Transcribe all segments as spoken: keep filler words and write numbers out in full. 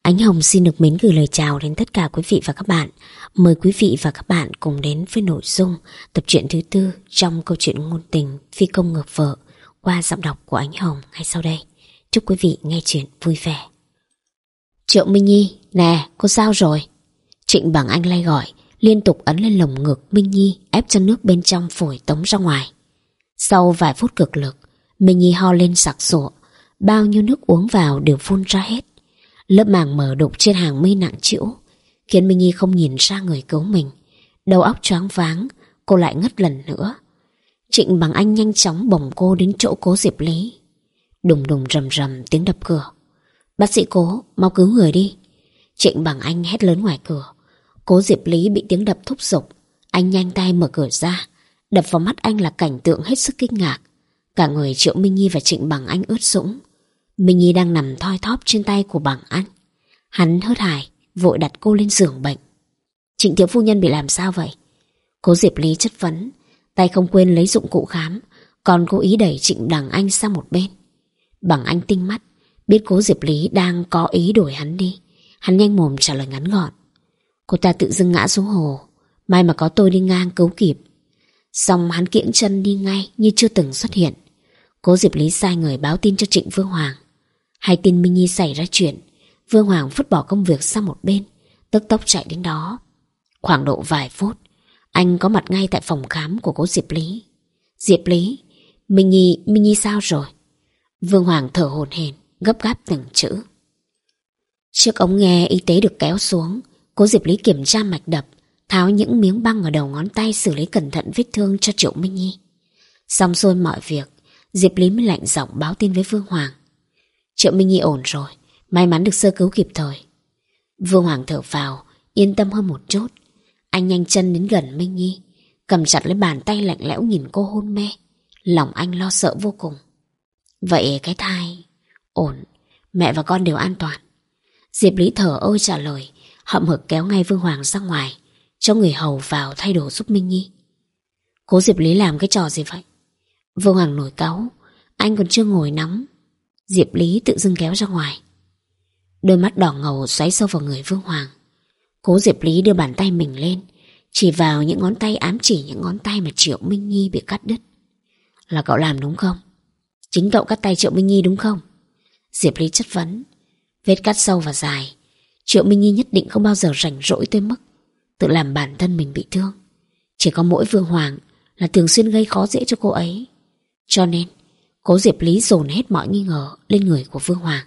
Ánh Hồng xin được mến gửi lời chào đến tất cả quý vị và các bạn. Mời quý vị và các bạn cùng đến với nội dung tập truyện thứ tư trong câu chuyện ngôn tình Phi công ngược vợ qua giọng đọc của Ánh Hồng ngay sau đây. Chúc quý vị nghe chuyện vui vẻ. Triệu Minh Nhi, nè, cô sao rồi? Trịnh Bằng Anh lay gọi, liên tục ấn lên lồng ngực Minh Nhi, ép cho nước bên trong phổi tống ra ngoài. Sau vài phút cực lực, Minh Nhi ho lên sặc sụa, bao nhiêu nước uống vào đều phun ra hết. Lớp màng mờ đục trên hàng mi nặng trĩu khiến Minh Nhi không nhìn ra người cứu mình. Đầu óc choáng váng, cô lại ngất lần nữa. Trịnh Bằng Anh nhanh chóng bồng cô đến chỗ Cố Diệp Lý. Đùng đùng rầm rầm tiếng đập cửa. Bác sĩ Cố, mau cứu người đi. Trịnh Bằng Anh hét lớn ngoài cửa. Cố Diệp Lý bị tiếng đập thúc giục. Anh nhanh tay mở cửa ra. Đập vào mắt anh là cảnh tượng hết sức kinh ngạc. Cả người Triệu Minh Nhi và Trịnh Bằng Anh ướt sũng. Minh Nhi đang nằm thoi thóp trên tay của Bằng Anh. Hắn hớt hải vội đặt cô lên giường bệnh. Trịnh thiếu phu nhân bị làm sao vậy? Cố Diệp Lý chất vấn, tay không quên lấy dụng cụ khám, còn cố ý đẩy Trịnh Bằng Anh sang một bên. Bằng Anh tinh mắt, biết Cố Diệp Lý đang có ý đuổi hắn đi. Hắn nhanh mồm trả lời ngắn gọn. Cô ta tự dưng ngã xuống hồ, may mà có tôi đi ngang cứu kịp. Xong hắn kiễng chân đi ngay như chưa từng xuất hiện. Cố Diệp Lý sai người báo tin cho Trịnh Vương Hoàng. Hay tin Minh Nhi xảy ra chuyện, Vương Hoàng phất bỏ công việc sang một bên, tức tốc chạy đến đó. Khoảng độ vài phút, anh có mặt ngay tại phòng khám của Cố Diệp Lý. Diệp Lý, Minh Nhi, Minh Nhi sao rồi? Vương Hoàng thở hổn hển, gấp gáp từng chữ. Chiếc ống nghe y tế được kéo xuống, Cố Diệp Lý kiểm tra mạch đập, tháo những miếng băng ở đầu ngón tay xử lý cẩn thận vết thương cho Triệu Minh Nhi. Xong xuôi mọi việc, Diệp Lý mới lạnh giọng báo tin với Vương Hoàng. Triệu Minh Nhi ổn rồi, may mắn được sơ cứu kịp thời. Vương Hoàng thở phào, yên tâm hơn một chút. Anh nhanh chân đến gần Minh Nhi, cầm chặt lấy bàn tay lạnh lẽo nhìn cô hôn mê. Lòng anh lo sợ vô cùng. Vậy cái thai ổn, mẹ và con đều an toàn. Diệp Lý thở ơ trả lời, hậm hực kéo ngay Vương Hoàng ra ngoài, cho người hầu vào thay đồ giúp Minh Nhi. Cố Diệp Lý làm cái trò gì vậy? Vương Hoàng nổi cáu, anh còn chưa ngồi nóng. Diệp Lý tự dưng kéo ra ngoài. Đôi mắt đỏ ngầu xoáy sâu vào người Vương Hoàng. Cố Diệp Lý đưa bàn tay mình lên, chỉ vào những ngón tay ám chỉ những ngón tay mà Triệu Minh Nhi bị cắt đứt. Là cậu làm đúng không? Chính cậu cắt tay Triệu Minh Nhi đúng không? Diệp Lý chất vấn. Vết cắt sâu và dài, Triệu Minh Nhi nhất định không bao giờ rảnh rỗi tới mức tự làm bản thân mình bị thương. Chỉ có mỗi Vương Hoàng là thường xuyên gây khó dễ cho cô ấy. Cho nên Cố Diệp Lý dồn hết mọi nghi ngờ lên người của Vương Hoàng.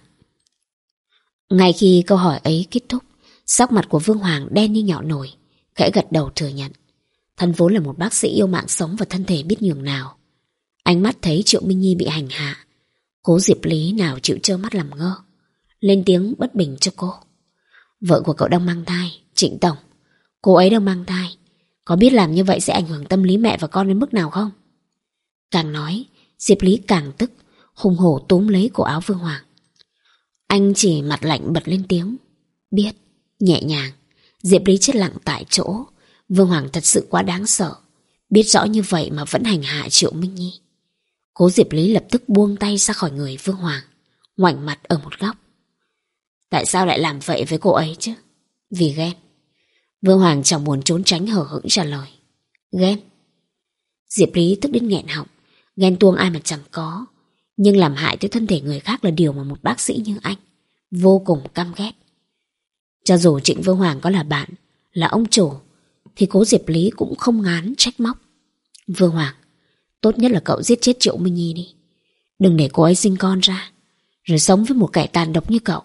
Ngay khi câu hỏi ấy kết thúc, sắc mặt của Vương Hoàng đen như nhọ nồi, khẽ gật đầu thừa nhận. Thân vốn là một bác sĩ yêu mạng sống và thân thể biết nhường nào. Ánh mắt thấy Triệu Minh Nhi bị hành hạ, Cố Diệp Lý nào chịu trơ mắt làm ngơ, lên tiếng bất bình cho cô. Vợ của cậu đang mang thai, Trịnh Tổng. Cô ấy đang mang thai, có biết làm như vậy sẽ ảnh hưởng tâm lý mẹ và con đến mức nào không? Càng nói, Diệp Lý càng tức, hùng hổ túm lấy cổ áo Vương Hoàng. Anh chỉ mặt lạnh bật lên tiếng. Biết, nhẹ nhàng. Diệp Lý chết lặng tại chỗ. Vương Hoàng thật sự quá đáng sợ, biết rõ như vậy mà vẫn hành hạ Triệu Minh Nhi. Cố Diệp Lý lập tức buông tay ra khỏi người Vương Hoàng, ngoảnh mặt ở một góc. Tại sao lại làm vậy với cô ấy chứ? Vì ghen. Vương Hoàng chẳng buồn trốn tránh hở hững trả lời. Ghen. Diệp Lý tức đến nghẹn họng. Ghen tuông ai mà chẳng có, nhưng làm hại tới thân thể người khác là điều mà một bác sĩ như anh vô cùng căm ghét. Cho dù Trịnh Vương Hoàng có là bạn, là ông chủ, thì Cố Diệp Lý cũng không ngán trách móc. Vương Hoàng, tốt nhất là cậu giết chết Triệu Minh Nhi đi. Đừng để cô ấy sinh con ra, rồi sống với một kẻ tàn độc như cậu.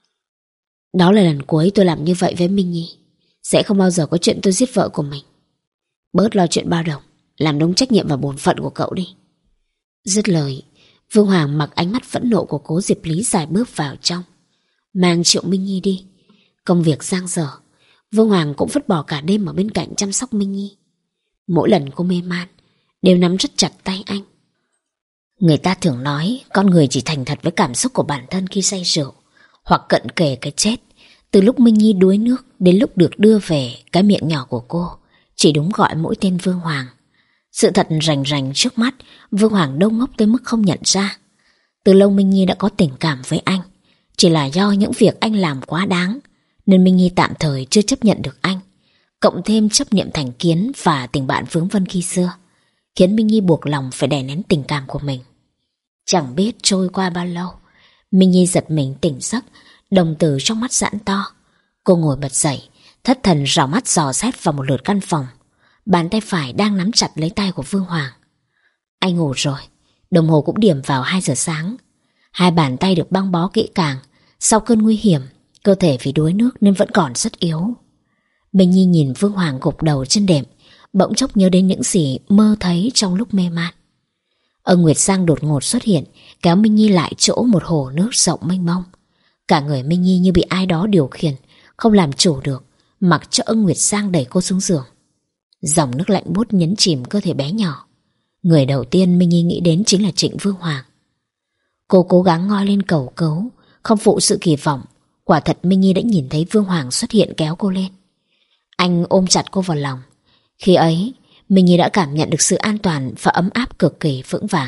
Đó là lần cuối tôi làm như vậy với Minh Nhi. Sẽ không bao giờ có chuyện tôi giết vợ của mình. Bớt lo chuyện bao đồng, làm đúng trách nhiệm và bổn phận của cậu đi. Dứt lời, Vương Hoàng mặc ánh mắt phẫn nộ của Cố Diệp Lý dài bước vào trong, mang Triệu Minh Nhi đi. Công việc giang dở, Vương Hoàng cũng vứt bỏ cả đêm ở bên cạnh chăm sóc Minh Nhi. Mỗi lần cô mê man đều nắm rất chặt tay anh. Người ta thường nói con người chỉ thành thật với cảm xúc của bản thân khi say rượu, hoặc cận kề cái chết. Từ lúc Minh Nhi đuối nước đến lúc được đưa về, cái miệng nhỏ của cô chỉ đúng gọi mỗi tên Vương Hoàng. Sự thật rành rành trước mắt, Vương Hoàng đâu ngốc tới mức không nhận ra. Từ lâu Minh Nhi đã có tình cảm với anh, Chỉ là do những việc anh làm quá đáng nên Minh Nhi tạm thời chưa chấp nhận được anh. Cộng thêm chấp niệm thành kiến và tình bạn vướng vân khi xưa, khiến Minh Nhi buộc lòng phải đè nén tình cảm của mình. Chẳng biết trôi qua bao lâu, Minh Nhi giật mình tỉnh giấc, đồng tử trong mắt giãn to. Cô ngồi bật dậy, thất thần rảo mắt dò xét vào một lượt căn phòng. Bàn tay phải đang nắm chặt lấy tay của Vương Hoàng. Anh ngủ rồi. Đồng hồ cũng điểm vào hai giờ sáng. Hai bàn tay được băng bó kỹ càng. Sau cơn nguy hiểm, cơ thể vì đuối nước nên vẫn còn rất yếu. Minh Nhi nhìn Vương Hoàng gục đầu trên đệm, bỗng chốc nhớ đến những gì mơ thấy trong lúc mê man. Ân Nguyệt Giang đột ngột xuất hiện, kéo Minh Nhi lại chỗ một hồ nước rộng mênh mông. Cả người Minh Nhi như bị ai đó điều khiển, không làm chủ được, mặc cho Ân Nguyệt Giang đẩy cô xuống giường. Dòng nước lạnh buốt nhấn chìm cơ thể bé nhỏ. Người đầu tiên Minh Nhi nghĩ đến chính là Trịnh Vương Hoàng. Cô cố gắng ngoi lên cầu cấu, không phụ sự kỳ vọng. Quả thật Minh Nhi đã nhìn thấy Vương Hoàng xuất hiện kéo cô lên. Anh ôm chặt cô vào lòng. Khi ấy, Minh Nhi đã cảm nhận được sự an toàn và ấm áp cực kỳ vững vàng.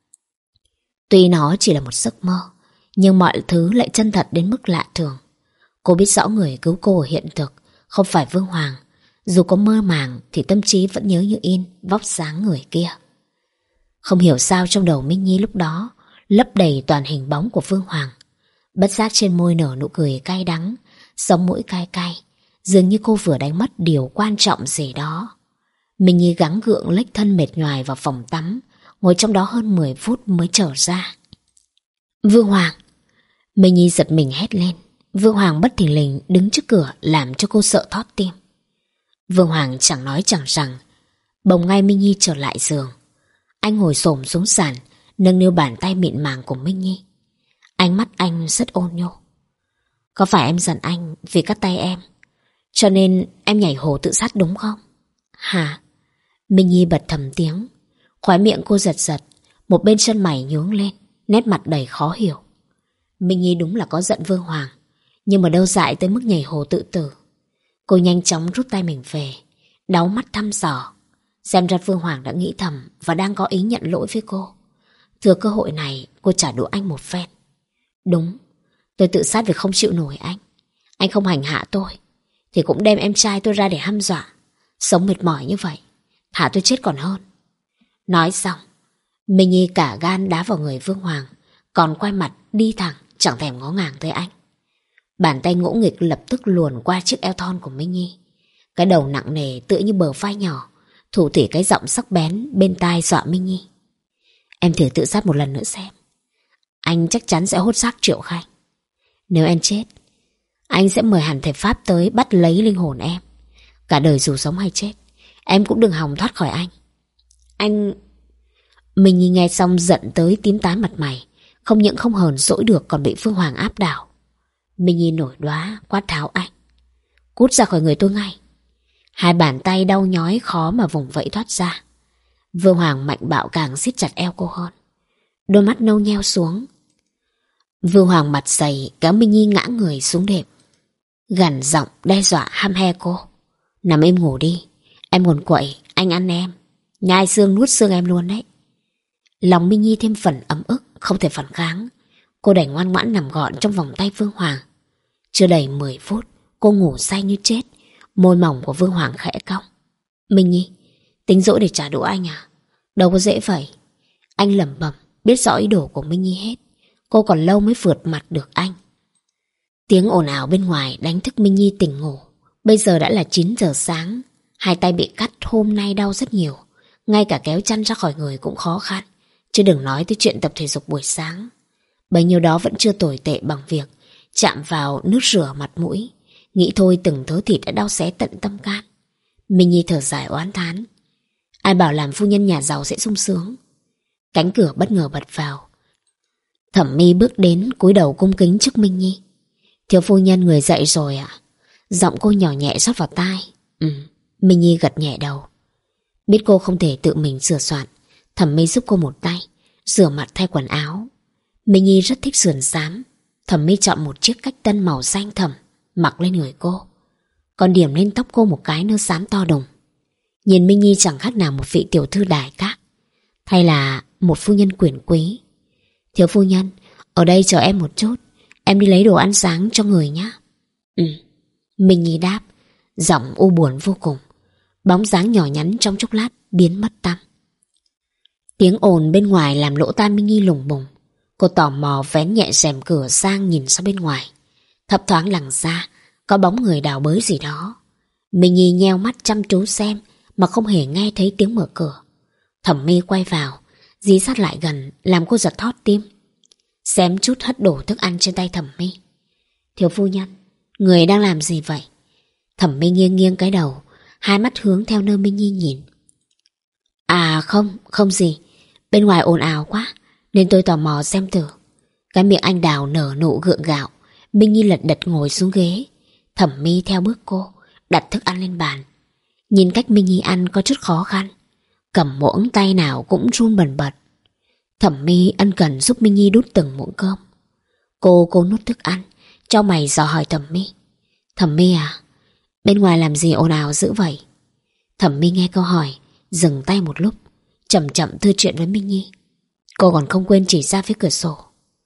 Tuy nó chỉ là một giấc mơ, nhưng mọi thứ lại chân thật đến mức lạ thường. Cô biết rõ người cứu cô ở hiện thực không phải Vương Hoàng. Dù có mơ màng thì tâm trí vẫn nhớ như in vóc dáng người kia. Không hiểu sao trong đầu Minh Nhi lúc đó lấp đầy toàn hình bóng của Vương Hoàng. Bất giác trên môi nở nụ cười cay đắng, sống mũi cay cay, dường như cô vừa đánh mất điều quan trọng gì đó. Minh Nhi gắng gượng lếch thân mệt nhoài vào phòng tắm, ngồi trong đó hơn mười phút mới trở ra. Vương Hoàng! Minh Nhi giật mình hét lên. Vương Hoàng bất thình lình đứng trước cửa làm cho cô sợ thót tim. Vương Hoàng chẳng nói chẳng rằng, bồng ngay Minh Nhi trở lại giường. Anh ngồi xổm xuống sàn, nâng niu bàn tay mịn màng của Minh Nhi. Ánh mắt anh rất ôn nhô. Có phải em giận anh vì cắt tay em, cho nên em nhảy hồ tự sát đúng không? Hả? Minh Nhi bật thầm tiếng. Khóe miệng cô giật giật, một bên chân mày nhướng lên, nét mặt đầy khó hiểu. Minh Nhi đúng là có giận Vương Hoàng, nhưng mà đâu dại tới mức nhảy hồ tự tử. Cô nhanh chóng rút tay mình về, đáu mắt thăm dò. Xem ra Vương Hoàng đã nghĩ thầm và đang có ý nhận lỗi với cô. Thừa cơ hội này cô trả đũa anh một phen. Đúng, tôi tự sát vì không chịu nổi anh. Anh không hành hạ tôi thì cũng đem em trai tôi ra để hăm dọa. Sống mệt mỏi như vậy, thả tôi chết còn hơn. Nói xong, Minh Nhi cả gan đá vào người Vương Hoàng, còn quay mặt đi thẳng, chẳng thèm ngó ngàng tới anh. Bàn tay ngỗ nghịch lập tức luồn qua chiếc eo thon của Minh Nhi. Cái đầu nặng nề tựa như bờ vai nhỏ, thủ thỉ cái giọng sắc bén bên tai dọa Minh Nhi. Em thử tự sát một lần nữa xem. Anh chắc chắn sẽ hốt xác Triệu Khanh. Nếu em chết, anh sẽ mời hẳn thầy Pháp tới bắt lấy linh hồn em. Cả đời dù sống hay chết, em cũng đừng hòng thoát khỏi anh. Anh... Minh Nhi nghe xong giận tới tím tái mặt mày. Không những không hờn dỗi được, còn bị Vương Hoàng áp đảo. Minh Nhi nổi đoá quát tháo anh. Cút ra khỏi người tôi ngay. Hai bàn tay đau nhói khó mà vùng vẫy thoát ra. Vương Hoàng mạnh bạo càng siết chặt eo cô hơn. Đôi mắt nâu nheo xuống. Vương Hoàng mặt dày kéo Minh Nhi ngã người xuống đệm, gằn giọng đe dọa hăm he cô. Nằm im ngủ đi. Em nguồn quậy, anh ăn em. Nhai xương nuốt xương em luôn đấy. Lòng Minh Nhi thêm phần ấm ức, không thể phản kháng. Cô đành ngoan ngoãn nằm gọn trong vòng tay Vương Hoàng. Chưa đầy mười phút, cô ngủ say như chết. Môi mỏng của Vương Hoàng khẽ cong. Minh Nhi, tính dỗi để trả đũa anh à? Đâu có dễ vậy. Anh lẩm bẩm, biết rõ ý đồ của Minh Nhi hết. Cô còn lâu mới vượt mặt được anh. Tiếng ồn ào bên ngoài đánh thức Minh Nhi tỉnh ngủ. Bây giờ đã là chín giờ sáng. Hai tay bị cắt hôm nay đau rất nhiều. Ngay cả kéo chăn ra khỏi người cũng khó khăn, chứ đừng nói tới chuyện tập thể dục buổi sáng. Bấy nhiêu đó vẫn chưa tồi tệ bằng việc chạm vào nước rửa mặt mũi. Nghĩ thôi từng thớ thịt đã đau xé tận tâm can. Minh Nhi thở dài oán thán. Ai bảo làm phu nhân nhà giàu sẽ sung sướng. Cánh cửa bất ngờ bật vào. Thẩm Mi bước đến cúi đầu cung kính trước Minh Nhi. Thiếu phu nhân người dậy rồi ạ? Giọng cô nhỏ nhẹ rót vào tai. Ừ. Minh Nhi gật nhẹ đầu. Biết cô không thể tự mình sửa soạn, Thẩm Mi giúp cô một tay rửa mặt thay quần áo. Minh Nhi rất thích sườn xám. Thẩm Mi chọn một chiếc cách tân màu xanh thẳm mặc lên người cô, còn điểm lên tóc cô một cái nơ xám to đùng. Nhìn Minh Nhi chẳng khác nào một vị tiểu thư đài các, hay là một phu nhân quyền quý. Thiếu phu nhân, ở đây chờ em một chút, em đi lấy đồ ăn sáng cho người nhé. Ừ, Minh Nhi đáp, giọng u buồn vô cùng. Bóng dáng nhỏ nhắn trong chốc lát biến mất tăm. Tiếng ồn bên ngoài làm lỗ tai Minh Nhi lủng bùng. Cô tò mò vén nhẹ rèm cửa sang nhìn ra bên ngoài. Thấp thoáng lằng ra có bóng người đào bới gì đó. Minh Nhi nheo mắt chăm chú xem mà không hề nghe thấy tiếng mở cửa. Thẩm Mi quay vào, dí sát lại gần làm cô giật thót tim. Xém chút hất đổ thức ăn trên tay Thẩm Mi. Thiếu phu nhân, người đang làm gì vậy? Thẩm Mi nghiêng nghiêng cái đầu, hai mắt hướng theo nơi Minh Nhi nhìn. À không, không gì. Bên ngoài ồn ào quá nên tôi tò mò xem thử. Cái miệng anh đào nở nụ gượng gạo. Minh Nhi lật đật ngồi xuống ghế. Thẩm Mi theo bước cô, đặt thức ăn lên bàn. Nhìn cách Minh Nhi ăn có chút khó khăn, cầm muỗng tay nào cũng run bần bật. Thẩm Mi ân cần giúp Minh Nhi đút từng muỗng cơm. Cô cố nuốt thức ăn, chau mày dò hỏi Thẩm Mi. Thẩm Mi à, bên ngoài làm gì ồn ào dữ vậy? Thẩm Mi nghe câu hỏi, dừng tay một lúc, chậm chậm thư chuyện với Minh Nhi. Cô còn không quên chỉ ra phía cửa sổ.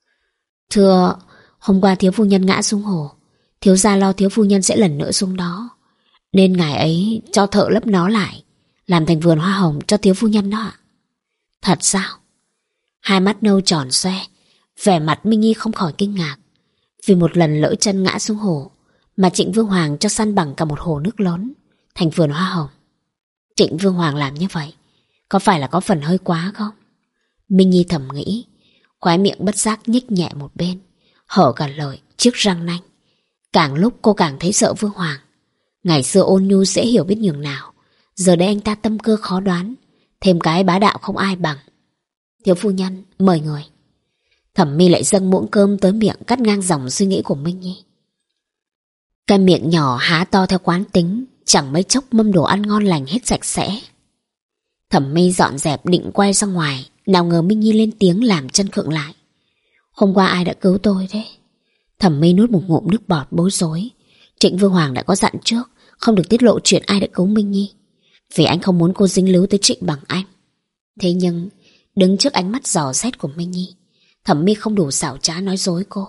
Thưa, hôm qua thiếu phu nhân ngã xuống hồ. Thiếu gia lo thiếu phu nhân sẽ lần nữa xuống đó, nên ngài ấy cho thợ lấp nó lại, làm thành vườn hoa hồng cho thiếu phu nhân đó ạ. Thật sao? Hai mắt nâu tròn xoe, vẻ mặt Minh Nhi không khỏi kinh ngạc. Vì một lần lỡ chân ngã xuống hồ mà Trịnh Vương Hoàng cho săn bằng cả một hồ nước lớn thành vườn hoa hồng. Trịnh Vương Hoàng làm như vậy có phải là có phần hơi quá không? Minh Nhi thầm nghĩ, khóe miệng bất giác nhếch nhẹ một bên, hở cả lời chiếc răng nanh. Càng lúc cô càng thấy sợ Vương Hoàng. Ngày xưa ôn nhu dễ hiểu biết nhường nào, giờ đây anh ta tâm cơ khó đoán, thêm cái bá đạo không ai bằng. Thiếu phu nhân, mời người. Thẩm Mi lại dâng muỗng cơm tới miệng cắt ngang dòng suy nghĩ của Minh Nhi. Cái miệng nhỏ há to theo quán tính, chẳng mấy chốc mâm đồ ăn ngon lành hết sạch sẽ. Thẩm Mi dọn dẹp định quay ra ngoài, nào ngờ Minh Nhi lên tiếng làm chân khựng lại. Hôm qua ai đã cứu tôi thế? Thẩm Mi nuốt một ngụm nước bọt bối rối. Trịnh Vương Hoàng đã có dặn trước không được tiết lộ chuyện ai đã cứu Minh Nhi, vì anh không muốn cô dính líu tới Trịnh Bằng Anh. Thế nhưng đứng trước ánh mắt dò xét của Minh Nhi, Thẩm Mi không đủ xảo trá nói dối cô.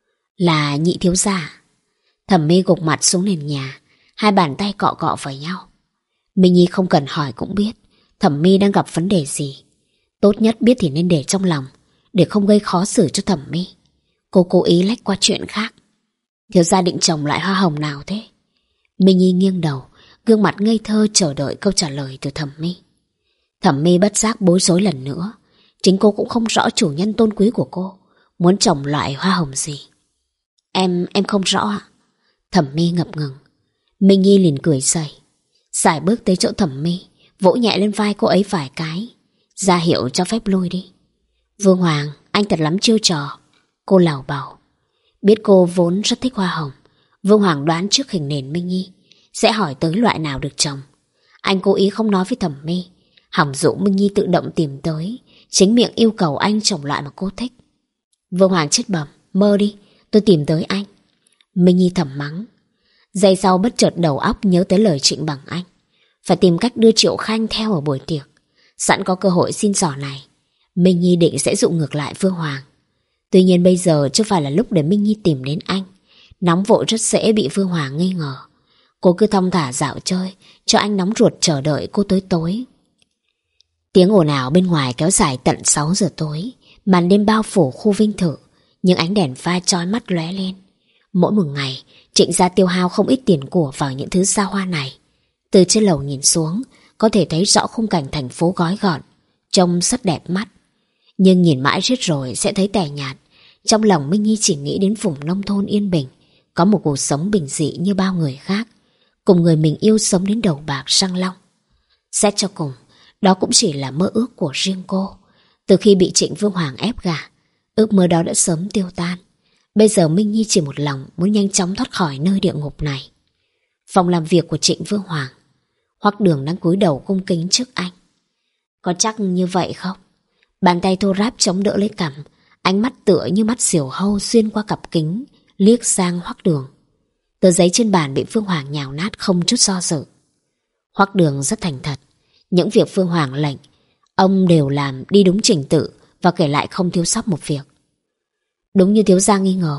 Là nhị thiếu gia. Thẩm Mi gục mặt xuống nền nhà, hai bàn tay cọ cọ vào nhau. Minh Nhi không cần hỏi cũng biết Thẩm Mi đang gặp vấn đề gì. Tốt nhất biết thì nên để trong lòng, để không gây khó xử cho Thẩm Mi. Cô cố ý lách qua chuyện khác. Thiếu gia định trồng lại hoa hồng nào thế? Minh Nhi nghiêng đầu, gương mặt ngây thơ chờ đợi câu trả lời từ Thẩm Mi. Thẩm Mi bất giác bối rối lần nữa. Chính cô cũng không rõ chủ nhân tôn quý của cô muốn trồng loại hoa hồng gì. Em, em không rõ ạ. Thẩm Mi ngập ngừng. Minh Nhi liền cười sẩy, sải bước tới chỗ Thẩm Mi, vỗ nhẹ lên vai cô ấy vài cái, ra hiệu cho phép lui đi. Vương Hoàng, anh thật lắm chiêu trò. Cô lảo bảo. Biết cô vốn rất thích hoa hồng, Vương Hoàng đoán trước hình nền Minh Nhi sẽ hỏi tới loại nào được trồng. Anh cố ý không nói với Thẩm Mi, hỏng dụ Minh Nhi tự động tìm tới, chính miệng yêu cầu anh trồng loại mà cô thích. Vương Hoàng chết bẩm, mơ đi, tôi tìm tới anh. Minh Nhi thầm mắng. Giây sau bất chợt đầu óc nhớ tới lời Trịnh Bằng Anh, phải tìm cách đưa Triệu Khanh theo ở buổi tiệc. Sẵn có cơ hội xin xỏ này, Minh Nhi định sẽ dụ ngược lại Vương Hoàng. Tuy nhiên bây giờ chưa phải là lúc để Minh Nhi tìm đến anh, nóng vội rất dễ bị Vương Hoàng nghi ngờ. Cô cứ thong thả dạo chơi, cho anh nóng ruột chờ đợi cô tới tối. Tiếng ồn ào bên ngoài kéo dài tận sáu giờ tối, màn đêm bao phủ khu Vinh Thự, những ánh đèn pha chói mắt lóe lên. Mỗi một ngày, Trịnh gia tiêu hao không ít tiền của vào những thứ xa hoa này. Từ trên lầu nhìn xuống, có thể thấy rõ khung cảnh thành phố gói gọn, trông rất đẹp mắt. Nhưng nhìn mãi riết rồi sẽ thấy tẻ nhạt. Trong lòng Minh Nhi chỉ nghĩ đến vùng nông thôn yên bình, có một cuộc sống bình dị như bao người khác, cùng người mình yêu sống đến đầu bạc răng long. Xét cho cùng, đó cũng chỉ là mơ ước của riêng cô. Từ khi bị Trịnh Vương Hoàng ép gả, ước mơ đó đã sớm tiêu tan. Bây giờ Minh Nhi chỉ một lòng muốn nhanh chóng thoát khỏi nơi địa ngục này. Phòng làm việc của Trịnh Vương Hoàng, Hoắc Đường đang cúi đầu cung kính trước anh. Có chắc như vậy không? Bàn tay thô ráp chống đỡ lấy cằm, ánh mắt tựa như mắt diều hâu xuyên qua cặp kính, liếc sang Hoắc Đường. Tờ giấy trên bàn bị Vương Hoàng nhào nát không chút do dự. Hoắc Đường rất thành thật, những việc Vương Hoàng lệnh, ông đều làm đi đúng trình tự và kể lại không thiếu sót một việc. Đúng như thiếu gia nghi ngờ,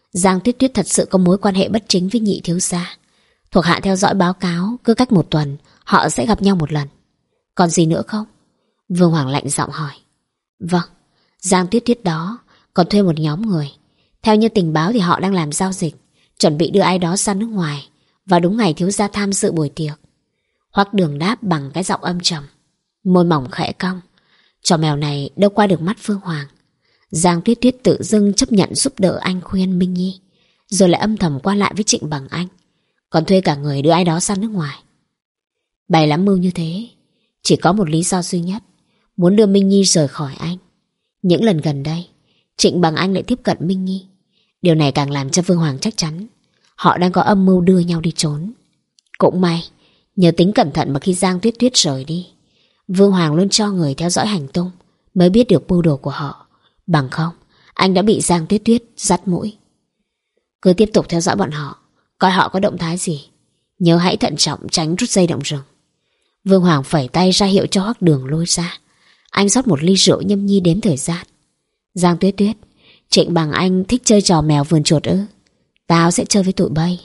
Giang Tuyết Tuyết thật sự có mối quan hệ bất chính với nhị thiếu gia. Thuộc hạ theo dõi báo cáo, cứ cách một tuần họ sẽ gặp nhau một lần. Còn gì nữa không? Vương Hoàng lạnh giọng hỏi. Vâng, Giang Tuyết Tuyết đó còn thuê một nhóm người. Theo như tình báo thì họ đang làm giao dịch, chuẩn bị đưa ai đó ra nước ngoài, và đúng ngày thiếu gia tham dự buổi tiệc. Hoắc Đường đáp bằng cái giọng âm trầm, môi mỏng khẽ cong. Trò mèo này đâu qua được mắt Vương Hoàng. Giang Tuyết Tuyết tự dưng chấp nhận giúp đỡ anh khuyên Minh Nhi, rồi lại âm thầm qua lại với Trịnh Bằng Anh, còn thuê cả người đưa ai đó sang nước ngoài. Bày lắm mưu như thế, chỉ có một lý do duy nhất, muốn đưa Minh Nhi rời khỏi anh. Những lần gần đây, Trịnh Bằng Anh lại tiếp cận Minh Nhi. Điều này càng làm cho Vương Hoàng chắc chắn họ đang có âm mưu đưa nhau đi trốn. Cũng may, nhờ tính cẩn thận mà khi Giang Tuyết Tuyết rời đi, Vương Hoàng luôn cho người theo dõi hành tung, mới biết được mưu đồ của họ. Bằng không, anh đã bị Giang Tuyết Tuyết dắt mũi. Cứ tiếp tục theo dõi bọn họ, coi họ có động thái gì. Nhớ hãy thận trọng, tránh rút dây động rừng. Vương Hoàng phẩy tay ra hiệu cho Hoắc Đường lôi ra. Anh rót một ly rượu nhâm nhi đếm thời gian. Giang Tuyết Tuyết, Trịnh Bằng Anh thích chơi trò mèo vườn chuột ư? Tao sẽ chơi với tụi bay.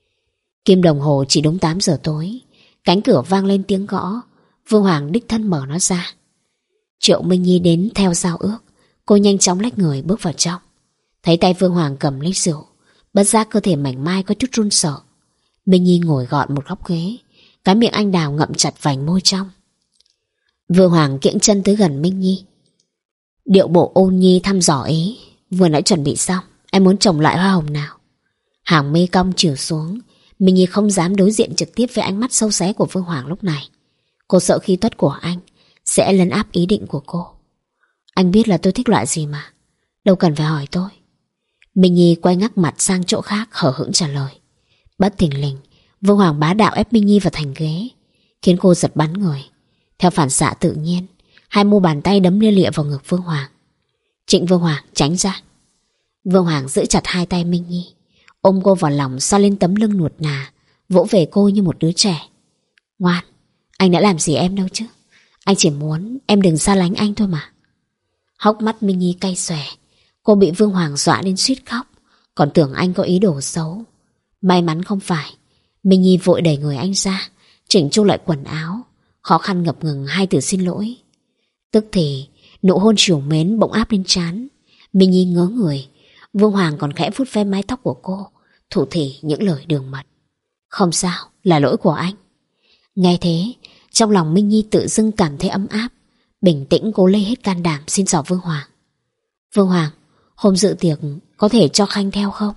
Kim đồng hồ chỉ đúng tám giờ tối. Cánh cửa vang lên tiếng gõ. Vương Hoàng đích thân mở nó ra. Triệu Minh Nhi đến theo giao ước. Cô nhanh chóng lách người bước vào trong. Thấy tay Vương Hoàng cầm lấy rượu, bất giác cơ thể mảnh mai có chút run sợ. Minh Nhi ngồi gọn một góc ghế, cái miệng anh đào ngậm chặt vành môi trong. Vương Hoàng kiễng chân tới gần Minh Nhi, điệu bộ ôn nhi thăm dò ý. Vừa nãy chuẩn bị xong, em muốn trồng loại hoa hồng nào? Hàng mi cong chiều xuống. Minh Nhi không dám đối diện trực tiếp với ánh mắt sâu xé của Vương Hoàng lúc này. Cô sợ khí tuất của anh sẽ lấn áp ý định của cô. Anh biết là tôi thích loại gì mà, đâu cần phải hỏi tôi. Minh Nhi quay ngắc mặt sang chỗ khác, hở hững trả lời. Bất thình lình, Vương Hoàng bá đạo ép Minh Nhi vào thành ghế, khiến cô giật bắn người. Theo phản xạ tự nhiên, hai mu bàn tay đấm lia lịa vào ngực Vương Hoàng. Trịnh Vương Hoàng, tránh ra. Vương Hoàng giữ chặt hai tay Minh Nhi, ôm cô vào lòng, xoa lên tấm lưng nuột nà, vỗ về cô như một đứa trẻ. Ngoan, anh đã làm gì em đâu chứ. Anh chỉ muốn em đừng xa lánh anh thôi mà. Hốc mắt Minh Nhi cay xòe. Cô bị Vương Hoàng dọa đến suýt khóc, còn tưởng anh có ý đồ xấu. May mắn không phải. Minh Nhi vội đẩy người anh ra, chỉnh chu lại quần áo, khó khăn ngập ngừng hai từ xin lỗi. Tức thì nụ hôn trìu mến bỗng áp lên trán. Minh Nhi ngớ người. Vương Hoàng còn khẽ vuốt ve mái tóc của cô, thủ thỉ những lời đường mật. Không sao, là lỗi của anh. Nghe thế, trong lòng Minh Nhi tự dưng cảm thấy ấm áp. Bình tĩnh cô lấy hết can đảm xin xỏ Vương Hoàng. Vương Hoàng, hôm dự tiệc có thể cho Khanh theo không?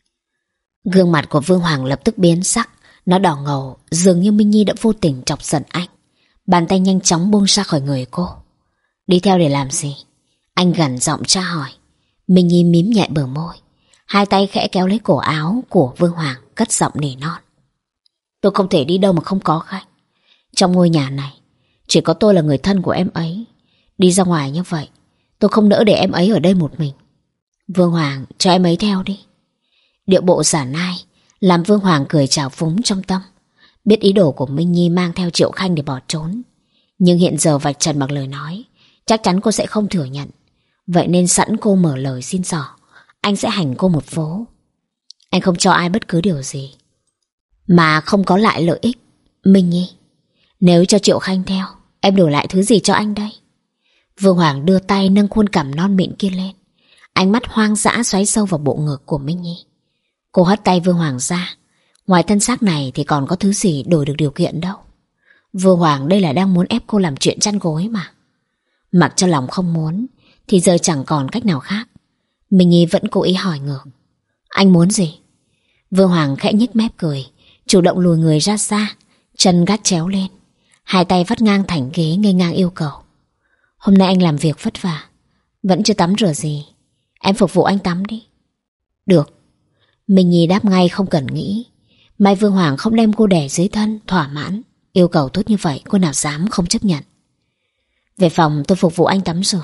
Gương mặt của Vương Hoàng lập tức biến sắc. Nó đỏ ngầu, dường như Minh Nhi đã vô tình chọc giận anh. Bàn tay nhanh chóng buông ra khỏi người cô. Đi theo để làm gì? Anh gằn giọng tra hỏi. Minh Nhi mím nhẹ bờ môi, hai tay khẽ kéo lấy cổ áo của Vương Hoàng, cất giọng nỉ non. Tôi không thể đi đâu mà không có Khanh. Trong ngôi nhà này chỉ có tôi là người thân của em ấy. Đi ra ngoài như vậy, tôi không nỡ để em ấy ở đây một mình. Vương Hoàng, cho em ấy theo đi. Điệu bộ giả nai làm Vương Hoàng cười trào phúng trong tâm. Biết ý đồ của Minh Nhi mang theo Triệu Khanh để bỏ trốn, nhưng hiện giờ vạch trần bằng lời nói, chắc chắn cô sẽ không thừa nhận. Vậy nên sẵn cô mở lời xin xỏ, anh sẽ hành cô một vố. Anh không cho ai bất cứ điều gì mà không có lại lợi ích. Minh Nhi, nếu cho Triệu Khanh theo, em đổi lại thứ gì cho anh đây? Vương Hoàng đưa tay nâng khuôn cằm non mịn kia lên, ánh mắt hoang dã xoáy sâu vào bộ ngực của Minh Nhi. Cô hất tay Vương Hoàng ra. Ngoài thân xác này thì còn có thứ gì đổi được điều kiện đâu. Vương Hoàng đây là đang muốn ép cô làm chuyện chăn gối mà. Mặc cho lòng không muốn thì giờ chẳng còn cách nào khác. Minh Nhi vẫn cố ý hỏi ngược. Anh muốn gì? Vương Hoàng khẽ nhếch mép cười, chủ động lùi người ra xa, chân gác chéo lên, hai tay vắt ngang thành ghế ngây ngang yêu cầu. Hôm nay anh làm việc vất vả, vẫn chưa tắm rửa gì, em phục vụ anh tắm đi. Được. Minh Nhi đáp ngay không cần nghĩ. May Vương Hoàng không đem cô đẻ dưới thân, thỏa mãn. Yêu cầu tốt như vậy cô nào dám không chấp nhận. Về phòng tôi phục vụ anh tắm rửa.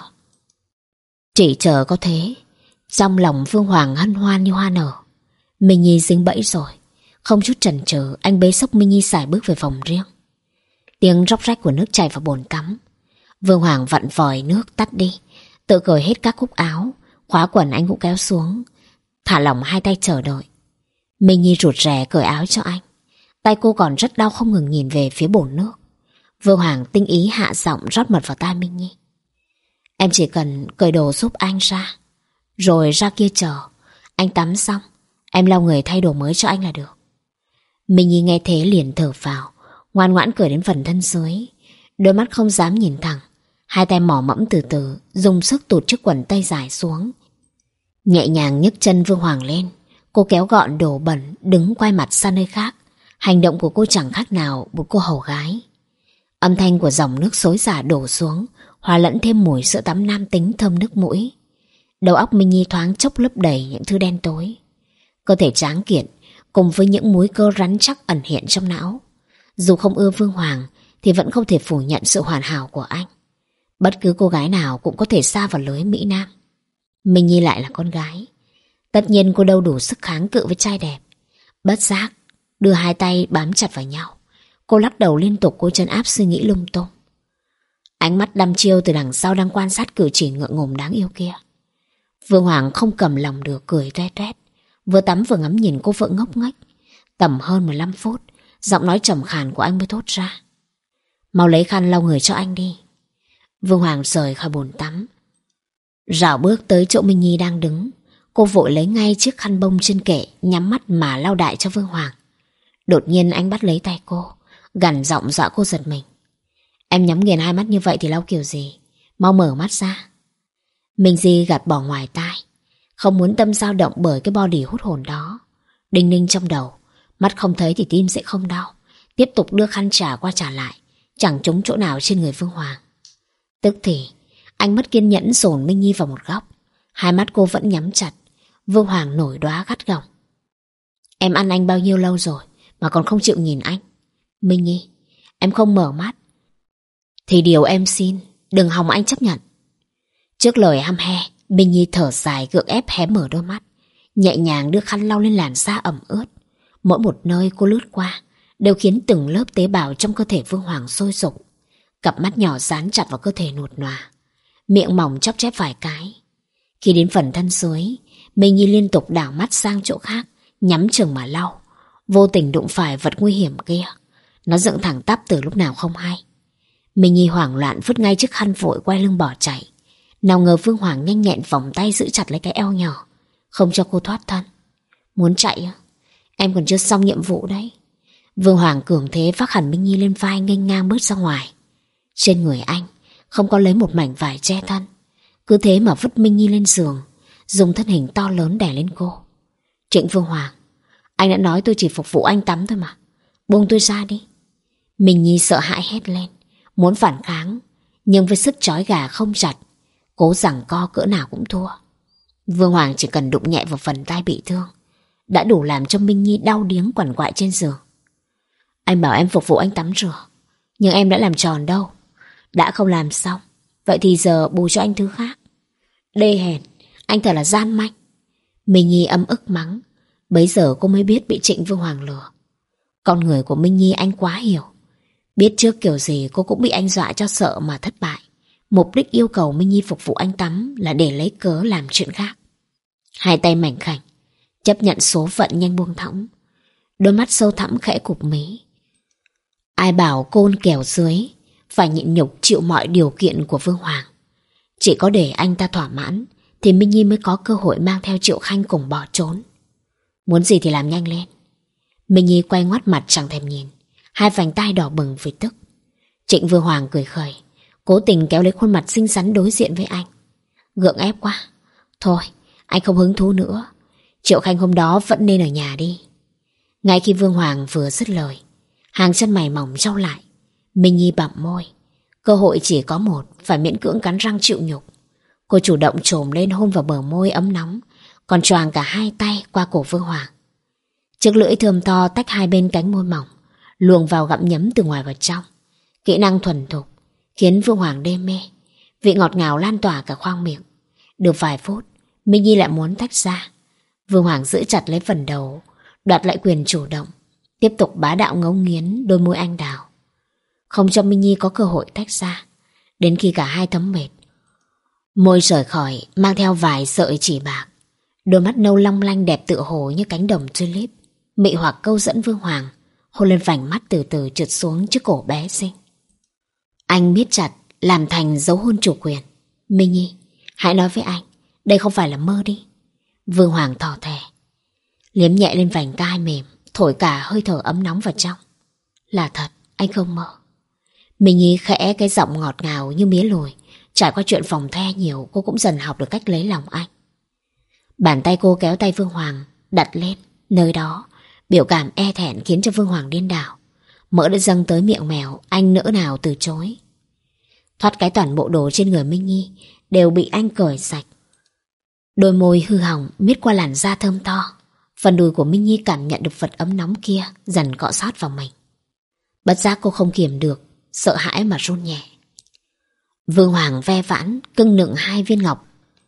Chỉ chờ có thế. Trong lòng Vương Hoàng hân hoan như hoa nở. Minh Nhi dính bẫy rồi. Không chút chần chừ, anh bế xốc Minh Nhi sải bước về phòng riêng. Tiếng róc rách của nước chảy vào bồn tắm. Vương Hoàng vặn vòi nước tắt đi, tự cởi hết các cúc áo, khóa quần anh cũng kéo xuống. thả lỏng hai tay chờ đợi. Minh Nhi rụt rè cởi áo cho anh. Tay cô còn rất đau không ngừng nhìn về phía bồn nước. Vương Hoàng tinh ý hạ giọng rót mật vào tai Minh Nhi. Em chỉ cần cởi đồ giúp anh ra, rồi ra kia chờ. Anh tắm xong, em lau người thay đồ mới cho anh là được. Minh Nhi nghe thế liền thở phào, ngoan ngoãn cởi đến phần thân dưới. Đôi mắt không dám nhìn thẳng, hai tay mỏ mẫm từ từ dùng sức tụt chiếc quần tây dài xuống. Nhẹ nhàng nhấc chân Vương Hoàng lên. Cô kéo gọn đồ bẩn, đứng quay mặt sang nơi khác. Hành động của cô chẳng khác nào một cô hầu gái. Âm thanh của dòng nước xối xả đổ xuống, hòa lẫn thêm mùi sữa tắm nam tính thơm nước mũi. Đầu óc Minh Nhi thoáng chốc lấp đầy những thứ đen tối. Cơ thể tráng kiện cùng với những múi cơ rắn chắc ẩn hiện trong não. Dù không ưa Vương Hoàng thì vẫn không thể phủ nhận sự hoàn hảo của anh. Bất cứ cô gái nào cũng có thể sa vào lưới Mỹ Nam. Minh Nhi lại là con gái, tất nhiên cô đâu đủ sức kháng cự với trai đẹp. Bất giác đưa hai tay bám chặt vào nhau. Cô lắc đầu liên tục cố trấn áp suy nghĩ lung tung. Ánh mắt đăm chiêu từ đằng sau đang quan sát cử chỉ ngượng ngùng đáng yêu kia. Vương Hoàng không cầm lòng được cười toét toét, vừa tắm vừa ngắm nhìn cô vợ ngốc nghếch. Tầm hơn mười lăm phút, giọng nói trầm khàn của anh mới thốt ra. Mau lấy khăn lau người cho anh đi. Vương Hoàng rời khỏi bồn tắm, rảo bước tới chỗ Minh Nhi đang đứng. Cô vội lấy ngay chiếc khăn bông trên kệ, nhắm mắt mà lau đại cho Vương Hoàng. Đột nhiên anh bắt lấy tay cô, gằn giọng dọa cô giật mình. Em nhắm nghiền hai mắt như vậy thì lau kiểu gì? Mau mở mắt ra. Minh Di gạt bỏ ngoài tai, không muốn tâm dao động bởi cái body hút hồn đó. Đinh ninh trong đầu, mắt không thấy thì tim sẽ không đau. Tiếp tục đưa khăn trả qua trả lại, chẳng trúng chỗ nào trên người Vương Hoàng. Tức thì anh mất kiên nhẫn dồn Minh Nhi vào một góc. Hai mắt cô vẫn nhắm chặt. Vương Hoàng nổi đoá gắt gỏng. Em ăn anh bao nhiêu lâu rồi mà còn không chịu nhìn anh? Minh Nhi, em không mở mắt thì điều em xin đừng hòng anh chấp nhận. Trước lời hăm he, Minh Nhi thở dài gượng ép hé mở đôi mắt, nhẹ nhàng đưa khăn lau lên làn da ẩm ướt. Mỗi một nơi cô lướt qua đều khiến từng lớp tế bào trong cơ thể Vương Hoàng sôi sục. Cặp mắt nhỏ dán chặt vào cơ thể nuột nòa, miệng mỏng chóp chép vài cái. Khi đến phần thân dưới, Minh Nhi liên tục đảo mắt sang chỗ khác, nhắm chừng mà lau. Vô tình đụng phải vật nguy hiểm kia. Nó dựng thẳng tắp từ lúc nào không hay. Minh Nhi hoảng loạn vứt ngay chiếc khăn vội quay lưng bỏ chạy. Nào ngờ Vương Hoàng nhanh nhẹn vòng tay giữ chặt lấy cái eo nhỏ, không cho cô thoát thân. Muốn chạy à? Em còn chưa xong nhiệm vụ đấy. Vương Hoàng cường thế vác hẳn Minh Nhi lên vai, nghênh ngang bước ra ngoài. Trên người anh không có lấy một mảnh vải che thân. Cứ thế mà vứt Minh Nhi lên giường, dùng thân hình to lớn đè lên cô. Trịnh Vương Hoàng, anh đã nói tôi chỉ phục vụ anh tắm thôi mà, buông tôi ra đi. Minh Nhi sợ hãi hét lên, muốn phản kháng, nhưng với sức trói gà không chặt, cố giằng co cỡ nào cũng thua. Vương Hoàng chỉ cần đụng nhẹ vào phần tai bị thương đã đủ làm cho Minh Nhi đau điếng quằn quại trên giường. Anh bảo em phục vụ anh tắm rửa, nhưng em đã làm tròn đâu. Đã không làm xong, vậy thì giờ bù cho anh thứ khác. Đê hèn, anh thật là gian manh. Minh Nhi ấm ức mắng. Bấy giờ cô mới biết bị Trịnh Vương Hoàng lừa. Con người của Minh Nhi anh quá hiểu. Biết trước kiểu gì cô cũng bị anh dọa cho sợ mà thất bại. Mục đích yêu cầu Minh Nhi phục vụ anh tắm là để lấy cớ làm chuyện khác. Hai tay mảnh khảnh, chấp nhận số phận nhanh buông thõng. Đôi mắt sâu thẳm khẽ cụp mí. Ai bảo côn kèo dưới phải nhịn nhục chịu mọi điều kiện của Vương Hoàng. Chỉ có để anh ta thỏa mãn thì Minh Nhi mới có cơ hội mang theo Triệu Khanh cùng bỏ trốn. Muốn gì thì làm nhanh lên. Minh Nhi quay ngoắt mặt chẳng thèm nhìn, hai vành tai đỏ bừng vì tức. Trịnh Vương Hoàng cười khẩy, cố tình kéo lấy khuôn mặt xinh xắn đối diện với anh. Gượng ép quá. Thôi, anh không hứng thú nữa. Triệu Khanh hôm đó vẫn nên ở nhà đi. Ngay khi Vương Hoàng vừa dứt lời, hàng chân mày mỏng trao lại. Minh Nhi bặm môi. Cơ hội chỉ có một, phải miễn cưỡng cắn răng chịu nhục. Cô chủ động chồm lên hôn vào bờ môi ấm nóng, còn choàng cả hai tay qua cổ Vương Hoàng. Chiếc lưỡi thơm to tách hai bên cánh môi mỏng, luồn vào gặm nhấm từ ngoài vào trong. Kỹ năng thuần thục khiến Vương Hoàng đê mê. Vị ngọt ngào lan tỏa cả khoang miệng. Được vài phút, Minh Nhi lại muốn tách ra. Vương Hoàng giữ chặt lấy phần đầu, đoạt lại quyền chủ động, tiếp tục bá đạo ngấu nghiến đôi môi anh đào, không cho Minh Nhi có cơ hội tách ra. Đến khi cả hai thấm mệt, môi rời khỏi mang theo vài sợi chỉ bạc. Đôi mắt nâu long lanh đẹp tựa hồ như cánh đồng tulip, mị hoặc câu dẫn Vương Hoàng, hôn lên vành mắt từ từ trượt xuống trước cổ bé xinh. Anh miết chặt, làm thành dấu hôn chủ quyền. Minh Nhi, hãy nói với anh, đây không phải là mơ đi. Vương Hoàng thỏ thẻ, liếm nhẹ lên vành tai mềm, thổi cả hơi thở ấm nóng vào trong. Là thật, anh không mơ. Minh Nhi khẽ cái giọng ngọt ngào như mía lùi. Trải qua chuyện phòng the nhiều, cô cũng dần học được cách lấy lòng anh. Bàn tay cô kéo tay Vương Hoàng đặt lên nơi đó. Biểu cảm e thẹn khiến cho Vương Hoàng điên đảo. Mỡ đã dâng tới miệng mèo, anh nỡ nào từ chối. Thoát cái toàn bộ đồ trên người Minh Nhi đều bị anh cởi sạch. Đôi môi hư hỏng miết qua làn da thơm tho. Phần đùi của Minh Nhi cảm nhận được vật ấm nóng kia dần cọ sát vào mình. Bất giác cô không kiềm được, sợ hãi mà run nhẹ. Vương Hoàng ve vãn cưng nựng hai viên ngọc.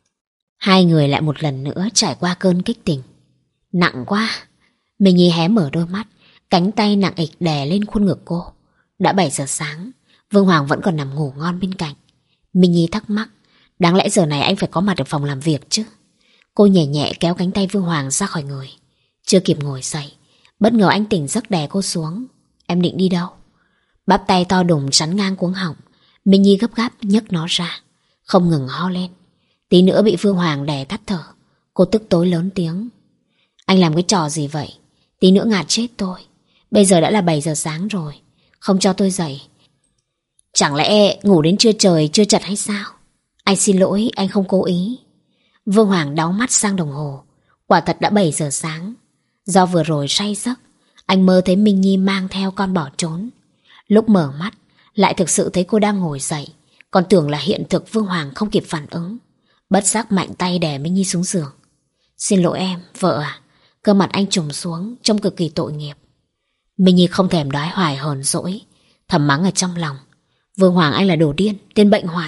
Hai người lại một lần nữa trải qua cơn kích tình. Nặng quá. Minh Nhi hé mở đôi mắt, cánh tay nặng ịch đè lên khuôn ngực cô. Đã bảy giờ sáng, Vương Hoàng vẫn còn nằm ngủ ngon bên cạnh. Minh Nhi thắc mắc, đáng lẽ giờ này anh phải có mặt ở phòng làm việc chứ. Cô nhẹ nhẹ kéo cánh tay Vương Hoàng ra khỏi người. Chưa kịp ngồi dậy, bất ngờ anh tỉnh giấc đè cô xuống. Em định đi đâu? Bắp tay to đùng chắn ngang cuống họng. Minh Nhi gấp gáp nhấc nó ra, không ngừng ho lên. Tí nữa bị Vương Hoàng đè tắt thở. Cô tức tối lớn tiếng. Anh làm cái trò gì vậy? Tí nữa ngạt chết tôi. Bây giờ đã là bảy giờ sáng rồi, không cho tôi dậy. Chẳng lẽ ngủ đến trưa trời chưa chật hay sao? Anh xin lỗi, anh không cố ý. Vương Hoàng đáo mắt sang đồng hồ. Quả thật đã bảy giờ sáng. Do vừa rồi say giấc, anh mơ thấy Minh Nhi mang theo con bỏ trốn. Lúc mở mắt lại thực sự thấy cô đang ngồi dậy, còn tưởng là hiện thực. Vương Hoàng không kịp phản ứng, bất giác mạnh tay đè Minh Nhi xuống giường. Xin lỗi em, vợ à. Cơ mặt anh trùng xuống, trông cực kỳ tội nghiệp. Minh Nhi không thèm đoái hoài hờn dỗi, thầm mắng ở trong lòng. Vương Hoàng anh là đồ điên, tên bệnh hoạn.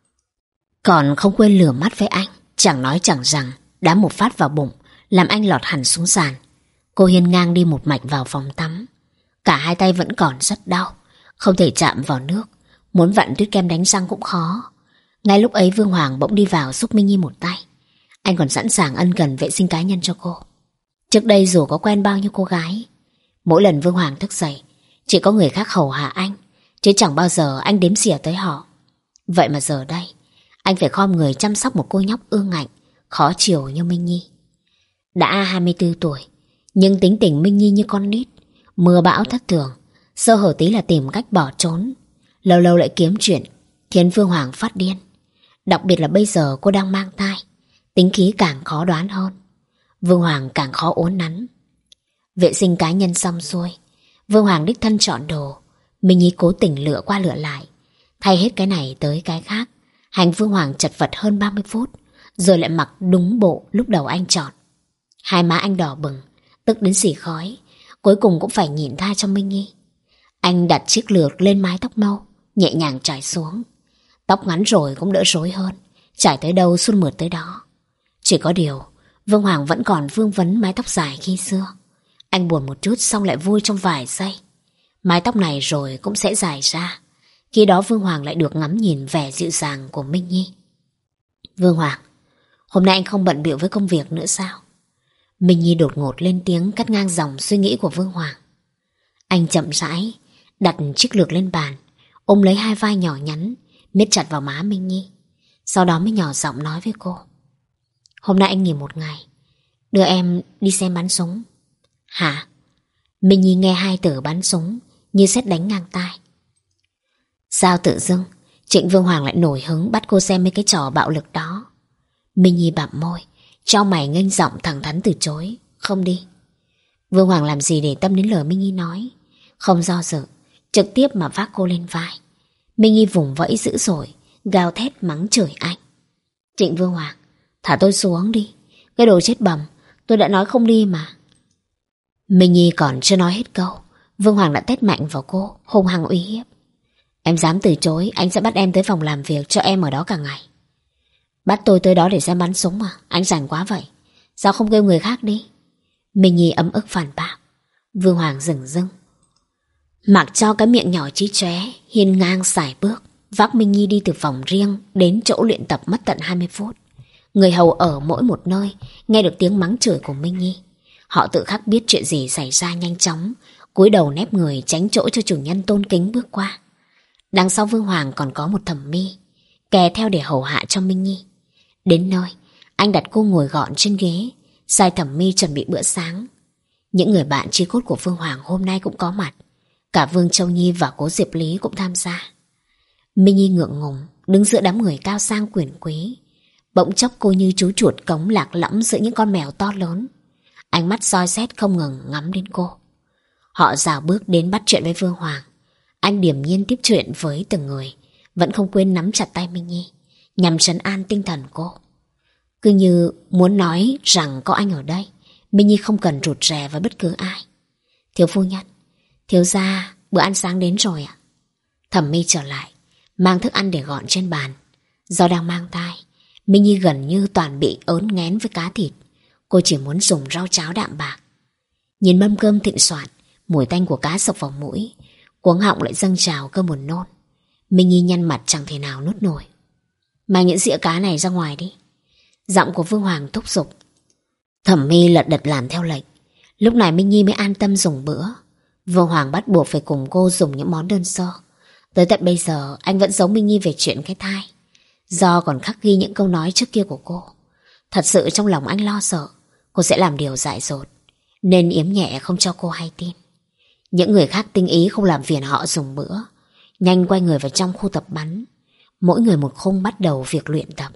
Còn không quên lừa mắt với anh, chẳng nói chẳng rằng, đá một phát vào bụng, làm anh lọt hẳn xuống sàn. Cô hiên ngang đi một mạch vào phòng tắm. Cả hai tay vẫn còn rất đau, không thể chạm vào nước. Muốn vặn tuyết kem đánh răng cũng khó. Ngay lúc ấy Vương Hoàng bỗng đi vào giúp Minh Nhi một tay. Anh còn sẵn sàng ân cần vệ sinh cá nhân cho cô. Trước đây dù có quen bao nhiêu cô gái, mỗi lần Vương Hoàng thức dậy chỉ có người khác hầu hạ anh, chứ chẳng bao giờ anh đếm xỉa tới họ. Vậy mà giờ đây anh phải khom người chăm sóc một cô nhóc ương ngạnh, khó chiều như Minh Nhi. Đã hai mươi tư tuổi, nhưng tính tình Minh Nhi như con nít, mưa bão thất thường, sơ hở tí là tìm cách bỏ trốn, lâu lâu lại kiếm chuyện, khiến Vương Hoàng phát điên. Đặc biệt là bây giờ cô đang mang thai, tính khí càng khó đoán hơn. Vương Hoàng càng khó uốn nắn. Vệ sinh cá nhân xong xuôi, Vương Hoàng đích thân chọn đồ. Minh Nhi cố tình lựa qua lựa lại, thay hết cái này tới cái khác, hành Vương Hoàng chật vật hơn ba mươi phút, rồi lại mặc đúng bộ lúc đầu anh chọn. Hai má anh đỏ bừng, tức đến xì khói, cuối cùng cũng phải nhịn tha cho Minh Nhi. Anh đặt chiếc lược lên mái tóc nâu, nhẹ nhàng trải xuống. Tóc ngắn rồi cũng đỡ rối hơn, trải tới đâu xuân mượt tới đó. Chỉ có điều Vương Hoàng vẫn còn vương vấn mái tóc dài khi xưa. Anh buồn một chút xong lại vui trong vài giây. Mái tóc này rồi cũng sẽ dài ra. Khi đó Vương Hoàng lại được ngắm nhìn vẻ dịu dàng của Minh Nhi. Vương Hoàng, hôm nay anh không bận bịu với công việc nữa sao? Minh Nhi đột ngột lên tiếng cắt ngang dòng suy nghĩ của Vương Hoàng. Anh chậm rãi đặt chiếc lược lên bàn, ôm lấy hai vai nhỏ nhắn, miết chặt vào má Minh Nhi. Sau đó mới nhỏ giọng nói với cô. Hôm nay anh nghỉ một ngày, đưa em đi xem bắn súng. Hả? Minh Nhi nghe hai từ bắn súng như sét đánh ngang tai. Sao tự dưng Trịnh Vương Hoàng lại nổi hứng bắt cô xem mấy cái trò bạo lực đó? Minh Nhi bặm môi, chau mày nghênh giọng thẳng thắn từ chối. Không đi. Vương Hoàng làm gì để tâm đến lời Minh Nhi nói, không do dự, trực tiếp mà vác cô lên vai. Minh Nhi vùng vẫy dữ dội, gào thét mắng chửi anh. Trịnh Vương Hoàng, thả tôi xuống đi, cái đồ chết bầm, tôi đã nói không đi mà. Minh Nhi còn chưa nói hết câu, Vương Hoàng đã tét mạnh vào cô, hung hăng uy hiếp. Em dám từ chối, anh sẽ bắt em tới phòng làm việc, cho em ở đó cả ngày. Bắt tôi tới đó để xem bắn súng à? Anh rảnh quá vậy, sao không kêu người khác đi? Minh Nhi ấm ức phản bác. Vương Hoàng dửng dưng, mặc cho cái miệng nhỏ chí chóe, hiên ngang sải bước, vác Minh Nhi đi từ phòng riêng đến chỗ luyện tập mất tận hai mươi phút. Người hầu ở mỗi một nơi nghe được tiếng mắng chửi của Minh Nhi. Họ tự khắc biết chuyện gì xảy ra, nhanh chóng cúi đầu nép người tránh chỗ cho chủ nhân tôn kính bước qua. Đằng sau Vương Hoàng còn có một Thẩm Mi kè theo để hầu hạ cho Minh Nhi. Đến nơi, anh đặt cô ngồi gọn trên ghế, sai Thẩm Mi chuẩn bị bữa sáng. Những người bạn chí cốt của Vương Hoàng hôm nay cũng có mặt. Cả Vương Châu Nhi và Cố Diệp Lý cũng tham gia. Minh Nhi ngượng ngùng đứng giữa đám người cao sang quyền quý. Bỗng chốc cô như chú chuột cống lạc lõng giữa những con mèo to lớn. Ánh mắt soi xét không ngừng ngắm đến cô. Họ rào bước đến bắt chuyện với Vương Hoàng. Anh điềm nhiên tiếp chuyện với từng người, vẫn không quên nắm chặt tay Minh Nhi, nhằm trấn an tinh thần cô. Cứ như muốn nói rằng có anh ở đây, Minh Nhi không cần rụt rè với bất cứ ai. Thiếu phu nhân, thiếu gia, bữa ăn sáng đến rồi ạ. Thẩm Mi trở lại, mang thức ăn để gọn trên bàn. Do đang mang thai, Minh Nhi gần như toàn bị ớn nghén với cá thịt. Cô chỉ muốn dùng rau cháo đạm bạc. Nhìn mâm cơm thịnh soạn, mùi tanh của cá sộc vào mũi, cuống họng lại dâng trào cơn buồn nôn. Minh Nhi nhăn mặt chẳng thể nào nuốt nổi. Mang những dĩa cá này ra ngoài đi. Giọng của Vương Hoàng thúc giục. Thẩm Mi lật đật làm theo lệnh. Lúc này Minh Nhi mới an tâm dùng bữa. Vương Hoàng bắt buộc phải cùng cô dùng những món đơn sơ. Tới tận bây giờ anh vẫn giấu Minh Nhi về chuyện cái thai, do còn khắc ghi những câu nói trước kia của cô. Thật sự trong lòng anh lo sợ cô sẽ làm điều dại dột, nên yếm nhẹ không cho cô hay tin. Những người khác tinh ý không làm phiền họ dùng bữa, nhanh quay người vào trong khu tập bắn. Mỗi người một khung bắt đầu việc luyện tập.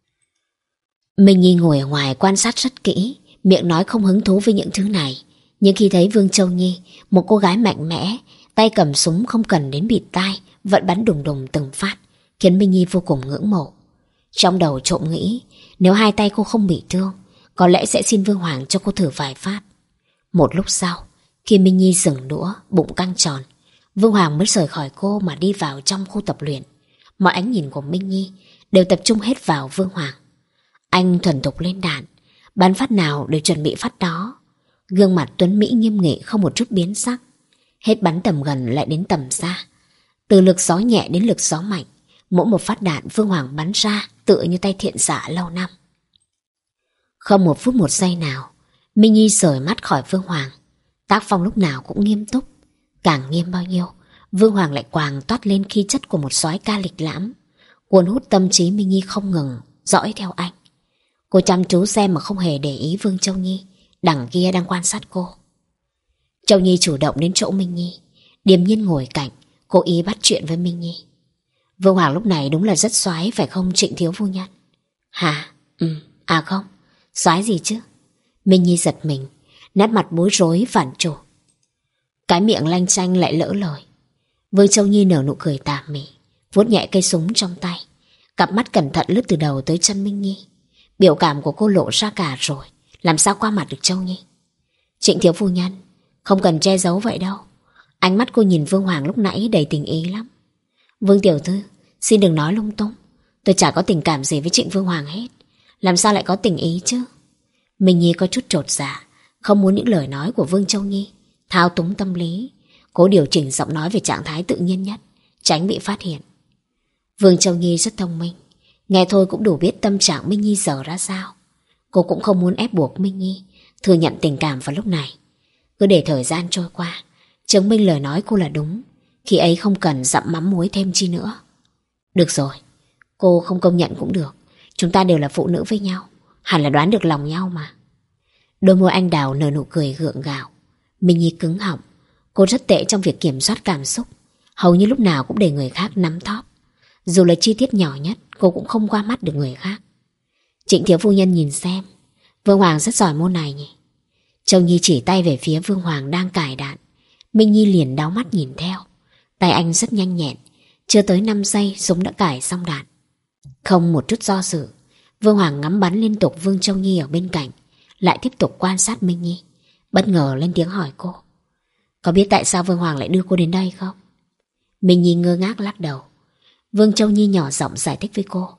Minh Nhi ngồi ở ngoài quan sát rất kỹ, miệng nói không hứng thú với những thứ này. Nhưng khi thấy Vương Châu Nhi, một cô gái mạnh mẽ, tay cầm súng không cần đến bịt tai, vẫn bắn đùng đùng từng phát, khiến Minh Nhi vô cùng ngưỡng mộ. Trong đầu trộm nghĩ, nếu hai tay cô không bị thương, có lẽ sẽ xin Vương Hoàng cho cô thử vài phát. Một lúc sau, khi Minh Nhi dừng đũa, bụng căng tròn, Vương Hoàng mới rời khỏi cô mà đi vào trong khu tập luyện. Mọi ánh nhìn của Minh Nhi đều tập trung hết vào Vương Hoàng. Anh thuần thục lên đạn, bắn phát nào đều chuẩn bị phát đó. Gương mặt tuấn mỹ nghiêm nghị không một chút biến sắc. Hết bắn tầm gần lại đến tầm xa. Từ lực gió nhẹ đến lực gió mạnh, mỗi một phát đạn Vương Hoàng bắn ra tựa như tay thiện xạ lâu năm. Không một phút một giây nào Minh Nhi rời mắt khỏi Vương Hoàng. Tác phong lúc nào cũng nghiêm túc. Càng nghiêm bao nhiêu, Vương Hoàng lại càng toát lên khí chất của một soái ca lịch lãm, cuốn hút tâm trí Minh Nhi không ngừng dõi theo anh. Cô chăm chú xem mà không hề để ý Vương Châu Nhi đằng kia đang quan sát cô. Châu Nhi chủ động đến chỗ Minh Nhi, điềm nhiên ngồi cạnh, cố ý bắt chuyện với Minh Nhi. Vương Hoàng lúc này đúng là rất soái phải không Trịnh thiếu phu nhân? Hả? Ừ, à không, soái gì chứ? Minh Nhi giật mình, nét mặt bối rối phản chủ. Cái miệng lanh chanh lại lỡ lời. Vương Châu Nhi nở nụ cười tà mị, vuốt nhẹ cây súng trong tay, cặp mắt cẩn thận lướt từ đầu tới chân Minh Nhi. Biểu cảm của cô lộ ra cả rồi, làm sao qua mặt được Châu Nhi. Trịnh thiếu phu nhân, không cần che giấu vậy đâu. Ánh mắt cô nhìn Vương Hoàng lúc nãy đầy tình ý lắm. Vương tiểu thư, xin đừng nói lung tung. Tôi chả có tình cảm gì với Trịnh Vương Hoàng hết. Làm sao lại có tình ý chứ? Minh Nhi có chút chột dạ, không muốn những lời nói của Vương Châu Nhi thao túng tâm lý. Cố điều chỉnh giọng nói về trạng thái tự nhiên nhất, tránh bị phát hiện. Vương Châu Nhi rất thông minh, nghe thôi cũng đủ biết tâm trạng Minh Nhi giờ ra sao. Cô cũng không muốn ép buộc Minh Nhi thừa nhận tình cảm vào lúc này. Cứ để thời gian trôi qua, chứng minh lời nói cô là đúng. Khi ấy không cần dặm mắm muối thêm chi nữa. Được rồi, cô không công nhận cũng được. Chúng ta đều là phụ nữ với nhau, hẳn là đoán được lòng nhau mà. Đôi môi anh đào nở nụ cười gượng gạo. Minh Nhi cứng họng. Cô rất tệ trong việc kiểm soát cảm xúc, hầu như lúc nào cũng để người khác nắm thóp. Dù là chi tiết nhỏ nhất, cô cũng không qua mắt được người khác. Trịnh thiếu phu nhân nhìn xem, Vương Hoàng rất giỏi môn này nhỉ? Châu Nhi chỉ tay về phía Vương Hoàng đang cài đạn. Minh Nhi liền đáo mắt nhìn theo. Tay anh rất nhanh nhẹn, chưa tới năm giây súng đã cài xong đạn. Không một chút do dự, Vương Hoàng ngắm bắn liên tục Vương Châu Nhi ở bên cạnh, lại tiếp tục quan sát Minh Nhi. Bất ngờ lên tiếng hỏi cô, có biết tại sao Vương Hoàng lại đưa cô đến đây không? Minh Nhi ngơ ngác lắc đầu. Vương Châu Nhi nhỏ giọng giải thích với cô.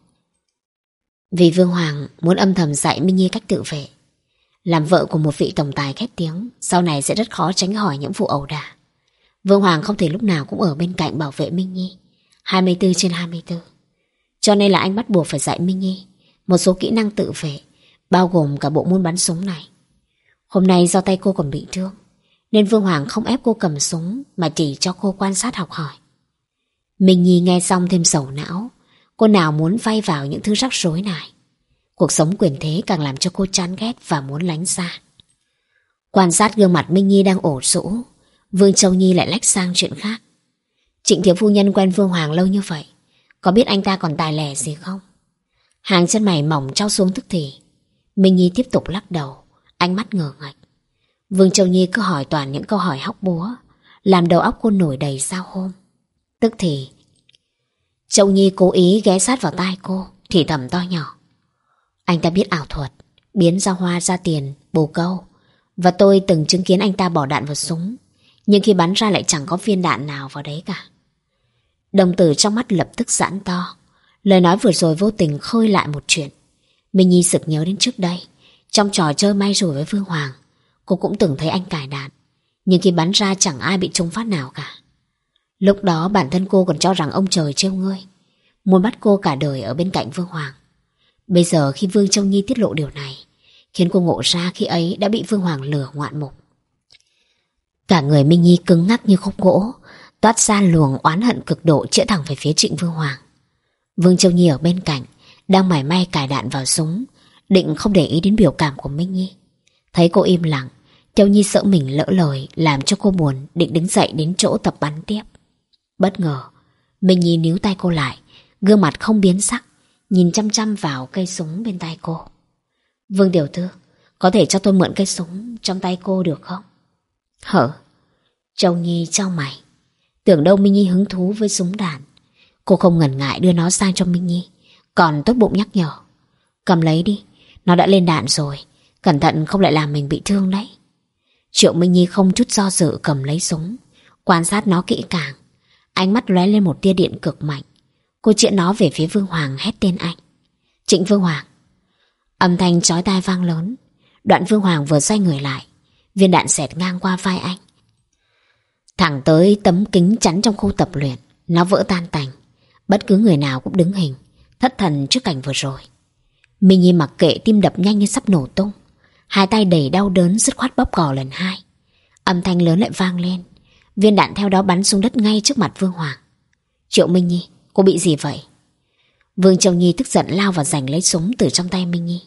Vì Vương Hoàng muốn âm thầm dạy Minh Nhi cách tự vệ. Làm vợ của một vị tổng tài khét tiếng, sau này sẽ rất khó tránh khỏi những vụ ẩu đả. Vương Hoàng không thể lúc nào cũng ở bên cạnh bảo vệ Minh Nhi hai mươi bốn trên hai mươi bốn. Cho nên là anh bắt buộc phải dạy Minh Nhi một số kỹ năng tự vệ, bao gồm cả bộ môn bắn súng này. Hôm nay do tay cô còn bị thương, nên Vương Hoàng không ép cô cầm súng mà chỉ cho cô quan sát học hỏi. Minh Nhi nghe xong thêm sầu não. Cô nào muốn vay vào những thứ rắc rối này. Cuộc sống quyền thế càng làm cho cô chán ghét và muốn lánh xa. Quan sát gương mặt Minh Nhi đang ổ rũ, Vương Châu Nhi lại lách sang chuyện khác. Trịnh thiếu phu nhân quen Vương Hoàng lâu như vậy, có biết anh ta còn tài lẻ gì không? Hàng chân mày mỏng trao xuống tức thì. Minh Nhi tiếp tục lắc đầu, ánh mắt ngờ ngạch. Vương Châu Nhi cứ hỏi toàn những câu hỏi hóc búa, làm đầu óc cô nổi đầy sao hôm. Tức thì Châu Nhi cố ý ghé sát vào tai cô, thì thầm to nhỏ. Anh ta biết ảo thuật, biến ra hoa ra tiền, bồ câu. Và tôi từng chứng kiến anh ta bỏ đạn vào súng, nhưng khi bắn ra lại chẳng có viên đạn nào vào đấy cả. Đồng tử trong mắt lập tức giãn to. Lời nói vừa rồi vô tình khơi lại một chuyện. Minh Nhi sực nhớ đến trước đây, trong trò chơi may rủi với Vương Hoàng, cô cũng từng thấy anh cài đạn, nhưng khi bắn ra chẳng ai bị trúng phát nào cả. Lúc đó bản thân cô còn cho rằng ông trời trêu ngươi, muốn bắt cô cả đời ở bên cạnh Vương Hoàng. Bây giờ khi Vương Châu Nhi tiết lộ điều này, khiến cô ngộ ra khi ấy đã bị Vương Hoàng lừa ngoạn mục. Cả người Minh Nhi cứng ngắc như khúc gỗ, toát ra luồng oán hận cực độ chĩa thẳng về phía Trịnh Vương Hoàng. Vương Châu Nhi ở bên cạnh, đang mải may cài đạn vào súng, định không để ý đến biểu cảm của Minh Nhi. Thấy cô im lặng, Châu Nhi sợ mình lỡ lời, làm cho cô buồn, định đứng dậy đến chỗ tập bắn tiếp. Bất ngờ, Minh Nhi níu tay cô lại, gương mặt không biến sắc, nhìn chăm chăm vào cây súng bên tay cô. Vương tiểu thư, có thể cho tôi mượn cây súng trong tay cô được không? Hở? Châu Nhi chau mày. Tưởng đâu Minh Nhi hứng thú với súng đạn. Cô không ngần ngại đưa nó sang cho Minh Nhi, còn tốt bụng nhắc nhở. Cầm lấy đi, nó đã lên đạn rồi, cẩn thận không lại làm mình bị thương đấy. Triệu Minh Nhi không chút do dự cầm lấy súng, quan sát nó kỹ càng. Ánh mắt lóe lên một tia điện cực mạnh. Cô chĩa nó về phía Vương Hoàng, hét tên anh. Trịnh Vương Hoàng. Âm thanh chói tai vang lớn. Đoạn Vương Hoàng vừa xoay người lại, viên đạn xẹt ngang qua vai anh, thẳng tới tấm kính chắn trong khu tập luyện. Nó vỡ tan tành. Bất cứ người nào cũng đứng hình, thất thần trước cảnh vừa rồi. Minh Nhi mặc kệ tim đập nhanh như sắp nổ tung, hai tay đầy đau đớn dứt khoát bóp cò lần hai. Âm thanh lớn lại vang lên. Viên đạn theo đó bắn xuống đất ngay trước mặt Vương Hoàng. Triệu Minh Nhi, cô bị gì vậy? Vương Châu Nhi tức giận lao vào giành lấy súng từ trong tay Minh Nhi.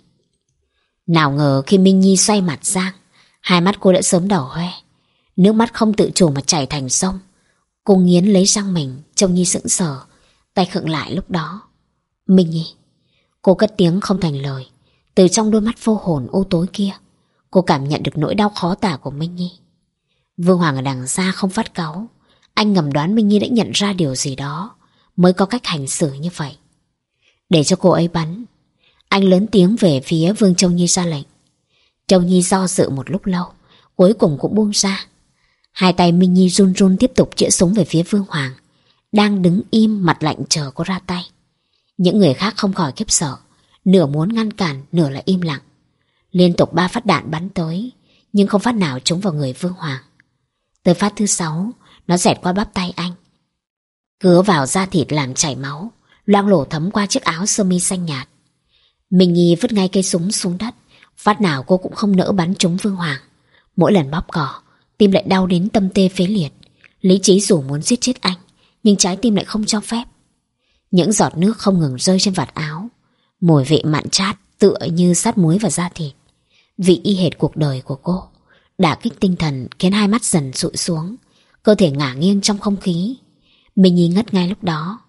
Nào ngờ khi Minh Nhi xoay mặt sang, hai mắt cô đã sớm đỏ hoe, nước mắt không tự chủ mà chảy thành sông. Cô nghiến lấy răng mình. Châu Nhi sững sờ, tay khựng lại lúc đó. Minh Nhi. Cô cất tiếng không thành lời. Từ trong đôi mắt vô hồn u tối kia, cô cảm nhận được nỗi đau khó tả của Minh Nhi. Vương Hoàng ở đằng xa không phát cáu. Anh ngầm đoán Minh Nhi đã nhận ra điều gì đó, mới có cách hành xử như vậy. Để cho cô ấy bắn, anh lớn tiếng về phía Vương Châu Nhi ra lệnh. Châu Nhi do dự một lúc lâu, cuối cùng cũng buông ra. Hai tay Minh Nhi run run tiếp tục chĩa súng về phía Vương Hoàng, đang đứng im mặt lạnh chờ cô ra tay. Những người khác không khỏi khiếp sợ, nửa muốn ngăn cản, nửa là im lặng. Liên tục ba phát đạn bắn tới, nhưng không phát nào trúng vào người Vương Hoàng. Tới phát thứ sáu, nó xẹt qua bắp tay anh, cứa vào da thịt làm chảy máu, loang lổ thấm qua chiếc áo sơ mi xanh nhạt. Minh Nhi vứt ngay cây súng xuống đất, phát nào cô cũng không nỡ bắn trúng Vương Hoàng. Mỗi lần bóp cò, tim lại đau đến tâm tê phế liệt. Lý trí dù muốn giết chết anh, nhưng trái tim lại không cho phép. Những giọt nước không ngừng rơi trên vạt áo, mùi vị mặn chát tựa như sát muối vào da thịt. Vị y hệt cuộc đời của cô, đả kích tinh thần khiến hai mắt dần sụi xuống, cơ thể ngả nghiêng trong không khí. Minh Nhi ngất ngay lúc đó.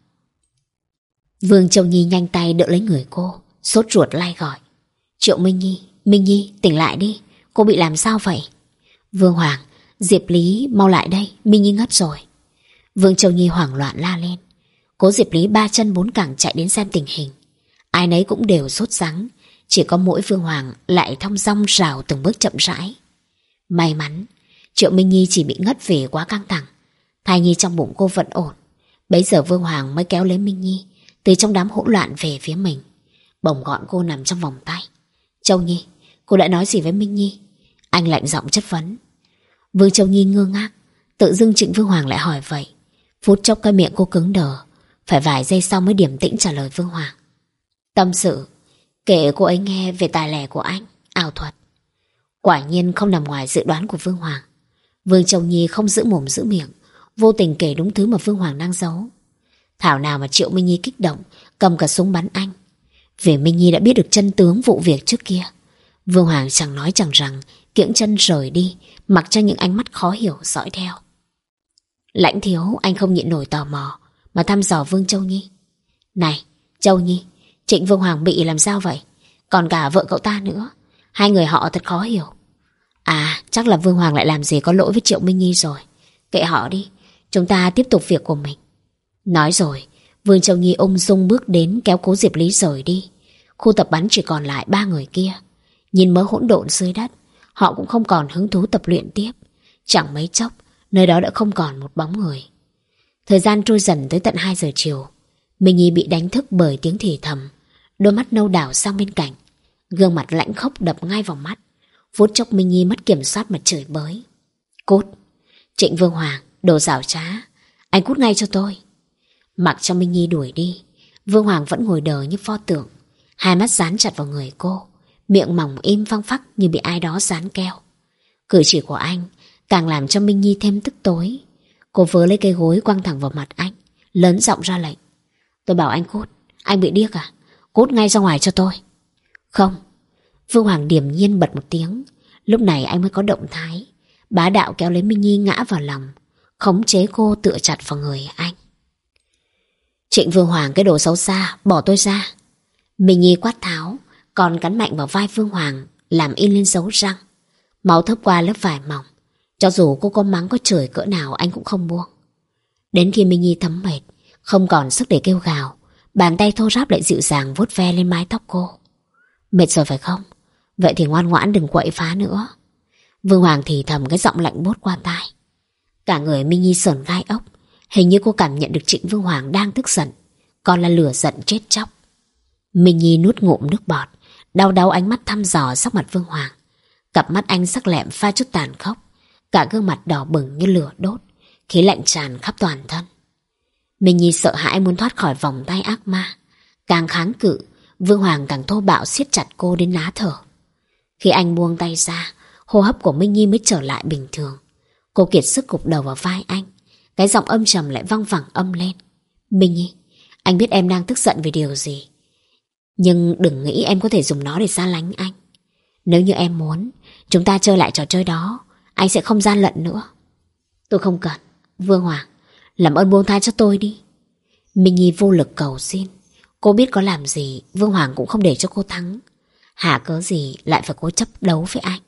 Vương Châu Nhi nhanh tay đỡ lấy người cô, sốt ruột lai gọi. Triệu Minh Nhi, Minh Nhi tỉnh lại đi, cô bị làm sao vậy? Vương Hoàng, Diệp Lý mau lại đây, Minh Nhi ngất rồi. Vương Châu Nhi hoảng loạn la lên. Cố Diệp Lý ba chân bốn cẳng chạy đến xem tình hình. Ai nấy cũng đều sốt sắng, chỉ có mỗi Vương Hoàng lại thong dong rào từng bước chậm rãi. May mắn, Triệu Minh Nhi chỉ bị ngất vì quá căng thẳng. Thai nhi trong bụng cô vẫn ổn. Bấy giờ Vương Hoàng mới kéo lấy Minh Nhi từ trong đám hỗn loạn về phía mình, bồng gọn cô nằm trong vòng tay. Châu Nhi, cô đã nói gì với Minh Nhi? Anh lạnh giọng chất vấn. Vương Châu Nhi ngơ ngác. Tự dưng Trịnh Vương Hoàng lại hỏi vậy. Phút chốc cái miệng cô cứng đờ, phải vài giây sau mới điềm tĩnh trả lời Vương Hoàng. Tâm sự, Kể cô ấy nghe về tài lẻ của anh, ảo thuật. Quả nhiên không nằm ngoài dự đoán của Vương Hoàng. Vương Châu Nhi không giữ mồm giữ miệng, vô tình kể đúng thứ mà Vương Hoàng đang giấu. Thảo nào mà Triệu Minh Nhi kích động, cầm cả súng bắn anh. Vì Minh Nhi đã biết được chân tướng vụ việc trước kia. Vương Hoàng chẳng nói chẳng rằng, kiễng chân rời đi, mặc cho những ánh mắt khó hiểu dõi theo. Lãnh Thiếu anh không nhịn nổi tò mò mà thăm dò Vương Châu Nhi. Này, Châu Nhi, Trịnh Vương Hoàng bị làm sao vậy? Còn cả vợ cậu ta nữa. Hai người họ thật khó hiểu. À, chắc là Vương Hoàng lại làm gì có lỗi với Triệu Minh Nhi rồi. Kệ họ đi, chúng ta tiếp tục việc của mình. Nói rồi, Vương Châu Nhi ung dung bước đến kéo Cố Diệp Lý rời đi. Khu tập bắn chỉ còn lại ba người kia. Nhìn mớ hỗn độn dưới đất, họ cũng không còn hứng thú tập luyện tiếp. Chẳng mấy chốc, nơi đó đã không còn một bóng người. Thời gian trôi dần tới tận hai giờ chiều. Minh Nhi bị đánh thức bởi tiếng thì thầm. Đôi mắt nâu đảo sang bên cạnh, gương mặt lãnh khốc đập ngay vào mắt. Phút chốc Minh Nhi mất kiểm soát mà chửi bới. Cút! Trịnh Vương Hoàng, đồ giảo trá, anh cút ngay cho tôi. Mặc cho Minh Nhi đuổi đi, Vương Hoàng vẫn ngồi đờ như pho tượng, hai mắt dán chặt vào người cô, miệng mỏng im phăng phắc như bị ai đó dán keo. Cử chỉ của anh càng làm cho Minh Nhi thêm tức tối. Cô vớ lấy cây gối quăng thẳng vào mặt anh, lớn giọng ra lệnh. Tôi bảo anh cút, anh bị điếc à? Cút ngay ra ngoài cho tôi. Không. Vương Hoàng điềm nhiên bật một tiếng. Lúc này anh mới có động thái, bá đạo kéo lấy Minh Nhi ngã vào lòng, khống chế cô tựa chặt vào người anh. Trịnh Vương Hoàng, cái đồ xấu xa, bỏ tôi ra. Minh Nhi quát tháo, còn cắn mạnh vào vai Vương Hoàng, làm in lên dấu răng. Máu thấm qua lớp vải mỏng. Cho dù cô có mắng có chửi cỡ nào anh cũng không buông. Đến khi Minh Nhi thấm mệt, không còn sức để kêu gào, bàn tay thô ráp lại dịu dàng vuốt ve lên mái tóc cô. Mệt rồi phải không? Vậy thì ngoan ngoãn đừng quậy phá nữa. Vương Hoàng thì thầm cái giọng lạnh buốt qua tai. Cả người Minh Nhi sởn gai ốc. Hình như cô cảm nhận được Trịnh Vương Hoàng đang tức giận, còn là lửa giận chết chóc. Minh Nhi nuốt ngụm nước bọt, đau đau ánh mắt thăm dò sắc mặt Vương Hoàng. Cặp mắt anh sắc lẹm pha chút tàn khốc, cả gương mặt đỏ bừng như lửa đốt, khí lạnh tràn khắp toàn thân. Minh Nhi sợ hãi muốn thoát khỏi vòng tay ác ma. Càng kháng cự, Vương Hoàng càng thô bạo siết chặt cô đến ná thở. Khi anh buông tay ra, hô hấp của Minh Nhi mới trở lại bình thường. Cô kiệt sức gục đầu vào vai anh, cái giọng âm trầm lại văng vẳng âm lên. Minh Nhi, anh biết em đang tức giận vì điều gì, nhưng đừng nghĩ em có thể dùng nó để xa lánh anh. Nếu như em muốn, chúng ta chơi lại trò chơi đó, anh sẽ không gian lận nữa. Tôi không cần. Vương Hoàng, làm ơn buông tha cho tôi đi. Minh Nhi vô lực cầu xin. Cô biết có làm gì Vương Hoàng cũng không để cho cô thắng. Hả cớ gì lại phải cố chấp đấu với anh.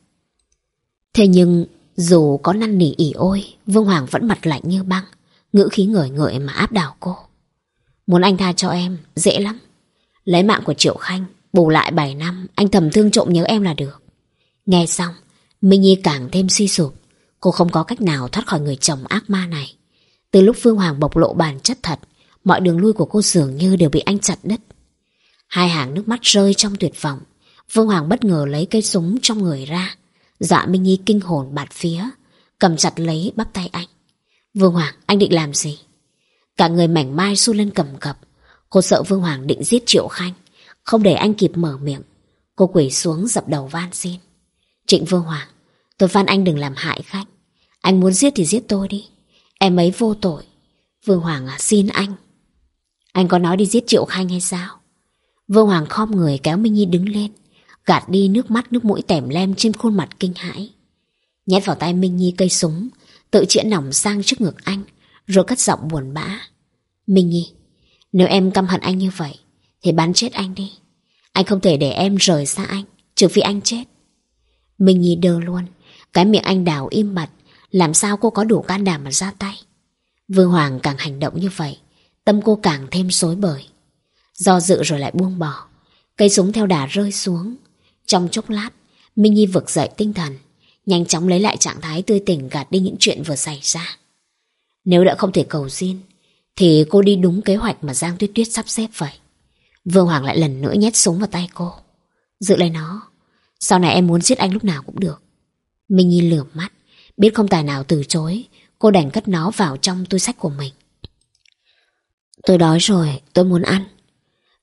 Thế nhưng dù có năn nỉ ỉ ôi, Vương Hoàng vẫn mặt lạnh như băng, ngữ khí ngời ngợi mà áp đảo cô. Muốn anh tha cho em dễ lắm. Lấy mạng của Triệu Khanh bù lại bảy năm anh thầm thương trộm nhớ em là được. Nghe xong, Minh Nhi càng thêm suy sụp. Cô không có cách nào thoát khỏi người chồng ác ma này. Từ lúc Vương Hoàng bộc lộ bản chất thật, mọi đường lui của cô dường như đều bị anh chặt đứt. Hai hàng nước mắt rơi trong tuyệt vọng. Vương Hoàng bất ngờ lấy cây súng trong người ra, dọa Minh Nhi kinh hồn bạt phía, cầm chặt lấy bắp tay anh. Vương Hoàng, anh định làm gì? Cả người mảnh mai su lên cầm cập. Cô sợ Vương Hoàng định giết Triệu Khanh. Không để anh kịp mở miệng, cô quỳ xuống dập đầu van xin. Trịnh Vương Hoàng, tôi van anh đừng làm hại Khanh. Anh muốn giết thì giết tôi đi, em ấy vô tội. Vương Hoàng à, xin anh. Anh có nói đi giết Triệu Khanh hay sao? Vương Hoàng khom người kéo Minh Nhi đứng lên, gạt đi nước mắt nước mũi tèm lem trên khuôn mặt kinh hãi. Nhét vào tay Minh Nhi cây súng, tự chĩa nòng sang trước ngực anh, rồi cất giọng buồn bã. Minh Nhi, nếu em căm hận anh như vậy thì bắn chết anh đi. Anh không thể để em rời xa anh, trừ phi anh chết. Minh Nhi đơ luôn, cái miệng anh đào im bặt, làm sao cô có đủ can đảm mà ra tay. Vương Hoàng càng hành động như vậy, tâm cô càng thêm rối bời. Do dự rồi lại buông bỏ, cây súng theo đà rơi xuống. Trong chốc lát, Minh Nhi vực dậy tinh thần, nhanh chóng lấy lại trạng thái tươi tỉnh, gạt đi những chuyện vừa xảy ra. Nếu đã không thể cầu xin thì cô đi đúng kế hoạch mà Giang Tuyết Tuyết sắp xếp vậy. Vương Hoàng lại lần nữa nhét súng vào tay cô. Giữ lấy nó, sau này em muốn giết anh lúc nào cũng được. Minh Nhi lườm mắt, biết không tài nào từ chối, cô đành cất nó vào trong túi xách của mình. Tôi đói rồi, tôi muốn ăn.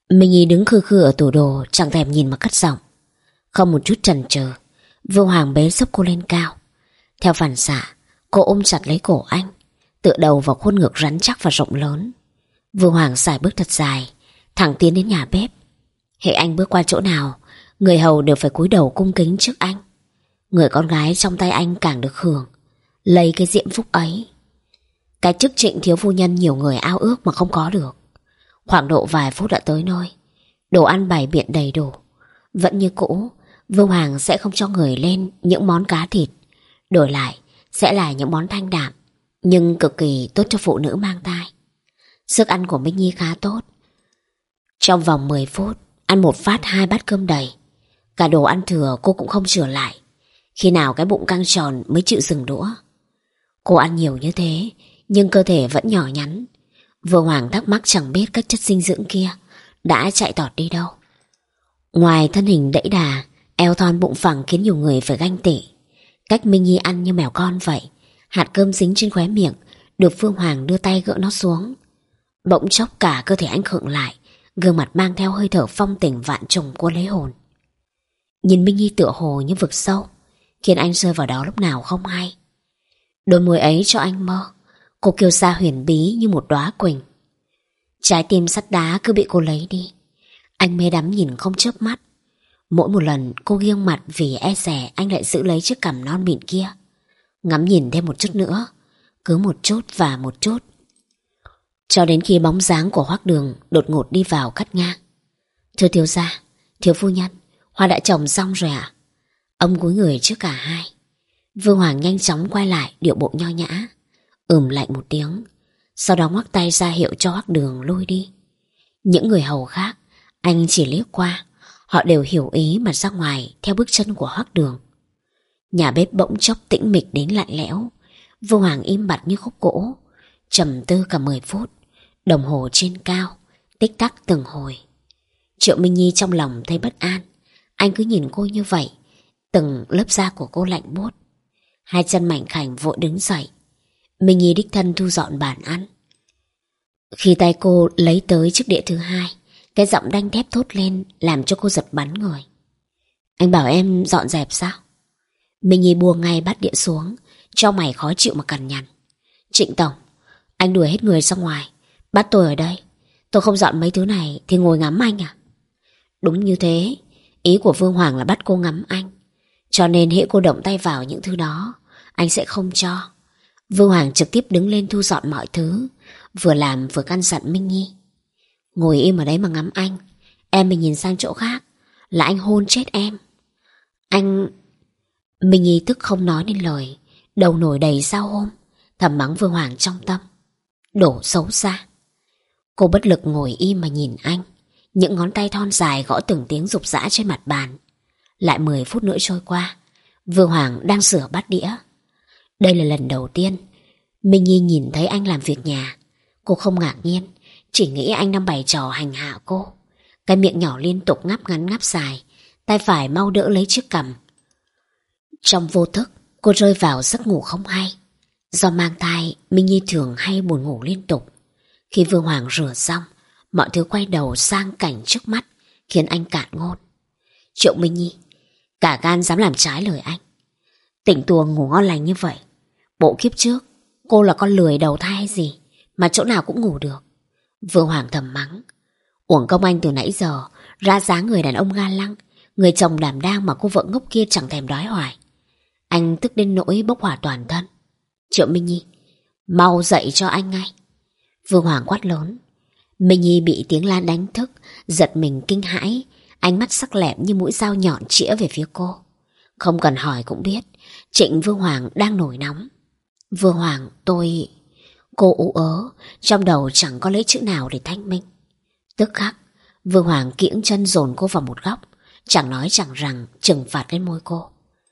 Minh Nhi đứng khư khư ở tủ đồ, chẳng thèm nhìn mà cất giọng. Không một chút chần chừ, Vương Hoàng bế xốc cô lên cao. Theo phản xạ, cô ôm chặt lấy cổ anh, tựa đầu vào khuôn ngực rắn chắc và rộng lớn. Vương Hoàng sải bước thật dài, thẳng tiến đến nhà bếp. Hễ anh bước qua chỗ nào, người hầu đều phải cúi đầu cung kính trước anh. Người con gái trong tay anh càng được hưởng, lấy cái diễm phúc ấy. Cái chức trịnh thiếu phu nhân nhiều người ao ước mà không có được. Khoảng độ vài phút đã tới nơi, đồ ăn bày biện đầy đủ. Vẫn như cũ, Vương Hoàng sẽ không cho người lên những món cá thịt, đổi lại sẽ là những món thanh đạm nhưng cực kỳ tốt cho phụ nữ mang thai. Sức ăn của Minh Nhi khá tốt. Trong vòng mười phút, ăn một phát hai bát cơm đầy. Cả đồ ăn thừa cô cũng không chừa lại. Khi nào cái bụng căng tròn mới chịu dừng đũa. Cô ăn nhiều như thế, nhưng cơ thể vẫn nhỏ nhắn. Vương Hoàng thắc mắc chẳng biết các chất dinh dưỡng kia đã chạy tọt đi đâu. Ngoài thân hình đẫy đà, eo thon bụng phẳng khiến nhiều người phải ganh tị. Cách Minh Nhi ăn như mèo con vậy. Hạt cơm dính trên khóe miệng, được Vương Hoàng đưa tay gỡ nó xuống. Bỗng chốc cả cơ thể anh khựng lại, gương mặt mang theo hơi thở phong tình vạn trùng của lấy hồn. Nhìn Minh Nhi tựa hồ như vực sâu, khiến anh rơi vào đó lúc nào không hay. Đôi môi ấy cho anh mơ, cô kiêu sa huyền bí như một đóa quỳnh. Trái tim sắt đá cứ bị cô lấy đi. Anh mê đắm nhìn không chớp mắt. Mỗi một lần cô nghiêng mặt vì e dè anh lại giữ lấy chiếc cằm non mịn kia, ngắm nhìn thêm một chút nữa, cứ một chút và một chút, cho đến khi bóng dáng của Hoắc Đường đột ngột đi vào cắt ngang. Thưa thiếu gia, thiếu phu nhân, hoa đã trồng xong rồi ạ. Ông cúi người trước cả hai. Vương Hoàng nhanh chóng quay lại điệu bộ nho nhã, ừm lạnh một tiếng, sau đó ngoắc tay ra hiệu cho Hoắc Đường lui đi. Những người hầu khác anh chỉ liếc qua, họ đều hiểu ý mà ra ngoài theo bước chân của Hoắc Đường. Nhà bếp bỗng chốc tĩnh mịch đến lạnh lẽo. Vương Hoàng im bặt như khúc gỗ, trầm tư cả mười phút. Đồng hồ trên cao tích tắc từng hồi. Triệu Minh Nhi trong lòng thấy bất an. Anh cứ nhìn cô như vậy, từng lớp da của cô lạnh buốt. Hai chân mảnh khảnh vội đứng dậy. Minh Nhi đích thân thu dọn bàn ăn. Khi tay cô lấy tới chiếc đĩa thứ hai, cái giọng đanh thép thốt lên làm cho cô giật bắn người. Anh bảo em dọn dẹp sao? Minh Nhi buông ngay bát đĩa xuống, cho mày khó chịu mà cằn nhằn. Trịnh tổng, anh đuổi hết người ra ngoài, bắt tôi ở đây. Tôi không dọn mấy thứ này thì ngồi ngắm anh à? Đúng như thế, ý của Vương Hoàng là bắt cô ngắm anh. Cho nên hễ cô động tay vào những thứ đó, anh sẽ không cho. Vương Hoàng trực tiếp đứng lên thu dọn mọi thứ, vừa làm vừa căn dặn Minh Nhi. Ngồi im ở đấy mà ngắm anh, em mình nhìn sang chỗ khác là anh hôn chết em. Anh... Minh Nhi tức không nói nên lời, đầu nổi đầy sao hôm, thầm mắng Vương Hoàng trong tâm. Đổ xấu xa. Cô bất lực ngồi im mà nhìn anh. Những ngón tay thon dài gõ từng tiếng rục rã trên mặt bàn. Lại mười phút nữa trôi qua, Vương Hoàng đang rửa bát đĩa. Đây là lần đầu tiên Minh Nhi nhìn thấy anh làm việc nhà. Cô không ngạc nhiên, chỉ nghĩ anh đang bày trò hành hạ cô. Cái miệng nhỏ liên tục ngáp ngắn ngáp dài, tay phải mau đỡ lấy chiếc cằm. Trong vô thức, cô rơi vào giấc ngủ không hay. Do mang thai, Minh Nhi thường hay buồn ngủ liên tục. Khi Vương Hoàng rửa xong, mọi thứ quay đầu sang cảnh trước mắt, khiến anh cạn ngôn. Triệu Minh Nhi, cả gan dám làm trái lời anh. Tỉnh tuồng ngủ ngon lành như vậy, bộ kiếp trước cô là con lười đầu thai hay gì mà chỗ nào cũng ngủ được. Vương Hoàng thầm mắng. Uổng công anh từ nãy giờ ra dáng người đàn ông ga lăng, người chồng đảm đang mà cô vợ ngốc kia chẳng thèm đói hoài. Anh tức đến nỗi bốc hỏa toàn thân. Triệu Minh Nhi, mau dậy cho anh ngay. Vương Hoàng quát lớn. Minh Nhi bị tiếng la đánh thức, giật mình kinh hãi, ánh mắt sắc lẹm như mũi dao nhọn chĩa về phía cô. Không cần hỏi cũng biết, Trịnh Vương Hoàng đang nổi nóng. Vương Hoàng, tôi... Cô ú ớ, trong đầu chẳng có lấy chữ nào để thanh minh. Tức khắc, Vương Hoàng kiễng chân dồn cô vào một góc, chẳng nói chẳng rằng trừng phạt lên môi cô.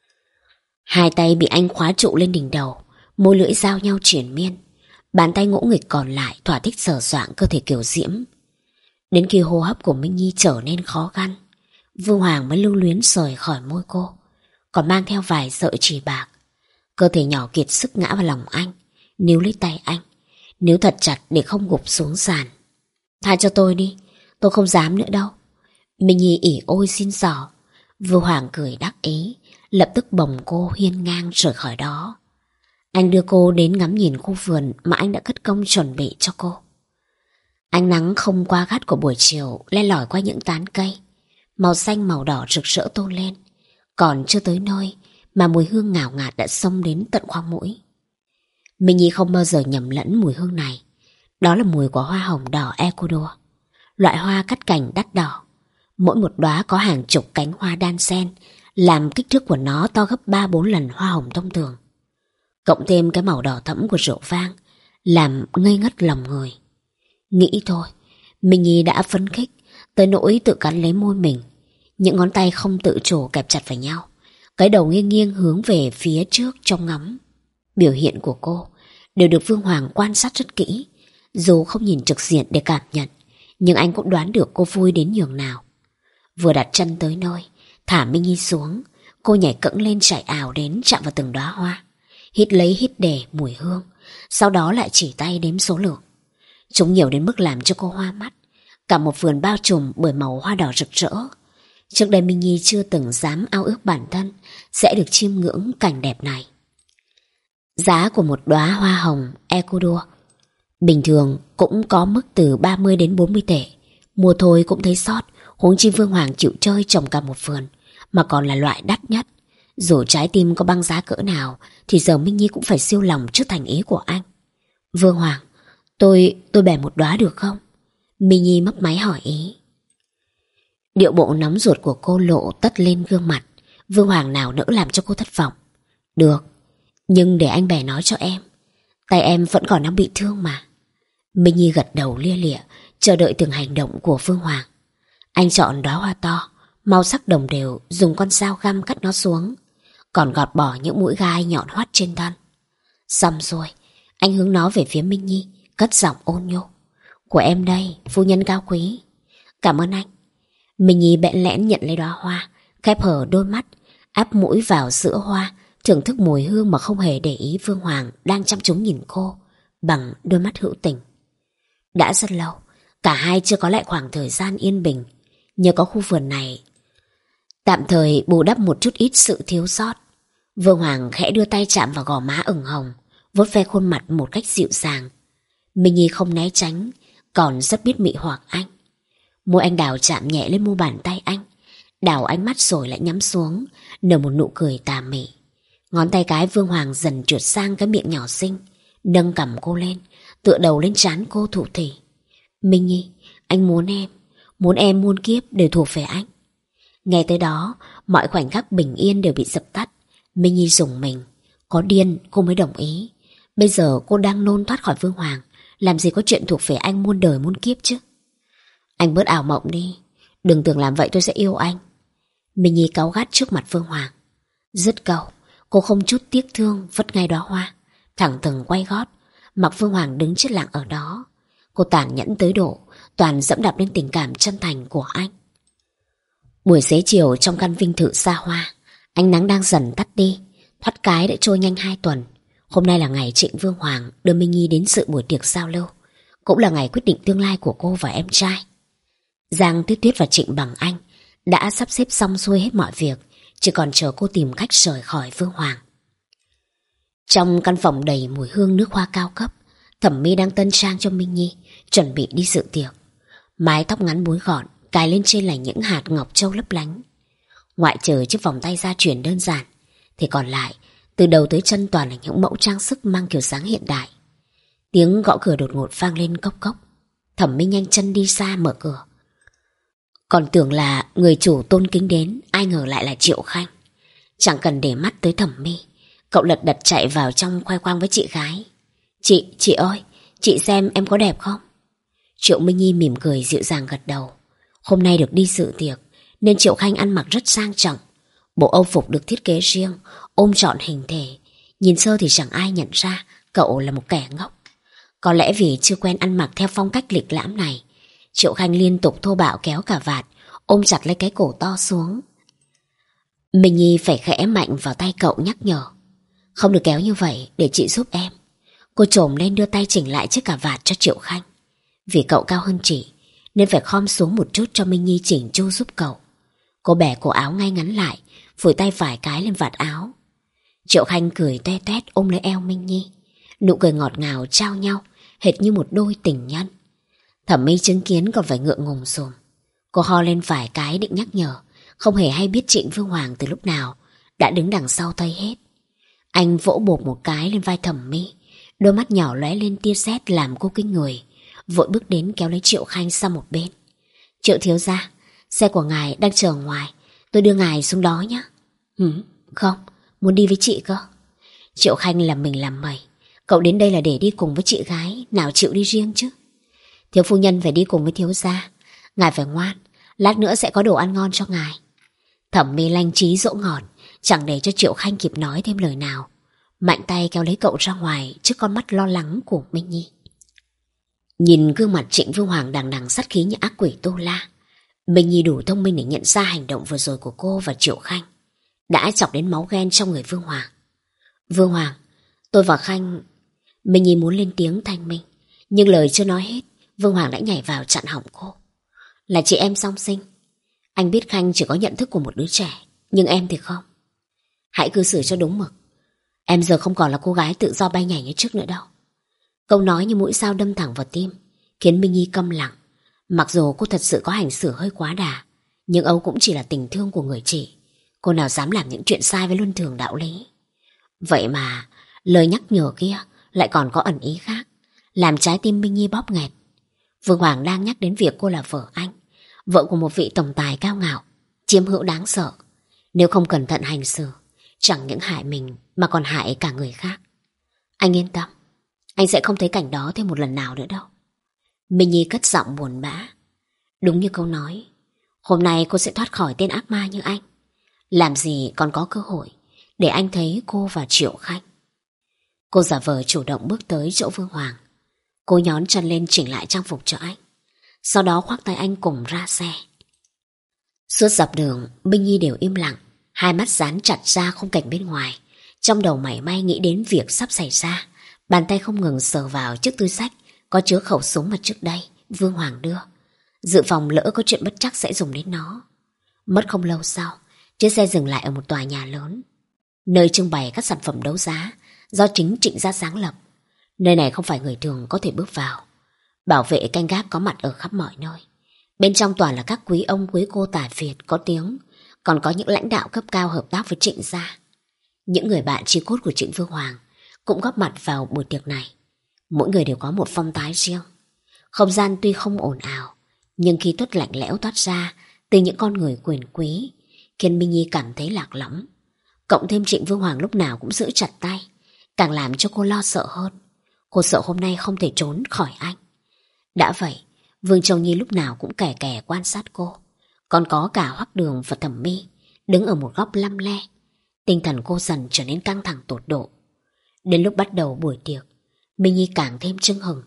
Hai tay bị anh khóa trụ lên đỉnh đầu, môi lưỡi giao nhau triển miên. Bàn tay ngỗ nghịch còn lại thỏa thích sờ soạng cơ thể kiểu diễm. Đến khi hô hấp của Minh Nhi trở nên khó khăn, Vương Hoàng mới lưu luyến rời khỏi môi cô, còn mang theo vài sợi chỉ bạc. Cơ thể nhỏ kiệt sức ngã vào lòng anh, níu lấy tay anh, níu thật chặt để không gục xuống sàn. Tha cho tôi đi, tôi không dám nữa đâu. Minh Nhi ỉ ôi xin xỏ. Vương Hoàng cười đắc ý, lập tức bồng cô hiên ngang rời khỏi đó. Anh đưa cô đến ngắm nhìn khu vườn mà anh đã cất công chuẩn bị cho cô. Ánh nắng không quá gắt của buổi chiều len lỏi qua những tán cây, màu xanh màu đỏ rực rỡ tôn lên. Còn chưa tới nơi mà mùi hương ngào ngạt đã xông đến tận khoang mũi. Minh Nhi không bao giờ nhầm lẫn mùi hương này. Đó là mùi của hoa hồng đỏ Ecuador, loại hoa cắt cành đắt đỏ. Mỗi một đóa có hàng chục cánh hoa đan xen, làm kích thước của nó to gấp ba bốn lần hoa hồng thông thường. Cộng thêm cái màu đỏ thẫm của rượu vang, làm ngây ngất lòng người. Nghĩ thôi, Minh Nhi đã phấn khích tới nỗi tự cắn lấy môi mình. Những ngón tay không tự chủ kẹp chặt vào nhau, cái đầu nghiêng nghiêng hướng về phía trước trông ngắm. Biểu hiện của cô đều được Vương Hoàng quan sát rất kỹ. Dù không nhìn trực diện để cảm nhận, nhưng anh cũng đoán được cô vui đến nhường nào. Vừa đặt chân tới nơi, thả Minh Nhi xuống, cô nhảy cẫng lên chạy ảo đến chạm vào từng đóa hoa, hít lấy hít để mùi hương, sau đó lại chỉ tay đếm số lượng. Chúng nhiều đến mức làm cho cô hoa mắt. Cả một vườn bao trùm bởi màu hoa đỏ rực rỡ. Trước đây Minh Nhi chưa từng dám ao ước bản thân sẽ được chiêm ngưỡng cảnh đẹp này. Giá của một đóa hoa hồng Ecuador bình thường cũng có mức từ ba mươi đến bốn mươi tệ. Mua thôi cũng thấy sót, huống chi Vương Hoàng chịu chơi trồng cả một vườn, mà còn là loại đắt nhất. Dù trái tim có băng giá cỡ nào thì giờ Minh Nhi cũng phải siêu lòng trước thành ý của anh. Vương Hoàng, tôi tôi bẻ một đóa được không? Minh Nhi mấp máy hỏi ý. Điệu bộ nóng ruột của cô lộ tất lên gương mặt. Vương Hoàng nào nỡ làm cho cô thất vọng. Được, nhưng để anh bẻ nó cho em. Tay em vẫn còn đang bị thương mà. Minh Nhi gật đầu lia lịa, chờ đợi từng hành động của Vương Hoàng. Anh chọn đóa hoa to, màu sắc đồng đều, dùng con dao găm cắt nó xuống, còn gọt bỏ những mũi gai nhọn hoắt trên thân. Xong rồi, anh hướng nó về phía Minh Nhi, cất giọng ôn nhô. Của em đây, phu nhân cao quý. Cảm ơn anh. Minh Nhi bẽn lẽn nhận lấy đóa hoa, khép hở đôi mắt, áp mũi vào giữa hoa, thưởng thức mùi hương mà không hề để ý Vương Hoàng đang chăm chú nhìn cô bằng đôi mắt hữu tình. Đã rất lâu, cả hai chưa có lại khoảng thời gian yên bình. Nhờ có khu vườn này tạm thời bù đắp một chút ít sự thiếu sót. Vương Hoàng khẽ đưa tay chạm vào gò má ửng hồng, vuốt ve khuôn mặt một cách dịu dàng. Minh Nhi không né tránh, còn rất biết mị hoặc anh. Môi anh đào chạm nhẹ lên mu bàn tay anh, đảo ánh mắt rồi lại nhắm xuống, nở một nụ cười tà mị. Ngón tay cái Vương Hoàng dần trượt sang cái miệng nhỏ xinh, nâng cằm cô lên, tựa đầu lên trán cô thủ thỉ. Minh Nhi, anh muốn em, muốn em muôn kiếp đều thuộc về anh. Nghe tới đó, mọi khoảnh khắc bình yên đều bị dập tắt. Minh Nhi rùng mình, có điên cô mới đồng ý. Bây giờ cô đang nôn thoát khỏi Vương Hoàng, làm gì có chuyện thuộc về anh muôn đời muôn kiếp chứ. Anh bớt ảo mộng đi, đừng tưởng làm vậy tôi sẽ yêu anh. Minh Nhi cáu gắt trước mặt Vương Hoàng. Dứt câu, cô không chút tiếc thương vứt ngay đóa hoa, thẳng thừng quay gót, mặc Vương Hoàng đứng chết lặng ở đó. Cô tàn nhẫn tới độ toàn dẫm đạp lên tình cảm chân thành của anh. Buổi xế chiều trong căn vinh thự xa hoa, ánh nắng đang dần tắt đi, thoát cái đã trôi nhanh hai tuần. Hôm nay là ngày Trịnh Vương Hoàng đưa Minh Nhi đến sự buổi tiệc giao lưu, cũng là ngày quyết định tương lai của cô và em trai. Giang Tuyết Tuyết và Trịnh Bằng Anh đã sắp xếp xong xuôi hết mọi việc, chỉ còn chờ cô tìm cách rời khỏi Vương Hoàng. Trong căn phòng đầy mùi hương nước hoa cao cấp, Thẩm My đang tân trang cho Minh Nhi, chuẩn bị đi dự tiệc. Mái tóc ngắn búi gọn, cài lên trên là những hạt ngọc châu lấp lánh. Ngoại trừ chiếc vòng tay gia truyền đơn giản, thì còn lại từ đầu tới chân toàn là những mẫu trang sức mang kiểu dáng hiện đại. Tiếng gõ cửa đột ngột vang lên cốc cốc. Thẩm My nhanh chân đi xa mở cửa. Còn tưởng là người chủ tôn kính đến, ai ngờ lại là Triệu Khanh. Chẳng cần để mắt tới Thẩm My, cậu lật đật chạy vào trong khoe khoang với chị gái. Chị, chị ơi, chị xem em có đẹp không? Triệu Minh Nhi mỉm cười dịu dàng gật đầu. Hôm nay được đi dự tiệc nên Triệu Khanh ăn mặc rất sang trọng. Bộ âu phục được thiết kế riêng, ôm trọn hình thể. Nhìn sơ thì chẳng ai nhận ra cậu là một kẻ ngốc. Có lẽ vì chưa quen ăn mặc theo phong cách lịch lãm này, Triệu Khanh liên tục thô bạo kéo cà vạt, ôm chặt lấy cái cổ to xuống. Minh Nhi phải khẽ mạnh vào tay cậu nhắc nhở. Không được kéo như vậy, để chị giúp em. Cô chồm lên đưa tay chỉnh lại chiếc cà vạt cho Triệu Khanh. Vì cậu cao hơn chị nên phải khom xuống một chút cho Minh Nhi chỉnh chu giúp cậu. Cô bẻ cổ áo ngay ngắn lại, phủi tay vài cái lên vạt áo. Triệu Khanh cười toe toét ôm lấy eo Minh Nhi, nụ cười ngọt ngào trao nhau, hệt như một đôi tình nhân. Thẩm My chứng kiến còn phải ngượng ngùng xồm. Cô ho lên vài cái định nhắc nhở, không hề hay biết Trịnh Vương Hoàng từ lúc nào đã đứng đằng sau thấy hết. Anh vỗ bột một cái lên vai Thẩm My, đôi mắt nhỏ lóe lên tia sét làm cô kinh người, vội bước đến kéo lấy Triệu Khanh sang một bên. Triệu thiếu gia, xe của ngài đang chờ ngoài, tôi đưa ngài xuống đó nhé. Hử, không, muốn đi với chị cơ. Triệu Khanh làm mình làm mày, cậu đến đây là để đi cùng với chị gái, nào chịu đi riêng chứ. Thiếu phu nhân phải đi cùng với thiếu gia, ngài phải ngoan, lát nữa sẽ có đồ ăn ngon cho ngài. Thẩm My lanh trí dỗ ngọt, chẳng để cho Triệu Khanh kịp nói thêm lời nào, mạnh tay kéo lấy cậu ra ngoài trước con mắt lo lắng của Minh Nhi. Nhìn gương mặt Trịnh Vương Hoàng đằng đằng sát khí như ác quỷ Tô La, Minh Nhi đủ thông minh để nhận ra hành động vừa rồi của cô và Triệu Khanh đã chọc đến máu ghen trong người Vương Hoàng. Vương Hoàng, tôi và Khanh... Minh Nhi muốn lên tiếng thanh minh, nhưng lời chưa nói hết, Vương Hoàng đã nhảy vào chặn họng cô. Là chị em song sinh. Anh biết Khanh chỉ có nhận thức của một đứa trẻ, nhưng em thì không. Hãy cư xử cho đúng mực. Em giờ không còn là cô gái tự do bay nhảy như trước nữa đâu. Câu nói như mũi dao đâm thẳng vào tim, khiến Minh Nhi câm lặng. Mặc dù cô thật sự có hành xử hơi quá đà, nhưng Âu cũng chỉ là tình thương của người chị. Cô nào dám làm những chuyện sai với luân thường đạo lý. Vậy mà lời nhắc nhở kia lại còn có ẩn ý khác, làm trái tim Minh Nhi bóp nghẹt. Vương Hoàng đang nhắc đến việc cô là vợ anh, vợ của một vị tổng tài cao ngạo, chiếm hữu đáng sợ. Nếu không cẩn thận hành xử, chẳng những hại mình mà còn hại cả người khác. Anh yên tâm, anh sẽ không thấy cảnh đó thêm một lần nào nữa đâu. Minh Nhi cất giọng buồn bã. Đúng như câu nói, hôm nay cô sẽ thoát khỏi tên ác ma như anh. Làm gì còn có cơ hội để anh thấy cô và Triệu Khanh. Cô giả vờ chủ động bước tới chỗ Vương Hoàng. Cô nhón chân lên chỉnh lại trang phục cho anh, sau đó khoác tay anh cùng ra xe. Suốt dọc đường, Minh Nhi đều im lặng, hai mắt dán chặt ra khung cảnh bên ngoài. Trong đầu mảy may nghĩ đến việc sắp xảy ra, bàn tay không ngừng sờ vào chiếc túi xách có chứa khẩu súng mà trước đây Vương Hoàng đưa, dự phòng lỡ có chuyện bất trắc sẽ dùng đến nó. Mất không lâu sau, chiếc xe dừng lại ở một tòa nhà lớn, nơi trưng bày các sản phẩm đấu giá do chính Trịnh gia sáng lập. Nơi này không phải người thường có thể bước vào. Bảo vệ canh gác có mặt ở khắp mọi nơi. Bên trong toàn là các quý ông quý cô tài Việt có tiếng, còn có những lãnh đạo cấp cao hợp tác với Trịnh gia. Những người bạn chí cốt của Trịnh Vương Hoàng cũng góp mặt vào buổi tiệc này. Mỗi người đều có một phong thái riêng. Không gian tuy không ồn ào, nhưng khí tức lạnh lẽo toát ra từ những con người quyền quý, khiến Minh Nhi cảm thấy lạc lõng. Cộng thêm Trịnh Vương Hoàng lúc nào cũng giữ chặt tay, càng làm cho cô lo sợ hơn. Cô sợ hôm nay không thể trốn khỏi anh. Đã vậy, Vương Châu Nhi lúc nào cũng kè kè quan sát cô. Còn có cả Hoắc Đường và Thẩm My đứng ở một góc lăm le. Tinh thần cô dần trở nên căng thẳng tột độ. Đến lúc bắt đầu buổi tiệc, Minh Nhi càng thêm chưng hừng.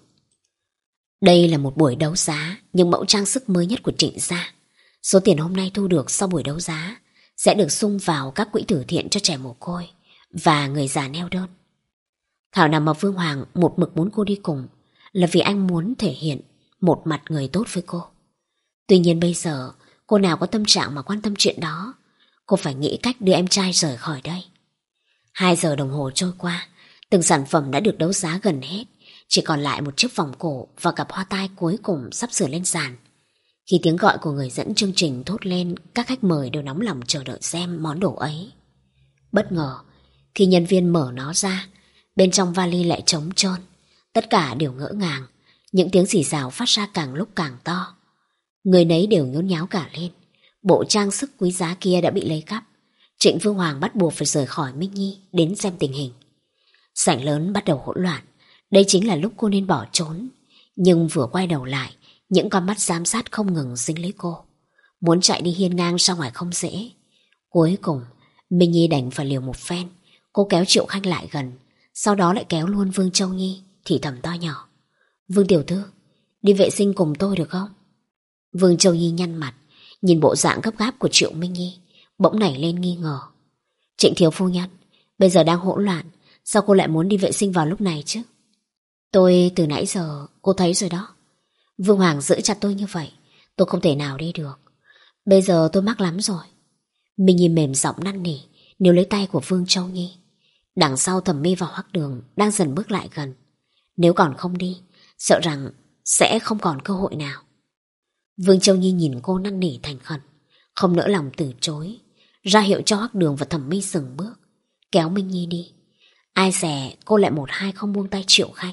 Đây là một buổi đấu giá những mẫu trang sức mới nhất của Trịnh gia. Số tiền hôm nay thu được sau buổi đấu giá sẽ được sung vào các quỹ từ thiện cho trẻ mồ côi và người già neo đơn. Thảo nào mà Vương Hoàng một mực muốn cô đi cùng là vì anh muốn thể hiện một mặt người tốt với cô. Tuy nhiên bây giờ cô nào có tâm trạng mà quan tâm chuyện đó. Cô phải nghĩ cách đưa em trai rời khỏi đây. Hai giờ đồng hồ trôi qua, từng sản phẩm đã được đấu giá gần hết, chỉ còn lại một chiếc vòng cổ và cặp hoa tai cuối cùng sắp sửa lên sàn. Khi tiếng gọi của người dẫn chương trình thốt lên, các khách mời đều nóng lòng chờ đợi xem món đồ ấy. Bất ngờ, khi nhân viên mở nó ra, bên trong vali lại trống trơn. Tất cả đều ngỡ ngàng, những tiếng rì rào phát ra càng lúc càng to. Người nấy đều nhốn nháo cả lên. Bộ trang sức quý giá kia đã bị lấy cắp. Trịnh Vương Hoàng bắt buộc phải rời khỏi Minh Nhi đến xem tình hình. Sảnh lớn bắt đầu hỗn loạn. Đây chính là lúc cô nên bỏ trốn. Nhưng vừa quay đầu lại, những con mắt giám sát không ngừng dính lấy cô. Muốn chạy đi hiên ngang ra ngoài không dễ. Cuối cùng, Minh Nhi đành phải liều một phen. Cô kéo Triệu Khanh lại gần, sau đó lại kéo luôn Vương Châu Nhi, thì thầm to nhỏ. Vương tiểu thư, đi vệ sinh cùng tôi được không? Vương Châu Nhi nhăn mặt, nhìn bộ dạng gấp gáp của Triệu Minh Nhi, bỗng nảy lên nghi ngờ. Trịnh thiếu phu nhân, bây giờ đang hỗn loạn, sao cô lại muốn đi vệ sinh vào lúc này chứ? Tôi từ nãy giờ, cô thấy rồi đó. Vương Hoàng giữ chặt tôi như vậy, Tôi không thể nào đi được. Bây giờ tôi mắc lắm rồi. Minh Nhi mềm giọng năn nỉ, níu lấy tay của Vương Châu Nhi. Đằng sau Thẩm Mi và Hoắc Đường đang dần bước lại gần. Nếu còn không đi, sợ rằng sẽ không còn cơ hội nào. Vương Châu Nhi nhìn cô năn nỉ thành khẩn, không nỡ lòng từ chối, ra hiệu cho Hoắc Đường và Thẩm Mi dừng bước, kéo Minh Nhi đi. Ai dè cô lại một hai không buông tay Triệu Khanh.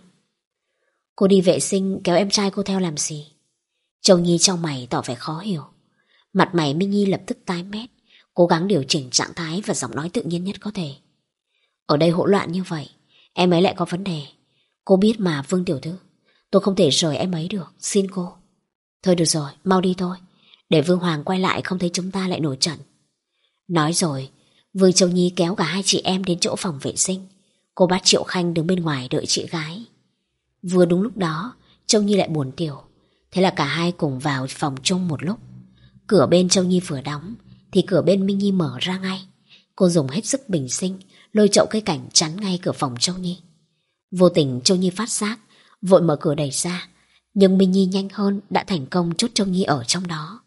Cô đi vệ sinh kéo em trai cô theo làm gì? Châu Nhi trong mày tỏ vẻ khó hiểu. Mặt mày Minh Nhi lập tức tái mét, cố gắng điều chỉnh trạng thái và giọng nói tự nhiên nhất có thể. Ở đây hỗn loạn như vậy, em ấy lại có vấn đề. Cô biết mà Vương tiểu thư, tôi không thể rời em ấy được, xin cô. Thôi được rồi, mau đi thôi, để Vương Hoàng quay lại không thấy chúng ta lại nổi trận. Nói rồi, Vương Châu Nhi kéo cả hai chị em đến chỗ phòng vệ sinh. Cô bắt Triệu Khanh đứng bên ngoài đợi chị gái. Vừa đúng lúc đó, Châu Nhi lại buồn tiểu. Thế là cả hai cùng vào phòng chung một lúc. Cửa bên Châu Nhi vừa đóng thì cửa bên Minh Nhi mở ra ngay. Cô dùng hết sức bình sinh, lôi chậu cây cảnh chắn ngay cửa phòng Châu Nhi. Vô tình Châu Nhi phát giác, vội mở cửa đẩy ra. Nhưng Minh Nhi nhanh hơn đã thành công chốt Châu Nhi ở trong đó.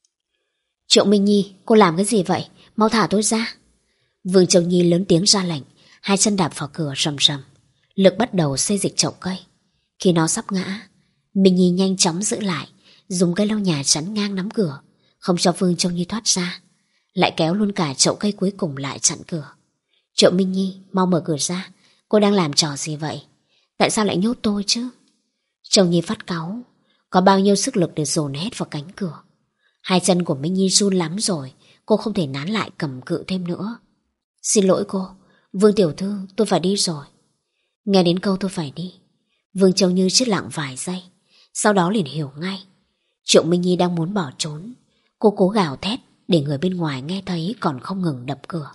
Triệu Minh Nhi, cô làm cái gì vậy? Mau thả tôi ra. Vương Châu Nhi lớn tiếng ra lệnh, hai chân đạp vào cửa rầm rầm. Lực bắt đầu xê dịch chậu cây. Khi nó sắp ngã, Minh Nhi nhanh chóng giữ lại, dùng cây lau nhà chắn ngang nắm cửa, không cho Vương Châu Nhi thoát ra. Lại kéo luôn cả chậu cây cuối cùng lại chặn cửa. Triệu Minh Nhi, mau mở cửa ra. Cô đang làm trò gì vậy? Tại sao lại nhốt tôi chứ? Châu Nhi phát cáu, có bao nhiêu sức lực để dồn hết vào cánh cửa. Hai chân của Minh Nhi run lắm rồi, cô không thể nán lại cầm cự thêm nữa. Xin lỗi cô, Vương tiểu thư, tôi phải đi rồi. Nghe đến câu tôi phải đi, Vương Châu Như chết lặng vài giây, sau đó liền hiểu ngay. Triệu Minh Nhi đang muốn bỏ trốn. Cô cố gào thét để người bên ngoài nghe thấy, còn không ngừng đập cửa.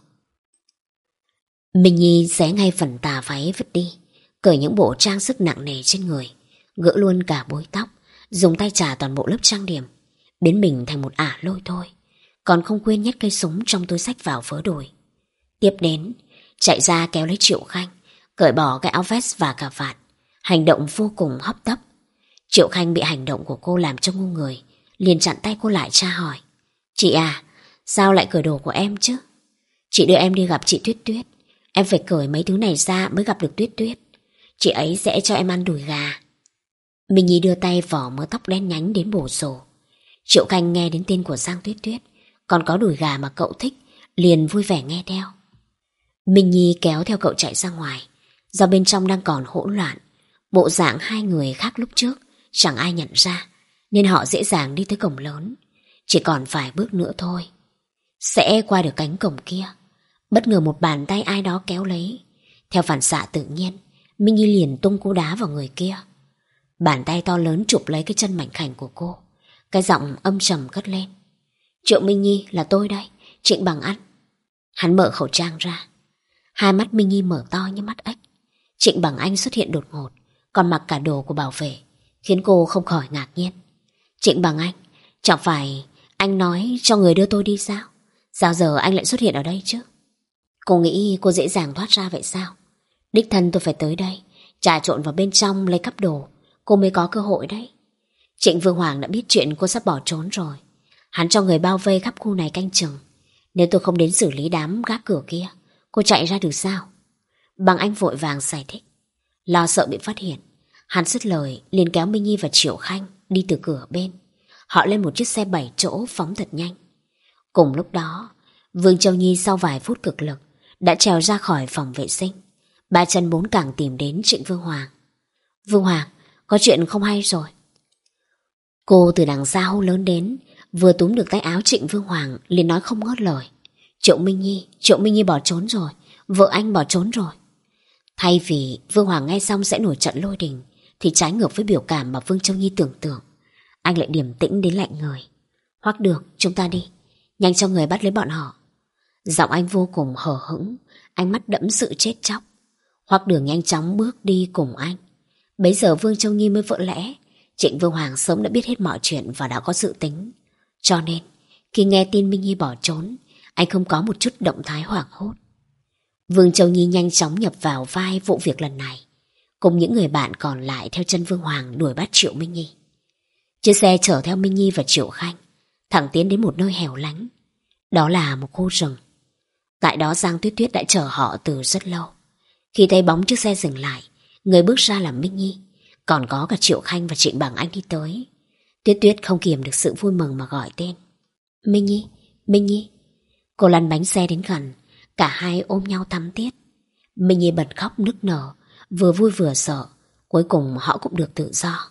Minh Nhi xé ngay phần tà váy vứt đi, cởi những bộ trang sức nặng nề trên người, gỡ luôn cả búi tóc, dùng tay trả toàn bộ lớp trang điểm, biến mình thành một ả lôi thôi. Còn không quên nhét cây súng trong túi xách vào vớ đùi. Tiếp đến, chạy ra kéo lấy Triệu Khanh, cởi bỏ cái áo vest và cà vạt, hành động vô cùng hấp tấp. Triệu Khanh bị hành động của cô làm cho ngu người, liền chặn tay cô lại tra hỏi. Chị à, sao lại cởi đồ của em chứ? Chị đưa em đi gặp chị Tuyết Tuyết, em phải cởi mấy thứ này ra mới gặp được Tuyết Tuyết. Chị ấy sẽ cho em ăn đùi gà. Minh Nhi đưa tay vỏ mớ tóc đen nhánh đến bổ sổ. Triệu Khanh nghe đến tên của Giang Tuyết Tuyết, còn có đùi gà mà cậu thích, liền vui vẻ nghe theo. Minh Nhi kéo theo cậu chạy ra ngoài. Do bên trong đang còn hỗn loạn, bộ dạng hai người khác lúc trước chẳng ai nhận ra, nên họ dễ dàng đi tới cổng lớn. Chỉ còn vài bước nữa thôi sẽ qua được cánh cổng kia. Bất ngờ một bàn tay ai đó kéo lấy. Theo phản xạ tự nhiên, Minh Nhi liền tung cú đá vào người kia. Bàn tay to lớn chụp lấy cái chân mảnh khảnh của cô. Cái giọng âm trầm cất lên. Triệu Minh Nhi, là tôi đây, Trịnh Bằng Anh. Hắn mở khẩu trang ra. Hai mắt Minh Nhi mở to như mắt ếch. Trịnh Bằng Anh xuất hiện đột ngột, còn mặc cả đồ của bảo vệ, khiến cô không khỏi ngạc nhiên. Trịnh Bằng Anh, chẳng phải anh nói cho người đưa tôi đi sao? Sao giờ anh lại xuất hiện ở đây chứ? Cô nghĩ cô dễ dàng thoát ra vậy sao? Đích thân tôi phải tới đây, trà trộn vào bên trong lấy cắp đồ, cô mới có cơ hội đấy. Trịnh Vương Hoàng đã biết chuyện cô sắp bỏ trốn rồi. Hắn cho người bao vây khắp khu này canh chừng. Nếu tôi không đến xử lý đám gác cửa kia, cô chạy ra được sao? Bằng Anh vội vàng giải thích. Lo sợ bị phát hiện, hắn dứt lời liền kéo Minh Nhi và Triệu Khanh đi từ cửa bên. Họ lên một chiếc xe bảy chỗ phóng thật nhanh. Cùng lúc đó, Vương Châu Nhi sau vài phút cực lực đã trèo ra khỏi phòng vệ sinh. Ba chân bốn cẳng tìm đến Trịnh Vương Hoàng. Vương Hoàng, có chuyện không hay rồi. Cô từ đằng xa hô lớn đến, vừa túm được tay áo Trịnh Vương Hoàng liền nói không ngớt lời. Triệu Minh Nhi, Triệu Minh Nhi bỏ trốn rồi, vợ anh bỏ trốn rồi. Thay vì Vương Hoàng nghe xong sẽ nổi trận lôi đình, thì trái ngược với biểu cảm mà Vương Châu Nhi tưởng tượng, anh lại điềm tĩnh đến lạnh người. Hoắc Đường, chúng ta đi, nhanh cho người bắt lấy bọn họ. Giọng anh vô cùng hờ hững, ánh mắt đẫm sự chết chóc. Hoắc Đường nhanh chóng bước đi cùng anh. Bấy giờ Vương Châu Nhi mới vỡ lẽ, Trịnh Vương Hoàng sớm đã biết hết mọi chuyện và đã có dự tính. Cho nên khi nghe tin Minh Nhi bỏ trốn, anh không có một chút động thái hoảng hốt. Vương Châu Nhi nhanh chóng nhập vào vai vụ việc lần này, cùng những người bạn còn lại theo chân Vương Hoàng đuổi bắt Triệu Minh Nhi. Chiếc xe chở theo Minh Nhi và Triệu Khanh thẳng tiến đến một nơi hẻo lánh. Đó là một khu rừng. Tại đó Giang Tuyết Tuyết đã chờ họ từ rất lâu. Khi thấy bóng chiếc xe dừng lại, người bước ra là Minh Nhi, còn có cả Triệu Khanh và Trịnh Bằng Anh đi tới. Tuyết Tuyết không kiềm được sự vui mừng mà gọi tên. Minh Nhi, Minh Nhi. Cô lăn bánh xe đến gần, cả hai ôm nhau thắm thiết. Minh Nhi bật khóc nức nở, vừa vui vừa sợ. Cuối cùng họ cũng được tự do.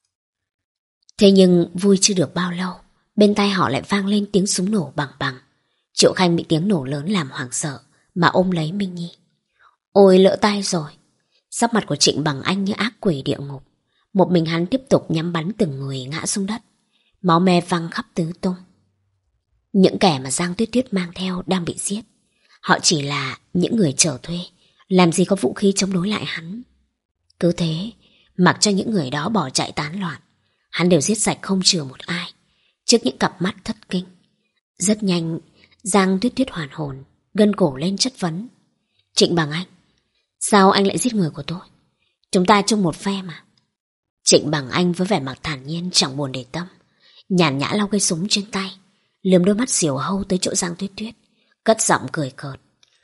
Thế nhưng vui chưa được bao lâu, bên tai họ lại vang lên tiếng súng nổ bằng bằng. Triệu Khanh bị tiếng nổ lớn làm hoảng sợ mà ôm lấy Minh Nhi. Ôi lỡ tay rồi. Sắc mặt của Trịnh Bằng Anh như ác quỷ địa ngục. Một mình hắn tiếp tục nhắm bắn từng người ngã xuống đất. Máu me văng khắp tứ tung. Những kẻ mà Giang Tuyết Tuyết mang theo đang bị giết. Họ chỉ là những người trở thuê, làm gì có vũ khí chống đối lại hắn. Cứ thế, mặc cho những người đó bỏ chạy tán loạn, hắn đều giết sạch không chừa một ai, trước những cặp mắt thất kinh. Rất nhanh, Giang Tuyết Tuyết hoàn hồn, gân cổ lên chất vấn. Trịnh Bằng Anh, sao anh lại giết người của tôi? Chúng ta chung một phe mà. Trịnh Bằng Anh với vẻ mặt thản nhiên chẳng buồn để tâm, nhàn nhã lau cây súng trên tay, lườm đôi mắt diều hâu tới chỗ Giang Tuyết Tuyết, cất giọng cười cợt.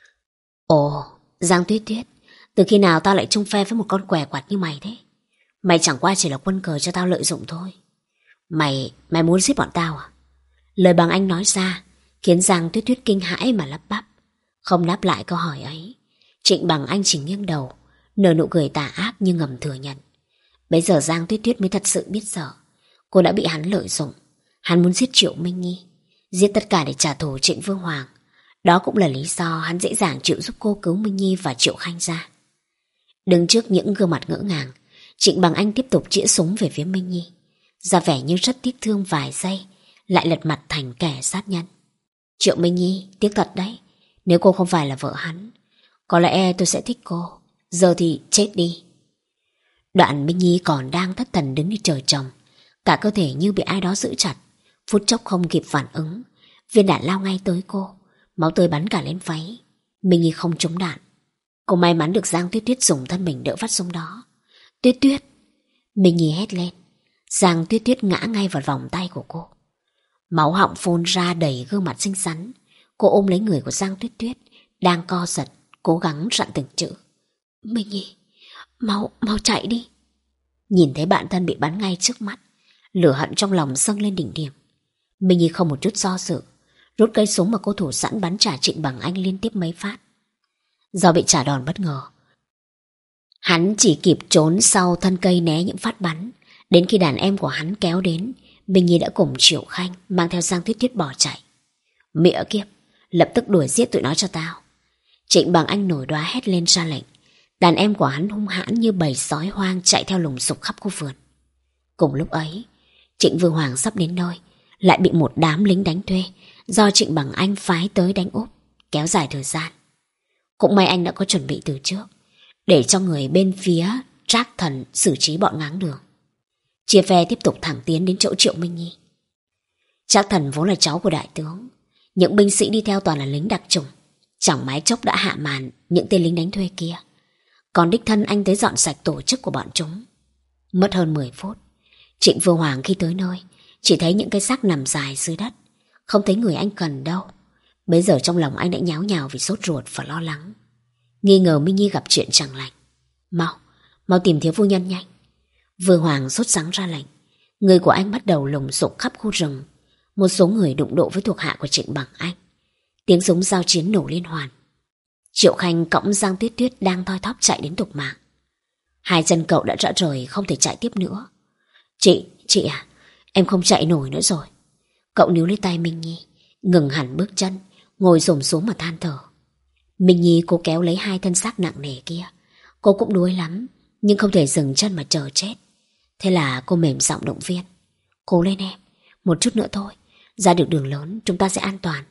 Ồ, Giang Tuyết Tuyết, từ khi nào tao lại chung phe với một con què quặt như mày thế? Mày chẳng qua chỉ là quân cờ cho tao lợi dụng thôi. Mày, mày muốn giết bọn tao à? Lời Bằng Anh nói ra khiến Giang Tuyết Tuyết kinh hãi mà lắp bắp, không đáp lại câu hỏi ấy. Trịnh Bằng Anh chỉ nghiêng đầu, nở nụ cười tà ác nhưng ngầm thừa nhận. Bây giờ Giang Tuyết Tuyết mới thật sự biết sợ. Cô đã bị hắn lợi dụng. Hắn muốn giết Triệu Minh Nhi, giết tất cả để trả thù Trịnh Vương Hoàng. Đó cũng là lý do hắn dễ dàng chịu giúp cô cứu Minh Nhi và Triệu Khanh ra. Đứng trước những gương mặt ngỡ ngàng, Trịnh Bằng Anh tiếp tục chĩa súng về phía Minh Nhi, ra vẻ như rất tiếc thương vài giây, lại lật mặt thành kẻ sát nhân. Triệu Minh Nhi, tiếc thật đấy. Nếu cô không phải là vợ hắn, có lẽ tôi sẽ thích cô. Giờ thì chết đi. Đoạn Minh Nhi còn đang thất thần đứng như trời trồng, cả cơ thể như bị ai đó giữ chặt. Phút chốc không kịp phản ứng, viên đạn lao ngay tới cô, máu tươi bắn cả lên váy. Minh Nhi không trúng đạn. Cô may mắn được Giang Tuyết Tuyết dùng thân mình đỡ phát súng đó. Tuyết Tuyết! Minh Nhi hét lên. Giang Tuyết Tuyết ngã ngay vào vòng tay của cô. Máu họng phun ra đầy gương mặt xinh xắn. Cô ôm lấy người của Giang Tuyết Tuyết, đang co giật, cố gắng rặn từng chữ. Minh Nhi, mau, mau chạy đi. Nhìn thấy bạn thân bị bắn ngay trước mắt, lửa hận trong lòng dâng lên đỉnh điểm. Minh Nhi không một chút do dự, rút cây súng mà cô thủ sẵn bắn trả Trịnh Bằng Anh liên tiếp mấy phát. Do bị trả đòn bất ngờ, hắn chỉ kịp trốn sau thân cây né những phát bắn. Đến khi đàn em của hắn kéo đến, Minh Nhi đã cùng Triệu Khanh mang theo Giang Tuyết Tuyết bỏ chạy. Mẹ kiếp, lập tức đuổi giết tụi nó cho tao. Trịnh Bằng Anh nổi đoá hét lên ra lệnh. Đàn em của hắn hung hãn như bầy sói hoang chạy theo lùng sục khắp khu vườn. Cùng lúc ấy, Trịnh Vương Hoàng sắp đến nơi, lại bị một đám lính đánh thuê do Trịnh Bằng Anh phái tới đánh úp, kéo dài thời gian. Cũng may anh đã có chuẩn bị từ trước, để cho người bên phía Trác Thần xử trí bọn ngáng đường. Chia phe tiếp tục thẳng tiến đến chỗ Triệu Minh Nhi. Trác Thần vốn là cháu của đại tướng, những binh sĩ đi theo toàn là lính đặc chủng, chẳng mái chốc đã hạ màn những tên lính đánh thuê kia. Còn đích thân anh tới dọn sạch tổ chức của bọn chúng. Mất hơn mười phút, Trịnh Vương Hoàng khi tới nơi chỉ thấy những cái xác nằm dài dưới đất, không thấy người anh cần đâu. Bây giờ trong lòng anh đã nháo nhào vì sốt ruột và lo lắng, nghi ngờ Minh Nhi gặp chuyện chẳng lành. Mau, mau tìm thiếu phu nhân nhanh. Vương Hoàng sốt sắng ra lệnh. Người của anh bắt đầu lùng sục khắp khu rừng. Một số người đụng độ với thuộc hạ của Trịnh Bằng Anh. Tiếng súng giao chiến nổ liên hoàn. Triệu Khanh cõng Giang Tuyết Tuyết đang thoi thóp chạy đến tục mạng. Hai chân cậu đã rã rời không thể chạy tiếp nữa. Chị, chị à, em không chạy nổi nữa rồi. Cậu níu lấy tay Minh Nhi, ngừng hẳn bước chân, ngồi xổm xuống mà than thở. Minh Nhi cố kéo lấy hai thân xác nặng nề kia. Cô cũng đuối lắm, nhưng không thể dừng chân mà chờ chết. Thế là cô mềm giọng động viên. Cố lên em, một chút nữa thôi, ra được đường lớn chúng ta sẽ an toàn.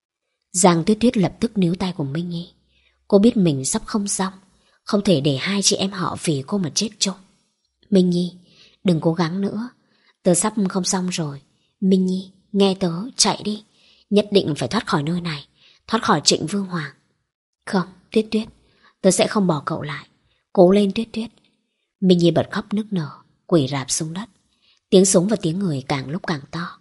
Giang Tuyết Tuyết lập tức níu tay của Minh Nhi. Cô biết mình sắp không xong, không thể để hai chị em họ vì cô mà chết chung. Minh Nhi, đừng cố gắng nữa, tớ sắp không xong rồi. Minh Nhi, nghe tớ, chạy đi. Nhất định phải thoát khỏi nơi này, thoát khỏi Trịnh Vương Hoàng. Không, Tuyết Tuyết, tớ sẽ không bỏ cậu lại. Cố lên Tuyết Tuyết. Minh Nhi bật khóc nức nở, quỳ rạp xuống đất. Tiếng súng và tiếng người càng lúc càng to.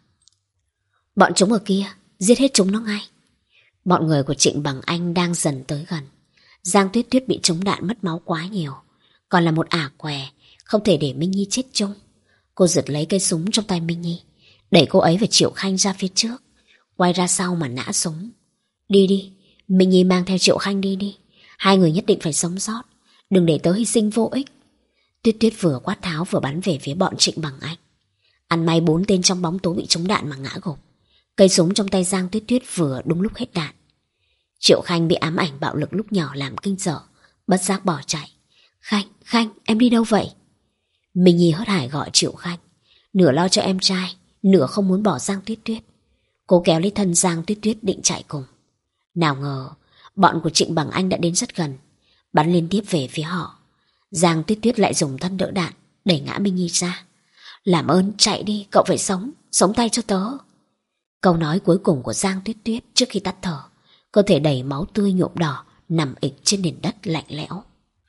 Bọn chúng ở kia, giết hết chúng nó ngay. Bọn người của Trịnh Bằng Anh đang dần tới gần. Giang Tuyết Tuyết bị trúng đạn mất máu quá nhiều, còn là một ả què, không thể để Minh Nhi chết chung. Cô giật lấy cây súng trong tay Minh Nhi, đẩy cô ấy và Triệu Khanh ra phía trước, quay ra sau mà nã súng. Đi đi, Minh Nhi mang theo Triệu Khanh đi đi. Hai người nhất định phải sống sót, đừng để tớ hy sinh vô ích. Tuyết Tuyết vừa quát tháo vừa bắn về phía bọn Trịnh Bằng Anh. Ăn may bốn tên trong bóng tối bị trúng đạn mà ngã gục. Cây súng trong tay Giang Tuyết Tuyết vừa đúng lúc hết đạn. Triệu Khanh bị ám ảnh bạo lực lúc nhỏ làm kinh sợ, bất giác bỏ chạy. Khanh, Khanh, em đi đâu vậy? Minh Nhi hớt hải gọi Triệu Khanh, nửa lo cho em trai, nửa không muốn bỏ Giang Tuyết Tuyết. Cô kéo lấy thân Giang Tuyết Tuyết định chạy cùng. Nào ngờ bọn của Trịnh Bằng Anh đã đến rất gần, bắn liên tiếp về phía họ. Giang Tuyết Tuyết lại dùng thân đỡ đạn, đẩy ngã Minh Nhi ra. Làm ơn chạy đi, cậu phải sống, sống tay cho tớ. Câu nói cuối cùng của Giang Tuyết Tuyết trước khi tắt thở, cơ thể đầy máu tươi nhuộm đỏ, nằm ịch trên nền đất lạnh lẽo.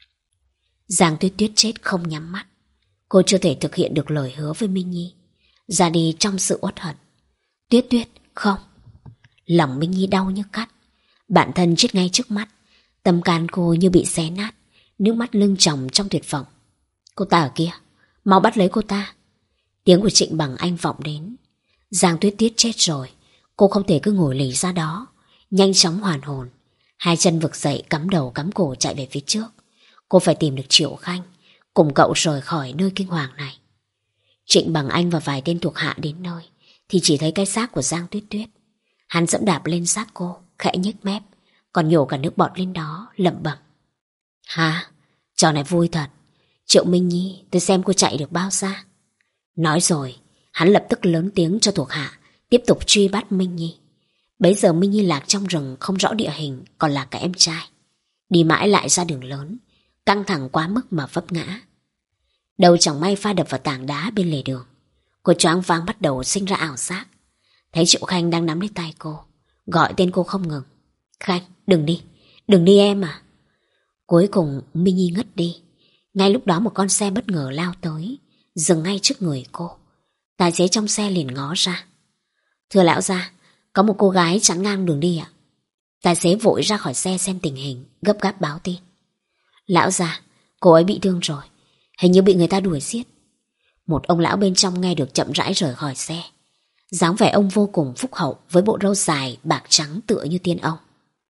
Giang Tuyết Tuyết chết không nhắm mắt. Cô chưa thể thực hiện được lời hứa với Minh Nhi, ra đi trong sự uất hận. Tuyết Tuyết, không. Lòng Minh Nhi đau như cắt. Bản thân chết ngay trước mắt, tâm can cô như bị xé nát, nước mắt lưng tròng trong tuyệt vọng. Cô ta ở kia, mau bắt lấy cô ta. Tiếng của Trịnh Bằng Anh vọng đến. Giang Tuyết Tuyết chết rồi, cô không thể cứ ngồi lì ra đó. Nhanh chóng hoàn hồn, hai chân vực dậy, cắm đầu cắm cổ chạy về phía trước. Cô phải tìm được Triệu Khanh, cùng cậu rời khỏi nơi kinh hoàng này. Trịnh Bằng Anh và vài tên thuộc hạ đến nơi thì chỉ thấy cái xác của Giang Tuyết Tuyết. Hắn dẫm đạp lên xác cô, khẽ nhếch mép, còn nhổ cả nước bọt lên đó, lẩm bẩm. Hả? Trò này vui thật. Triệu Minh Nhi, tôi xem cô chạy được bao xa. Nói rồi, hắn lập tức lớn tiếng cho thuộc hạ tiếp tục truy bắt Minh Nhi. Bấy giờ Minh Nhi lạc trong rừng không rõ địa hình, còn là cả em trai. Đi mãi lại ra đường lớn, căng thẳng quá mức mà vấp ngã. Đầu chẳng may pha đập vào tảng đá bên lề đường. Cô choáng váng bắt đầu sinh ra ảo giác. Thấy Triệu Khanh đang nắm lấy tay cô, gọi tên cô không ngừng. Khanh, đừng đi, đừng đi em à. Cuối cùng Minh Nhi ngất đi. Ngay lúc đó một con xe bất ngờ lao tới, dừng ngay trước người cô. Tài xế trong xe liền ngó ra. Thưa lão gia, có một cô gái chắn ngang đường đi ạ. Tài xế vội ra khỏi xe xem tình hình, gấp gáp báo tin. Lão gia, cô ấy bị thương rồi, hình như bị người ta đuổi giết. Một ông lão bên trong nghe được chậm rãi rời khỏi xe. Dáng vẻ ông vô cùng phúc hậu với bộ râu dài bạc trắng tựa như tiên ông.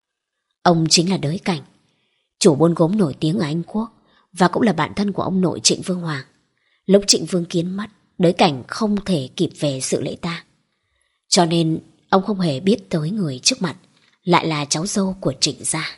Ông chính là Đới Cảnh, chủ buôn gốm nổi tiếng ở Anh Quốc, và cũng là bạn thân của ông nội Trịnh Vương Hoàng. Lúc Trịnh Vương Kiến mất, Đới Cảnh không thể kịp về sự lễ tang, cho nên ông không hề biết tới người trước mặt lại là cháu dâu của Trịnh gia.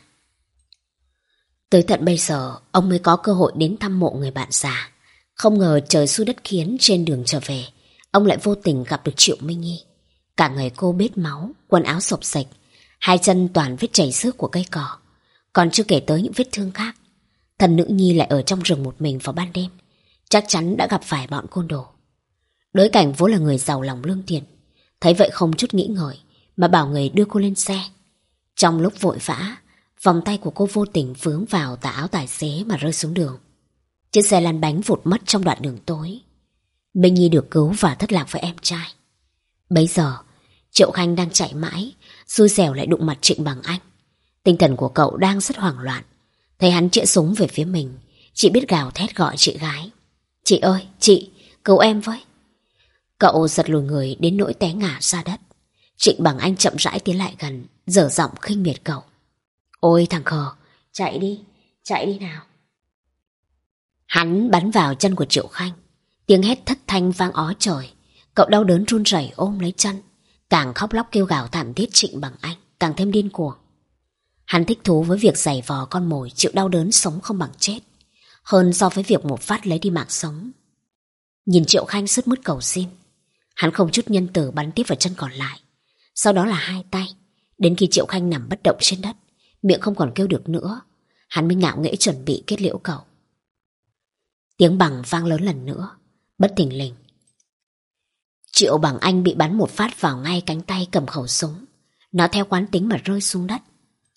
Tới tận bây giờ ông mới có cơ hội đến thăm mộ người bạn già. Không ngờ trời xui đất khiến, trên đường trở về ông lại vô tình gặp được Triệu Minh Nhi. Cả người cô bết máu, quần áo xộc xệch, hai chân toàn vết chảy xước của cây cỏ, còn chưa kể tới những vết thương khác. Thần nữ nhi lại ở trong rừng một mình vào ban đêm, chắc chắn đã gặp phải bọn côn đồ. Đới Cảnh vốn là người giàu lòng lương thiện, thấy vậy không chút nghĩ ngợi mà bảo người đưa cô lên xe. Trong lúc vội vã, vòng tay của cô vô tình vướng vào tà áo tài xế mà rơi xuống đường. Chiếc xe lăn bánh vụt mất trong đoạn đường tối. Minh Nhi được cứu và thất lạc với em trai. Bấy giờ Triệu Khanh đang chạy mãi, xui xẻo lại đụng mặt Trịnh Bằng Anh. Tinh thần của cậu đang rất hoảng loạn. Thấy hắn chĩa súng về phía mình, chỉ biết gào thét gọi chị gái. Chị ơi, chị, cứu em với. Cậu giật lùi người đến nỗi té ngã ra đất. Trịnh Bằng Anh chậm rãi tiến lại gần, dở giọng khinh miệt cậu. Ôi thằng khờ, chạy đi, chạy đi nào. Hắn bắn vào chân của Triệu Khanh. Tiếng hét thất thanh vang ó trời. Cậu đau đớn run rẩy ôm lấy chân, càng khóc lóc kêu gào thảm thiết. Trịnh Bằng Anh càng thêm điên cuồng. Hắn thích thú với việc giày vò con mồi chịu đau đớn sống không bằng chết, hơn so với việc một phát lấy đi mạng sống. Nhìn Triệu Khanh sướt mướt cầu xin, hắn không chút nhân từ bắn tiếp vào chân còn lại. Sau đó là hai tay, đến khi Triệu Khanh nằm bất động trên đất, miệng không còn kêu được nữa, hắn mới ngạo nghễ chuẩn bị kết liễu cậu. Tiếng bằng vang lớn lần nữa, bất thình lình. Triệu Bằng Anh bị bắn một phát vào ngay cánh tay cầm khẩu súng, nó theo quán tính mà rơi xuống đất.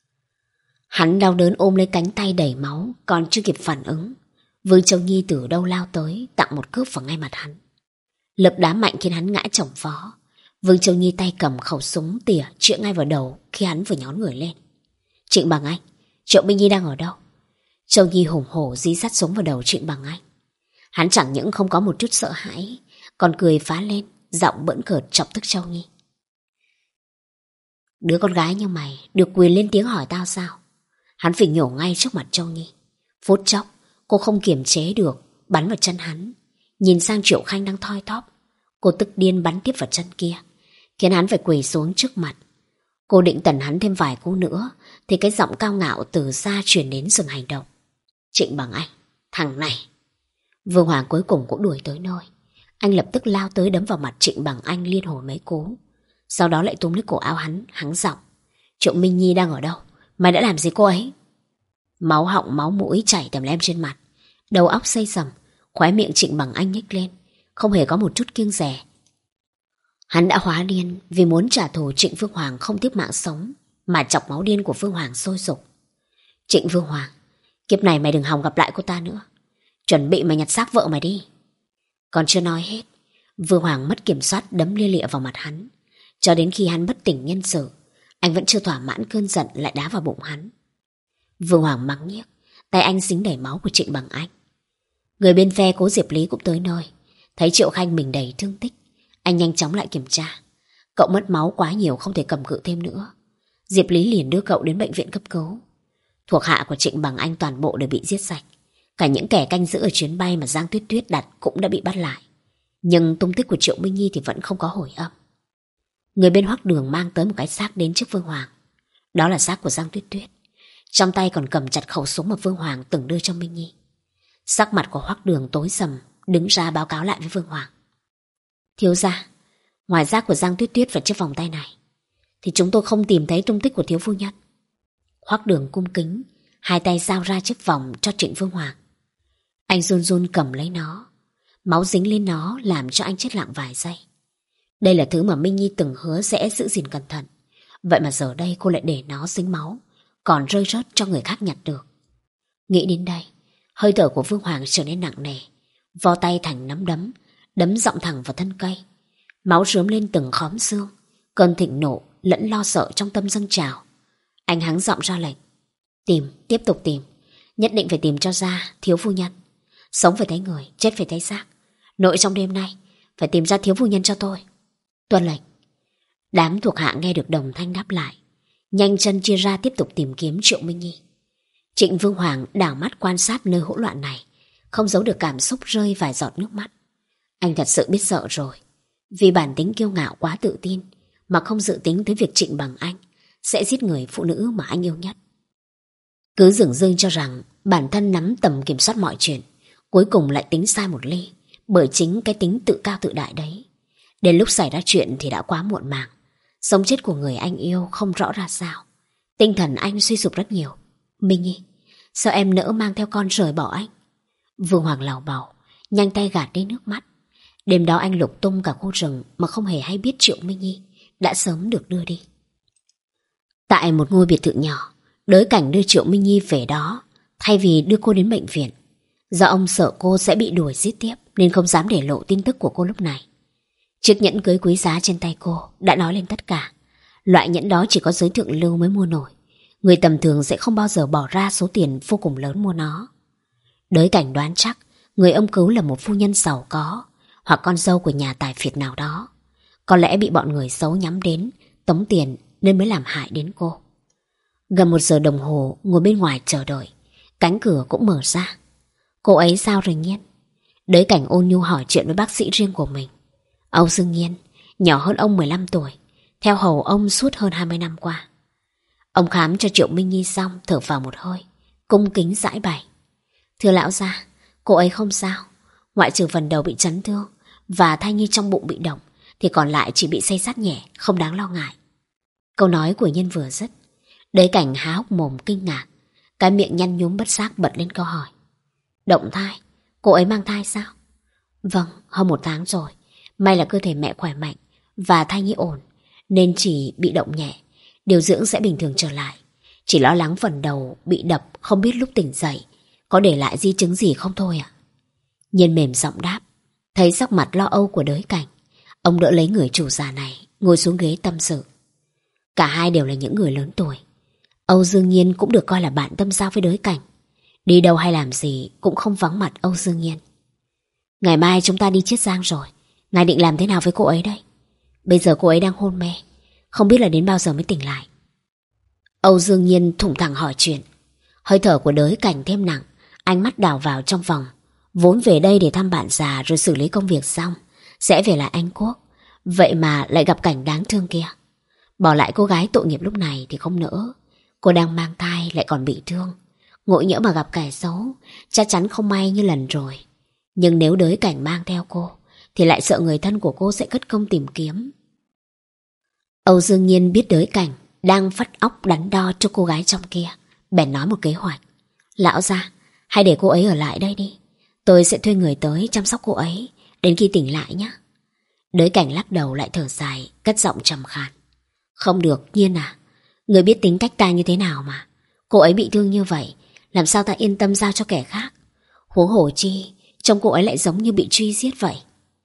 Hắn đau đớn ôm lấy cánh tay đầy máu, còn chưa kịp phản ứng, Vương Châu Nhi từ đâu lao tới tặng một cước vào ngay mặt hắn. Lực đá mạnh khiến hắn ngã chồng vó. Vương Châu Nhi tay cầm khẩu súng tỉa chĩa ngay vào đầu khi hắn vừa nhón người lên. Trịnh Bằng Anh, Triệu Minh Nhi đang ở đâu? Châu Nhi hùng hổ dí sát súng vào đầu Trịnh Bằng Anh. Hắn chẳng những không có một chút sợ hãi, còn cười phá lên, giọng bỡn cợt chọc tức Châu Nhi. Đứa con gái như mày được quyền lên tiếng hỏi tao sao? Hắn phình nhổ ngay trước mặt Châu Nhi. Phút chốc, cô không kiềm chế được, bắn vào chân hắn. Nhìn sang Triệu Khanh đang thoi thóp, cô tức điên bắn tiếp vào chân kia, khiến hắn phải quỳ xuống trước mặt. Cô định tẩn hắn thêm vài cú nữa, thì cái giọng cao ngạo từ xa truyền đến dừng hành động. Trịnh Bằng Anh, thằng này. Vương Hoàng cuối cùng cũng đuổi tới nơi. Anh lập tức lao tới đấm vào mặt Trịnh Bằng Anh liên hồi mấy cú. Sau đó lại túm lấy cổ áo hắn, hắng giọng. Triệu Minh Nhi đang ở đâu? Mày đã làm gì cô ấy? Máu họng máu mũi chảy tèm lem trên mặt. Đầu óc xây sầm, khóe miệng Trịnh Bằng Anh nhếch lên, không hề có một chút kiêng dè. Hắn đã hóa điên vì muốn trả thù Trịnh Vương Hoàng không tiếc mạng sống, mà chọc máu điên của Vương Hoàng sôi sục. Trịnh Vương Hoàng, kiếp này mày đừng hòng gặp lại cô ta nữa. Chuẩn bị mà nhặt xác vợ mày đi. Còn chưa nói hết, Vương Hoàng mất kiểm soát đấm lia lịa vào mặt hắn. Cho đến khi hắn bất tỉnh nhân sự, anh vẫn chưa thỏa mãn cơn giận lại đá vào bụng hắn. Vương Hoàng mắng nhiếc, tay anh dính đầy máu của Trịnh Bằng Anh. Người bên phe Cố Diệp Lý cũng tới nơi. Thấy Triệu Khanh mình đầy thương tích, anh nhanh chóng lại kiểm tra. Cậu mất máu quá nhiều, không thể cầm cự thêm nữa. Diệp Lý liền đưa cậu đến bệnh viện cấp cứu. Thuộc hạ của Trịnh Bằng Anh toàn bộ đều bị giết sạch. Cả những kẻ canh giữ ở chuyến bay mà Giang Tuyết Tuyết đặt cũng đã bị bắt lại. Nhưng tung tích của Triệu Minh Nhi thì vẫn không có hồi âm. Người bên Hoắc Đường mang tới một cái xác đến trước Vương Hoàng. Đó là xác của Giang Tuyết Tuyết. Trong tay còn cầm chặt khẩu súng mà Vương Hoàng từng đưa cho Minh Nhi. Sắc mặt của Hoắc Đường tối sầm, đứng ra báo cáo lại với Vương Hoàng. Thiếu gia, ngoài xác của Giang Tuyết Tuyết và chiếc vòng tay này, thì chúng tôi không tìm thấy tung tích của thiếu phu nhân. Hoắc Đường cung kính, hai tay giao ra chiếc vòng cho Trịnh Vương Hoàng. Anh run run cầm lấy nó. Máu dính lên nó làm cho anh chết lặng vài giây. Đây là thứ mà Minh Nhi từng hứa sẽ giữ gìn cẩn thận. Vậy mà giờ đây cô lại để nó dính máu, còn rơi rớt cho người khác nhặt được. Nghĩ đến đây, hơi thở của Vương Hoàng trở nên nặng nề. Vo tay thành nắm đấm, đấm giọng thẳng vào thân cây. Máu rướm lên từng khóm xương. Cơn thịnh nộ lẫn lo sợ trong tâm dâng trào. Anh hắng giọng ra lệnh. Tìm, tiếp tục tìm. Nhất định phải tìm cho ra thiếu phu nhân. Sống phải thấy người, chết phải thấy xác. Nội trong đêm nay phải tìm ra thiếu phu nhân cho tôi. Tuân lệnh. Đám thuộc hạ nghe được đồng thanh đáp lại, nhanh chân chia ra tiếp tục tìm kiếm Triệu Minh Nhi. Trịnh Vương Hoàng đảo mắt quan sát nơi hỗn loạn này, không giấu được cảm xúc rơi vài giọt nước mắt. Anh thật sự biết sợ rồi. Vì bản tính kiêu ngạo quá tự tin mà không dự tính tới việc Trịnh Bằng Anh sẽ giết người phụ nữ mà anh yêu nhất. Cứ dửng dưng cho rằng bản thân nắm tầm kiểm soát mọi chuyện, cuối cùng lại tính sai một ly, bởi chính cái tính tự cao tự đại đấy. Đến lúc xảy ra chuyện thì đã quá muộn màng. Sống chết của người anh yêu không rõ ra sao. Tinh thần anh suy sụp rất nhiều. Minh Nhi, sao em nỡ mang theo con rời bỏ anh? Vương Hoàng lào bào, nhanh tay gạt đi nước mắt. Đêm đó anh lục tung cả khu rừng mà không hề hay biết Triệu Minh Nhi đã sớm được đưa đi. Tại một ngôi biệt thự nhỏ, Đới Cảnh đưa Triệu Minh Nhi về đó thay vì đưa cô đến bệnh viện. Do ông sợ cô sẽ bị đuổi giết tiếp nên không dám để lộ tin tức của cô lúc này. Chiếc nhẫn cưới quý giá trên tay cô đã nói lên tất cả. Loại nhẫn đó chỉ có giới thượng lưu mới mua nổi. Người tầm thường sẽ không bao giờ bỏ ra số tiền vô cùng lớn mua nó. Đới Cảnh đoán chắc người ông cứu là một phu nhân giàu có, hoặc con dâu của nhà tài phiệt nào đó. Có lẽ bị bọn người xấu nhắm đến, tống tiền nên mới làm hại đến cô. Gần một giờ đồng hồ ngồi bên ngoài chờ đợi, cánh cửa cũng mở ra. Cô ấy sao rồi Nhiên? Đới Cảnh ôn nhu hỏi chuyện với bác sĩ riêng của mình. Âu Dương Nhiên, nhỏ hơn ông mười lăm tuổi, theo hầu ông suốt hơn hai mươi năm qua. Ông khám cho Triệu Minh Nhi xong, thở vào một hơi, cung kính giải bày. Thưa lão gia, cô ấy không sao, ngoại trừ phần đầu bị chấn thương và thai nhi trong bụng bị động, thì còn lại chỉ bị xây xát nhẹ, không đáng lo ngại. Câu nói của Nhân vừa dứt, Đới Cảnh há hốc mồm kinh ngạc, cái miệng nhăn nhúm bất giác bật lên câu hỏi. Động thai? Cô ấy mang thai sao? Vâng, hơn một tháng rồi. May là cơ thể mẹ khỏe mạnh và thai nhi ổn, nên chỉ bị động nhẹ, điều dưỡng sẽ bình thường trở lại. Chỉ lo lắng phần đầu bị đập, không biết lúc tỉnh dậy có để lại di chứng gì không thôi ạ. Nhiên mềm giọng đáp. Thấy sắc mặt lo âu của Đới Cảnh, ông đỡ lấy người chủ già này, ngồi xuống ghế tâm sự. Cả hai đều là những người lớn tuổi. Âu Dương Nhiên cũng được coi là bạn tâm giao với Đới Cảnh. Đi đâu hay làm gì cũng không vắng mặt Âu Dương Nhiên. Ngày mai chúng ta đi Chiết Giang rồi. Ngài định làm thế nào với cô ấy đây? Bây giờ cô ấy đang hôn mê, không biết là đến bao giờ mới tỉnh lại. Âu Dương Nhiên thủng thẳng hỏi chuyện. Hơi thở của Đới Cảnh thêm nặng, ánh mắt đảo vào trong phòng. Vốn về đây để thăm bạn già rồi xử lý công việc xong sẽ về lại Anh Quốc, vậy mà lại gặp cảnh đáng thương kia. Bỏ lại cô gái tội nghiệp lúc này thì không nỡ. Cô đang mang thai lại còn bị thương, ngộ nhỡ mà gặp kẻ xấu chắc chắn không may như lần rồi. Nhưng nếu Đới Cảnh mang theo cô thì lại sợ người thân của cô sẽ cất công tìm kiếm. Âu Dương Nhiên biết Đới Cảnh đang vắt óc đắn đo cho cô gái trong kia, bèn nói một kế hoạch. Lão gia, hãy để cô ấy ở lại đây đi. Tôi sẽ thuê người tới chăm sóc cô ấy đến khi tỉnh lại nhé. Đới Cảnh lắc đầu lại thở dài, cất giọng trầm khàn. Không được, Nhiên à. Người biết tính cách ta như thế nào mà. Cô ấy bị thương như vậy, làm sao ta yên tâm giao cho kẻ khác. Huống hồ chi, trông cô ấy lại giống như bị truy giết vậy.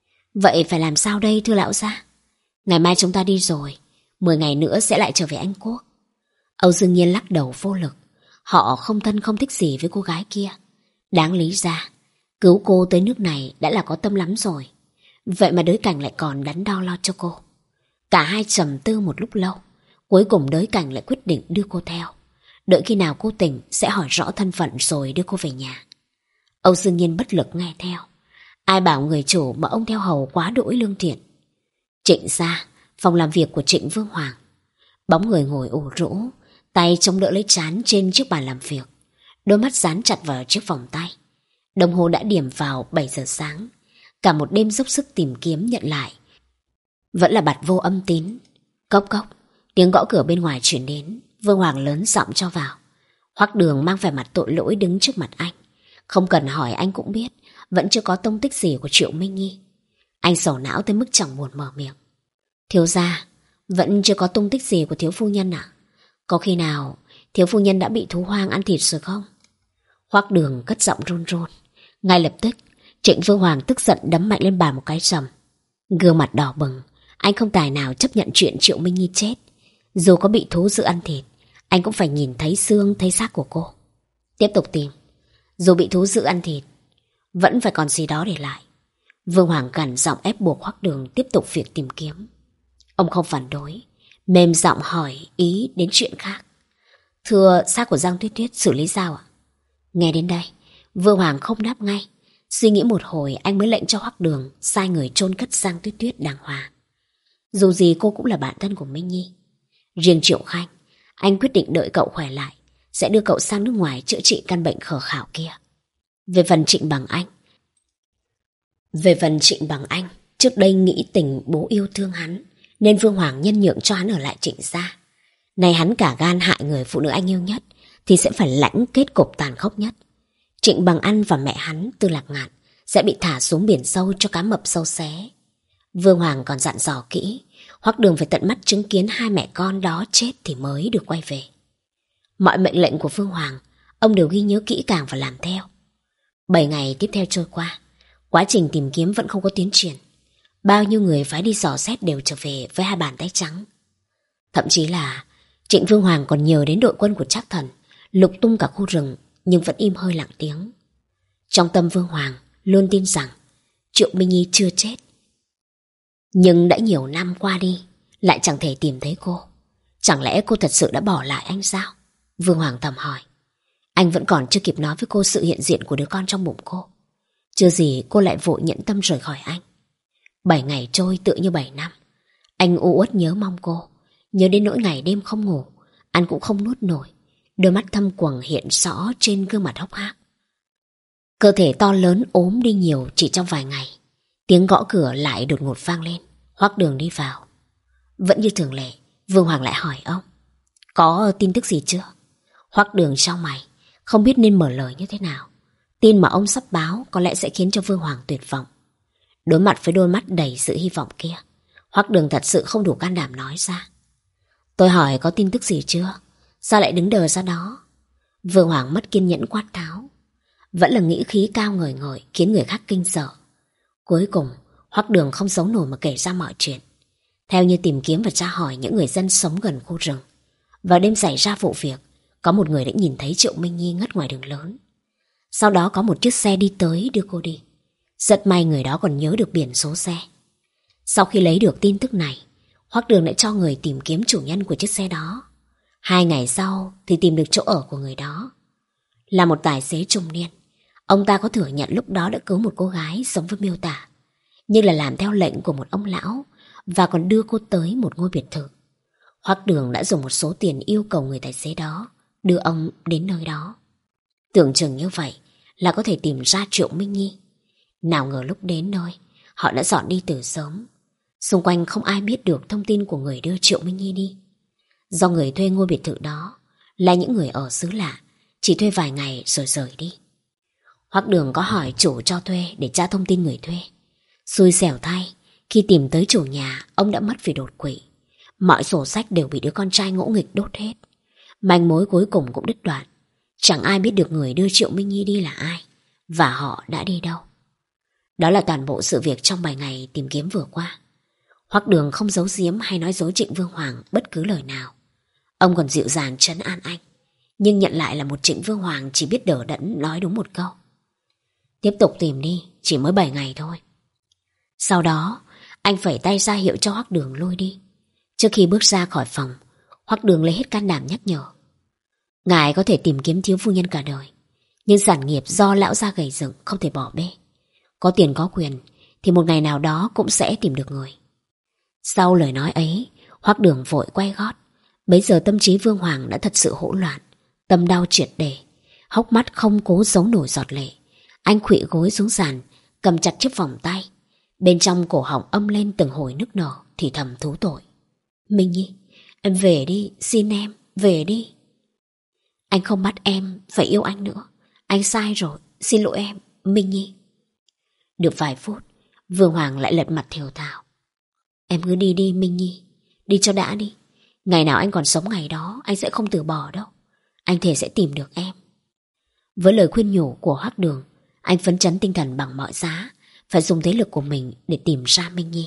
Vậy phải làm sao đây thưa lão gia? Ngày mai chúng ta đi rồi, mười ngày nữa sẽ lại trở về Anh Quốc. Âu Dương Nhiên lắc đầu vô lực. Họ không thân không thích gì với cô gái kia. Đáng lý ra, cứu cô tới nước này đã là có tâm lắm rồi. Vậy mà Đới Cảnh lại còn đắn đo lo cho cô. Cả hai trầm tư một lúc lâu, cuối cùng Đới Cảnh lại quyết định đưa cô theo. Đợi khi nào cô tỉnh sẽ hỏi rõ thân phận rồi đưa cô về nhà. Âu Dương Nhiên bất lực nghe theo. Ai bảo người chủ mà ông theo hầu quá đỗi lương thiện. Trịnh gia, phòng làm việc của Trịnh Vương Hoàng. Bóng người ngồi ủ rũ, tay chống đỡ lấy trán trên chiếc bàn làm việc, đôi mắt dán chặt vào chiếc vòng tay. Đồng hồ đã điểm vào bảy giờ sáng. Cả một đêm dốc sức tìm kiếm nhận lại, vẫn là bặt vô âm tín. Cốc cốc, tiếng gõ cửa bên ngoài chuyển đến. Vương Hoàng lớn giọng cho vào. Hoắc Đường mang vẻ mặt tội lỗi đứng trước mặt anh. Không cần hỏi anh cũng biết, vẫn chưa có tông tích gì của Triệu Minh Nhi. Anh sầu não tới mức chẳng buồn mở miệng. Thiếu gia, vẫn chưa có tung tích gì của thiếu phu nhân à? Có khi nào thiếu phu nhân đã bị thú hoang ăn thịt rồi không? Hoắc Đường cất giọng run run. Ngay lập tức, Trịnh Vương Hoàng tức giận đấm mạnh lên bàn một cái trầm. Gương mặt đỏ bừng, anh không tài nào chấp nhận chuyện Triệu Minh Nhi chết. Dù có bị thú dữ ăn thịt, anh cũng phải nhìn thấy xương thấy xác của cô. Tiếp tục tìm. Dù bị thú dữ ăn thịt, vẫn phải còn gì đó để lại. Vương Hoàng gằn giọng ép buộc Hoắc Đường tiếp tục việc tìm kiếm. Ông không phản đối, mềm giọng hỏi ý đến chuyện khác. Thưa, xác của Giang Tuyết Tuyết xử lý sao ạ? Nghe đến đây, Vương Hoàng không đáp ngay. Suy nghĩ một hồi anh mới lệnh cho Hoắc Đường sai người chôn cất Giang Tuyết Tuyết đàng hoàng. Dù gì cô cũng là bạn thân của Minh Nhi. Riêng Triệu Khanh, anh quyết định đợi cậu khỏe lại sẽ đưa cậu sang nước ngoài chữa trị căn bệnh khờ khảo kia. Về phần Trịnh Bằng Anh Về phần Trịnh Bằng Anh, trước đây nghĩ tình bố yêu thương hắn, nên Vương Hoàng nhân nhượng cho hắn ở lại Trịnh gia. Này hắn cả gan hại người phụ nữ anh yêu nhất thì sẽ phải lãnh kết cục tàn khốc nhất. Trịnh Bằng Anh và mẹ hắn Tư Lạc Ngạn sẽ bị thả xuống biển sâu cho cá mập sâu xé. Vương Hoàng còn dặn dò kỹ, Hoắc Đường phải tận mắt chứng kiến hai mẹ con đó chết thì mới được quay về. Mọi mệnh lệnh của Vương Hoàng ông đều ghi nhớ kỹ càng và làm theo. Bảy ngày tiếp theo trôi qua, quá trình tìm kiếm vẫn không có tiến triển. Bao nhiêu người phái đi dò xét đều trở về với hai bàn tay trắng. Thậm chí là Trịnh Vương Hoàng còn nhờ đến đội quân của Trác Thần lục tung cả khu rừng, nhưng vẫn im hơi lặng tiếng. Trong tâm Vương Hoàng luôn tin rằng Triệu Minh Nhi chưa chết. Nhưng đã nhiều năm qua đi, lại chẳng thể tìm thấy cô. Chẳng lẽ cô thật sự đã bỏ lại anh sao? Vương Hoàng thầm hỏi. Anh vẫn còn chưa kịp nói với cô sự hiện diện của đứa con trong bụng cô. Chưa gì cô lại vội nhẫn tâm rời khỏi anh. Bảy ngày trôi tựa như bảy năm. Anh u uất nhớ mong cô, nhớ đến nỗi ngày đêm không ngủ, ăn cũng không nuốt nổi. Đôi mắt thâm quầng hiện rõ trên gương mặt hốc hác. Cơ thể to lớn ốm đi nhiều chỉ trong vài ngày. Tiếng gõ cửa lại đột ngột vang lên. Hoắc Đường đi vào. Vẫn như thường lệ, Vương Hoàng lại hỏi ông. Có tin tức gì chưa? Hoắc Đường chau mày, không biết nên mở lời như thế nào. Tin mà ông sắp báo có lẽ sẽ khiến cho Vương Hoàng tuyệt vọng. Đối mặt với đôi mắt đầy sự hy vọng kia, Hoắc Đường thật sự không đủ can đảm nói ra. Tôi hỏi có tin tức gì chưa? Sao lại đứng đờ ra đó? Vương Hoàng mất kiên nhẫn quát tháo. Vẫn là nghĩ khí cao ngời ngời khiến người khác kinh sợ. Cuối cùng, Hoắc Đường không giấu nổi mà kể ra mọi chuyện. Theo như tìm kiếm và tra hỏi những người dân sống gần khu rừng, vào đêm xảy ra vụ việc, có một người đã nhìn thấy Triệu Minh Nhi ngất ngoài đường lớn. Sau đó có một chiếc xe đi tới đưa cô đi. Rất may người đó còn nhớ được biển số xe. Sau khi lấy được tin tức này, Hoắc Đường đã cho người tìm kiếm chủ nhân của chiếc xe đó. Hai ngày sau thì tìm được chỗ ở của người đó. Là một tài xế trung niên, ông ta có thừa nhận lúc đó đã cứu một cô gái giống với miêu tả, nhưng là làm theo lệnh của một ông lão và còn đưa cô tới một ngôi biệt thự. Hoắc Đường đã dùng một số tiền yêu cầu người tài xế đó đưa ông đến nơi đó. Tưởng chừng như vậy là có thể tìm ra Triệu Minh Nhi. Nào ngờ lúc đến nơi, họ đã dọn đi từ sớm. Xung quanh không ai biết được thông tin của người đưa Triệu Minh Nhi đi. Do người thuê ngôi biệt thự đó là những người ở xứ lạ, chỉ thuê vài ngày rồi rời đi. Hoắc Đường có hỏi chủ cho thuê để tra thông tin người thuê. Xui xẻo thay, khi tìm tới chủ nhà, ông đã mất vì đột quỵ. Mọi sổ sách đều bị đứa con trai ngỗ nghịch đốt hết. Manh mối cuối cùng cũng đứt đoạn. Chẳng ai biết được người đưa Triệu Minh Nhi đi là ai, và họ đã đi đâu. Đó là toàn bộ sự việc trong bảy ngày tìm kiếm vừa qua. Hoắc Đường không giấu giếm hay nói dối Trịnh Vương Hoàng bất cứ lời nào. Ông còn dịu dàng trấn an anh, nhưng nhận lại là một Trịnh Vương Hoàng chỉ biết đờ đẫn nói đúng một câu: tiếp tục tìm đi, chỉ mới bảy ngày thôi. Sau đó, anh phẩy tay ra hiệu cho Hoắc Đường lui đi. Trước khi bước ra khỏi phòng, Hoắc Đường lấy hết can đảm nhắc nhở: ngài có thể tìm kiếm thiếu phu nhân cả đời, nhưng sản nghiệp do lão gia gầy dựng không thể bỏ bê. Có tiền có quyền thì một ngày nào đó cũng sẽ tìm được người. Sau lời nói ấy, Hoắc Đường vội quay gót. Bấy giờ tâm trí Vương Hoàng đã thật sự hỗn loạn, tâm đau triệt để, hốc mắt không cố giấu nổi giọt lệ. Anh khuỵu gối xuống sàn, cầm chặt chiếc vòng tay. Bên trong cổ họng âm lên từng hồi nức nở, thì thầm thú tội: Minh Nhi, em về đi, xin em, về đi. Anh không bắt em phải yêu anh nữa. Anh sai rồi, xin lỗi em, Minh Nhi. Được vài phút, Vương Hoàng lại lật mặt thều thào: em cứ đi đi Minh Nhi, đi cho đã đi. Ngày nào anh còn sống ngày đó, anh sẽ không từ bỏ đâu. Anh thề sẽ tìm được em. Với lời khuyên nhủ của Hoắc Đường, anh phấn chấn tinh thần bằng mọi giá, phải dùng thế lực của mình để tìm ra Minh Nhi.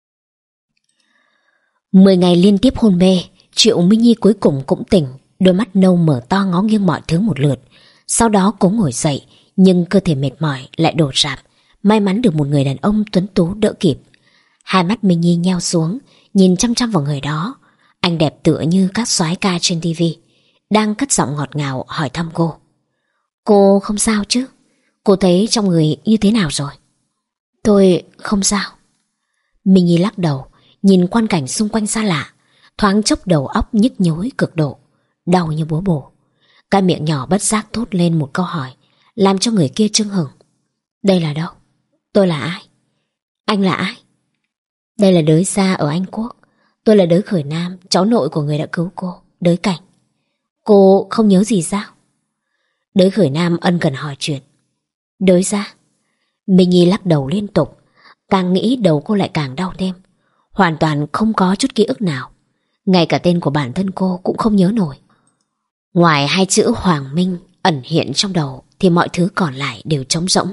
Mười ngày liên tiếp hôn mê, Triệu Minh Nhi cuối cùng cũng tỉnh. Đôi mắt nâu mở to ngó nghiêng mọi thứ một lượt. Sau đó cố ngồi dậy, nhưng cơ thể mệt mỏi lại đổ rạp. May mắn được một người đàn ông tuấn tú đỡ kịp. Hai mắt Minh Nhi nheo xuống, nhìn chăm chăm vào người đó. Anh đẹp tựa như các soái ca trên tivi, đang cất giọng ngọt ngào hỏi thăm cô: cô không sao chứ? Cô thấy trong người như thế nào rồi? Tôi không sao. Minh Nhi lắc đầu, nhìn quang cảnh xung quanh xa lạ, thoáng chốc đầu óc nhức nhối cực độ, đau như búa bổ. Cái miệng nhỏ bất giác thốt lên một câu hỏi, làm cho người kia chưng hửng: đây là đâu? Tôi là ai? Anh là ai? Đây là Đới Sa ở Anh Quốc. Tôi là Đới Khởi Nam, cháu nội của người đã cứu cô, Đới Cảnh. Cô không nhớ gì sao? Đới Khởi Nam ân cần hỏi chuyện. Đới Sa? Minh Nhi lắc đầu liên tục, càng nghĩ đầu cô lại càng đau thêm. Hoàn toàn không có chút ký ức nào, ngay cả tên của bản thân cô cũng không nhớ nổi. Ngoài hai chữ Hoàng Minh ẩn hiện trong đầu thì mọi thứ còn lại đều trống rỗng.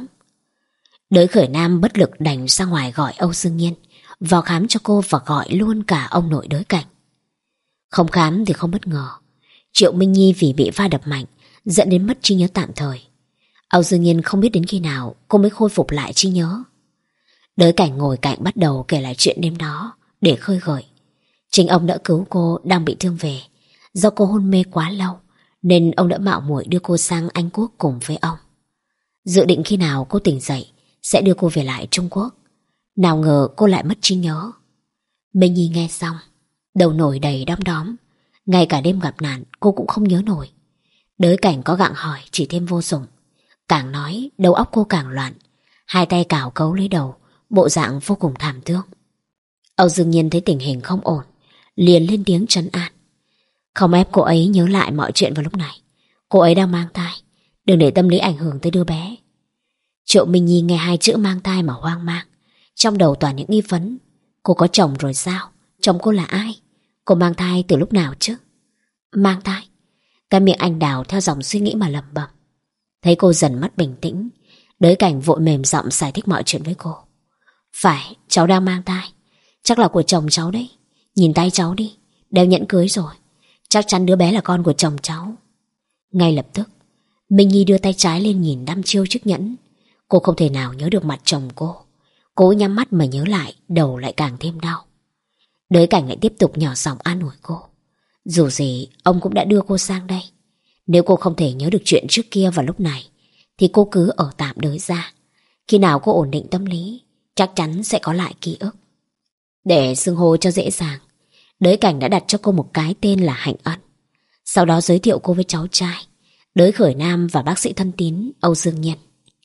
Đới Khởi Nam bất lực đành ra ngoài gọi Âu Dương Nhiên vào khám cho cô và gọi luôn cả ông nội Đới Cảnh. Không khám thì không bất ngờ, Triệu Minh Nhi vì bị va đập mạnh dẫn đến mất trí nhớ tạm thời. Âu Dương Nhiên không biết đến khi nào cô mới khôi phục lại trí nhớ. Đới Cảnh ngồi cạnh bắt đầu kể lại chuyện đêm đó để khơi gợi. Chính ông đã cứu cô đang bị thương về. Do cô hôn mê quá lâu nên ông đã mạo muội đưa cô sang Anh Quốc cùng với ông. Dự định khi nào cô tỉnh dậy sẽ đưa cô về lại Trung Quốc. Nào ngờ cô lại mất trí nhớ. Minh Nhi nghe xong, đầu nổi đầy đom đóm. Ngay cả đêm gặp nạn cô cũng không nhớ nổi. Đới Cảnh có gặng hỏi chỉ thêm vô dụng. Càng nói đầu óc cô càng loạn, hai tay cào cấu lấy đầu, bộ dạng vô cùng thảm thương. Âu Dương Nhiên thấy tình hình không ổn, liền lên tiếng trấn an: không ép cô ấy nhớ lại mọi chuyện vào lúc này. Cô ấy đang mang thai, đừng để tâm lý ảnh hưởng tới đứa bé. Triệu Minh Nhi nghe hai chữ mang thai mà hoang mang, trong đầu toàn những nghi vấn. Cô có chồng rồi sao? Chồng cô là ai? Cô mang thai từ lúc nào chứ? Mang thai? Cái miệng anh đào theo dòng suy nghĩ mà lẩm bẩm. Thấy cô dần mất bình tĩnh, Đới Cảnh vội mềm giọng giải thích mọi chuyện với cô. Phải, cháu đang mang thai. Chắc là của chồng cháu đấy. Nhìn tay cháu đi, đeo nhẫn cưới rồi. Chắc chắn đứa bé là con của chồng cháu. Ngay lập tức, Minh Nhi đưa tay trái lên nhìn đăm chiêu chiếc nhẫn. Cô không thể nào nhớ được mặt chồng cô. Cố nhắm mắt mà nhớ lại, đầu lại càng thêm đau. Đới Cảnh lại tiếp tục nhỏ giọng an ủi cô. Dù gì, ông cũng đã đưa cô sang đây. Nếu cô không thể nhớ được chuyện trước kia vào lúc này, thì cô cứ ở tạm Đới gia. Khi nào cô ổn định tâm lý, chắc chắn sẽ có lại ký ức. Để xưng hô cho dễ dàng, Đới Cảnh đã đặt cho cô một cái tên là Hạnh Ân. Sau đó giới thiệu cô với cháu trai Đới Khởi Nam và bác sĩ thân tín Âu Dương Nhiên.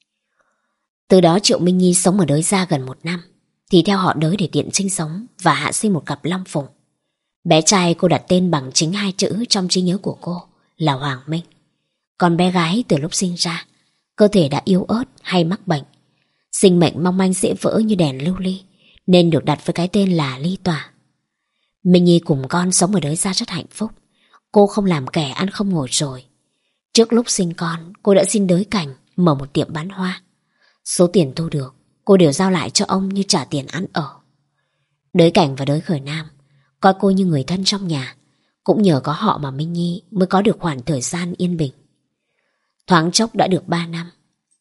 Từ đó Triệu Minh Nhi sống ở Đới gia gần một năm, thì theo họ Đới để tiện sinh sống và hạ sinh một cặp long phụng. Bé trai cô đặt tên bằng chính hai chữ trong trí nhớ của cô là Hoàng Minh. Còn bé gái từ lúc sinh ra, cơ thể đã yếu ớt hay mắc bệnh, sinh mệnh mong manh dễ vỡ như đèn lưu ly, nên được đặt với cái tên là Ly Tỏa. Minh Nhi cùng con sống ở Đới gia rất hạnh phúc. Cô không làm kẻ ăn không ngồi rồi. Trước lúc sinh con, cô đã xin Đới Cảnh mở một tiệm bán hoa. Số tiền thu được, cô đều giao lại cho ông như trả tiền ăn ở. Đới Cảnh và Đới Khởi Nam coi cô như người thân trong nhà. Cũng nhờ có họ mà Minh Nhi mới có được khoảng thời gian yên bình. Thoáng chốc đã được ba năm.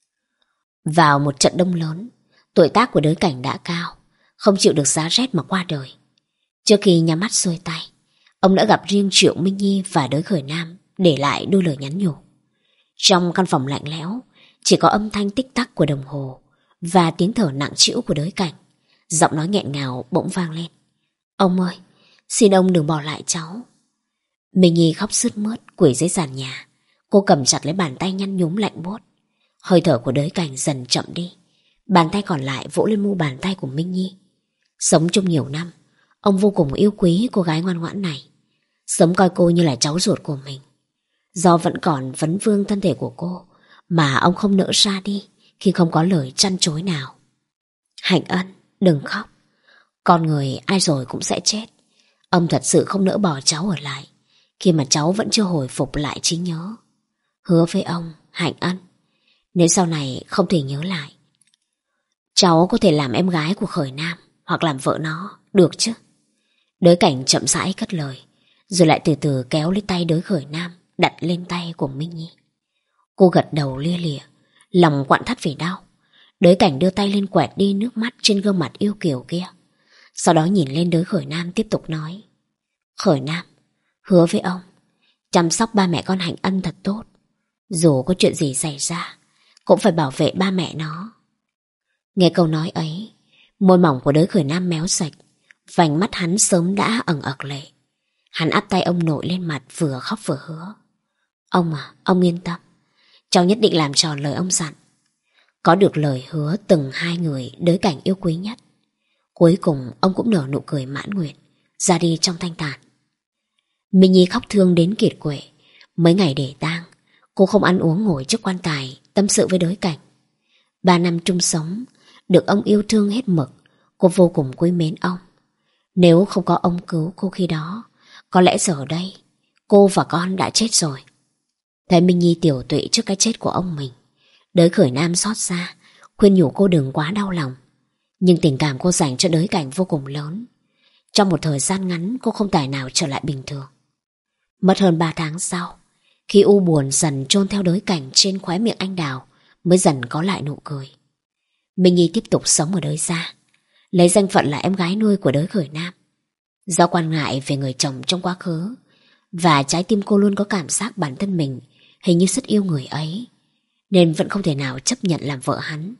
Vào một trận đông lớn, tuổi tác của Đới Cảnh đã cao, không chịu được giá rét mà qua đời. Trước khi nhắm mắt xuôi tay, ông đã gặp riêng Triệu Minh Nhi và Đới Khởi Nam, để lại đôi lời nhắn nhủ. Trong căn phòng lạnh lẽo, chỉ có âm thanh tích tắc của đồng hồ và tiếng thở nặng trĩu của Đới Cảnh. Giọng nói nghẹn ngào bỗng vang lên. Ông ơi, xin ông đừng bỏ lại cháu. Minh Nhi khóc sướt mướt quỳ dưới sàn nhà. Cô cầm chặt lấy bàn tay nhăn nhúm lạnh buốt. Hơi thở của Đới Cảnh dần chậm đi. Bàn tay còn lại vỗ lên mu bàn tay của Minh Nhi. Sống chung nhiều năm, ông vô cùng yêu quý cô gái ngoan ngoãn này. Sớm coi cô như là cháu ruột của mình. Do vẫn còn vấn vương thân thể của cô mà ông không nỡ ra đi khi không có lời trăn trối nào. Hạnh Ân, đừng khóc. Con người ai rồi cũng sẽ chết. Ông thật sự không nỡ bỏ cháu ở lại khi mà cháu vẫn chưa hồi phục lại trí nhớ. Hứa với ông, Hạnh Ân, nếu sau này không thể nhớ lại, cháu có thể làm em gái của Khởi Nam hoặc làm vợ nó, được chứ? Đới Cảnh chậm rãi cất lời, rồi lại từ từ kéo lấy tay Đới Khởi Nam đặt lên tay của Minh Nhi. Cô gật đầu lia lịa, lòng quặn thắt vì đau. Đới Cảnh đưa tay lên quẹt đi nước mắt trên gương mặt yêu kiều kia. Sau đó nhìn lên Đới Khởi Nam tiếp tục nói. Khởi Nam, hứa với ông, chăm sóc ba mẹ con Hạnh Ân thật tốt. Dù có chuyện gì xảy ra, cũng phải bảo vệ ba mẹ nó. Nghe câu nói ấy, môi mỏng của Đới Khởi Nam méo sạch, vành mắt hắn sớm đã ẩn ực lệ. Hắn áp tay ông nội lên mặt, vừa khóc vừa hứa. Ông à, ông yên tâm, cháu nhất định làm tròn lời ông dặn. Có được lời hứa từng hai người Đới Cảnh yêu quý nhất, cuối cùng ông cũng nở nụ cười mãn nguyện, ra đi trong thanh thản. Minh Nhi khóc thương đến kiệt quệ. Mấy ngày để tang, cô không ăn uống ngồi trước quan tài tâm sự với Đới Cảnh. Ba năm chung sống, được ông yêu thương hết mực, cô vô cùng quý mến ông. Nếu không có ông cứu cô khi đó, có lẽ giờ đây cô và con đã chết rồi. Thấy Minh Nhi tiểu tụy trước cái chết của ông mình, Đới Khởi Nam xót xa, khuyên nhủ cô đừng quá đau lòng. Nhưng tình cảm cô dành cho Đới Cảnh vô cùng lớn. Trong một thời gian ngắn, cô không tài nào trở lại bình thường. Mất hơn ba tháng sau, khi u buồn dần chôn theo Đới Cảnh trên khóe miệng anh Đào, mới dần có lại nụ cười. Minh Nhi tiếp tục sống ở Đới gia, lấy danh phận là em gái nuôi của Đới Khởi Nam. Do quan ngại về người chồng trong quá khứ, và trái tim cô luôn có cảm giác bản thân mình hình như rất yêu người ấy, nên vẫn không thể nào chấp nhận làm vợ hắn.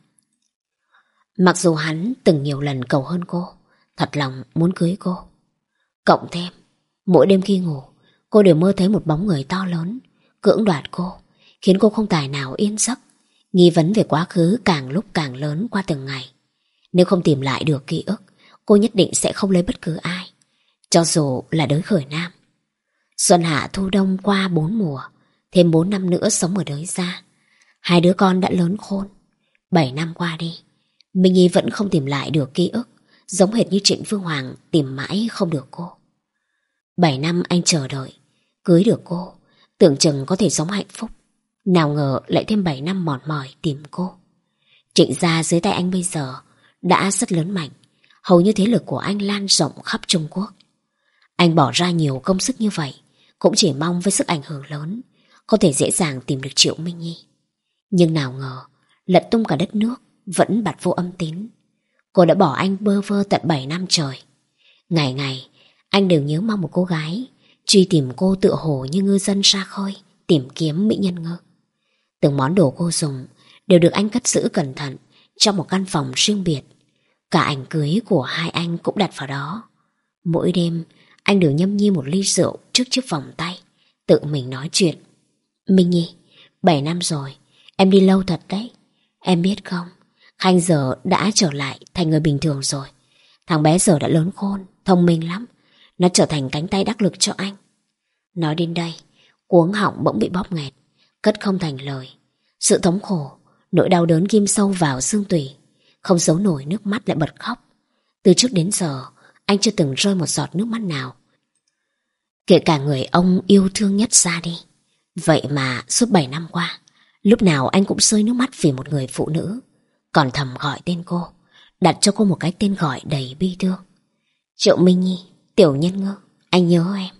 Mặc dù hắn từng nhiều lần cầu hôn cô, thật lòng muốn cưới cô. Cộng thêm, mỗi đêm khi ngủ, cô đều mơ thấy một bóng người to lớn cưỡng đoạt cô, khiến cô không tài nào yên giấc. Nghi vấn về quá khứ càng lúc càng lớn qua từng ngày. Nếu không tìm lại được ký ức, cô nhất định sẽ không lấy bất cứ ai, cho dù là Đới Khởi Nam. Xuân hạ thu đông qua bốn mùa, thêm bốn năm nữa sống ở Đới gia. Hai đứa con đã lớn khôn. Bảy năm qua đi, Minh Nhi vẫn không tìm lại được ký ức, giống hệt như Trịnh Phương Hoàng tìm mãi không được cô. Bảy năm anh chờ đợi, cưới được cô, tưởng chừng có thể sống hạnh phúc. Nào ngờ lại thêm bảy năm mòn mỏi tìm cô. Trịnh gia dưới tay anh bây giờ đã rất lớn mạnh, hầu như thế lực của anh lan rộng khắp Trung Quốc. Anh bỏ ra nhiều công sức như vậy, cũng chỉ mong với sức ảnh hưởng lớn có thể dễ dàng tìm được Triệu Minh Nhi. Nhưng nào ngờ, lật tung cả đất nước vẫn bặt vô âm tín. Cô đã bỏ anh bơ vơ tận bảy năm trời. Ngày ngày, anh đều nhớ mong một cô gái, truy tìm cô tựa hồ như ngư dân ra khơi tìm kiếm mỹ nhân ngư. Từng món đồ cô dùng đều được anh cất giữ cẩn thận trong một căn phòng riêng biệt. Cả ảnh cưới của hai anh cũng đặt vào đó. Mỗi đêm, anh đều nhâm nhi một ly rượu trước chiếc vòng tay, tự mình nói chuyện. Minh Nhi, bảy năm rồi, em đi lâu thật đấy. Em biết không, Khanh giờ đã trở lại thành người bình thường rồi. Thằng bé giờ đã lớn khôn, thông minh lắm. Nó trở thành cánh tay đắc lực cho anh. Nói đến đây, cuống họng bỗng bị bóp nghẹt, cất không thành lời. Sự thống khổ, nỗi đau đớn ghim sâu vào xương tủy, không giấu nổi nước mắt lại bật khóc. Từ trước đến giờ, anh chưa từng rơi một giọt nước mắt nào. Kể cả người ông yêu thương nhất ra đi. Vậy mà suốt bảy năm qua, lúc nào anh cũng rơi nước mắt vì một người phụ nữ, còn thầm gọi tên cô, đặt cho cô một cái tên gọi đầy bi thương. Triệu Minh Nhi, tiểu nhân ngư, anh nhớ em.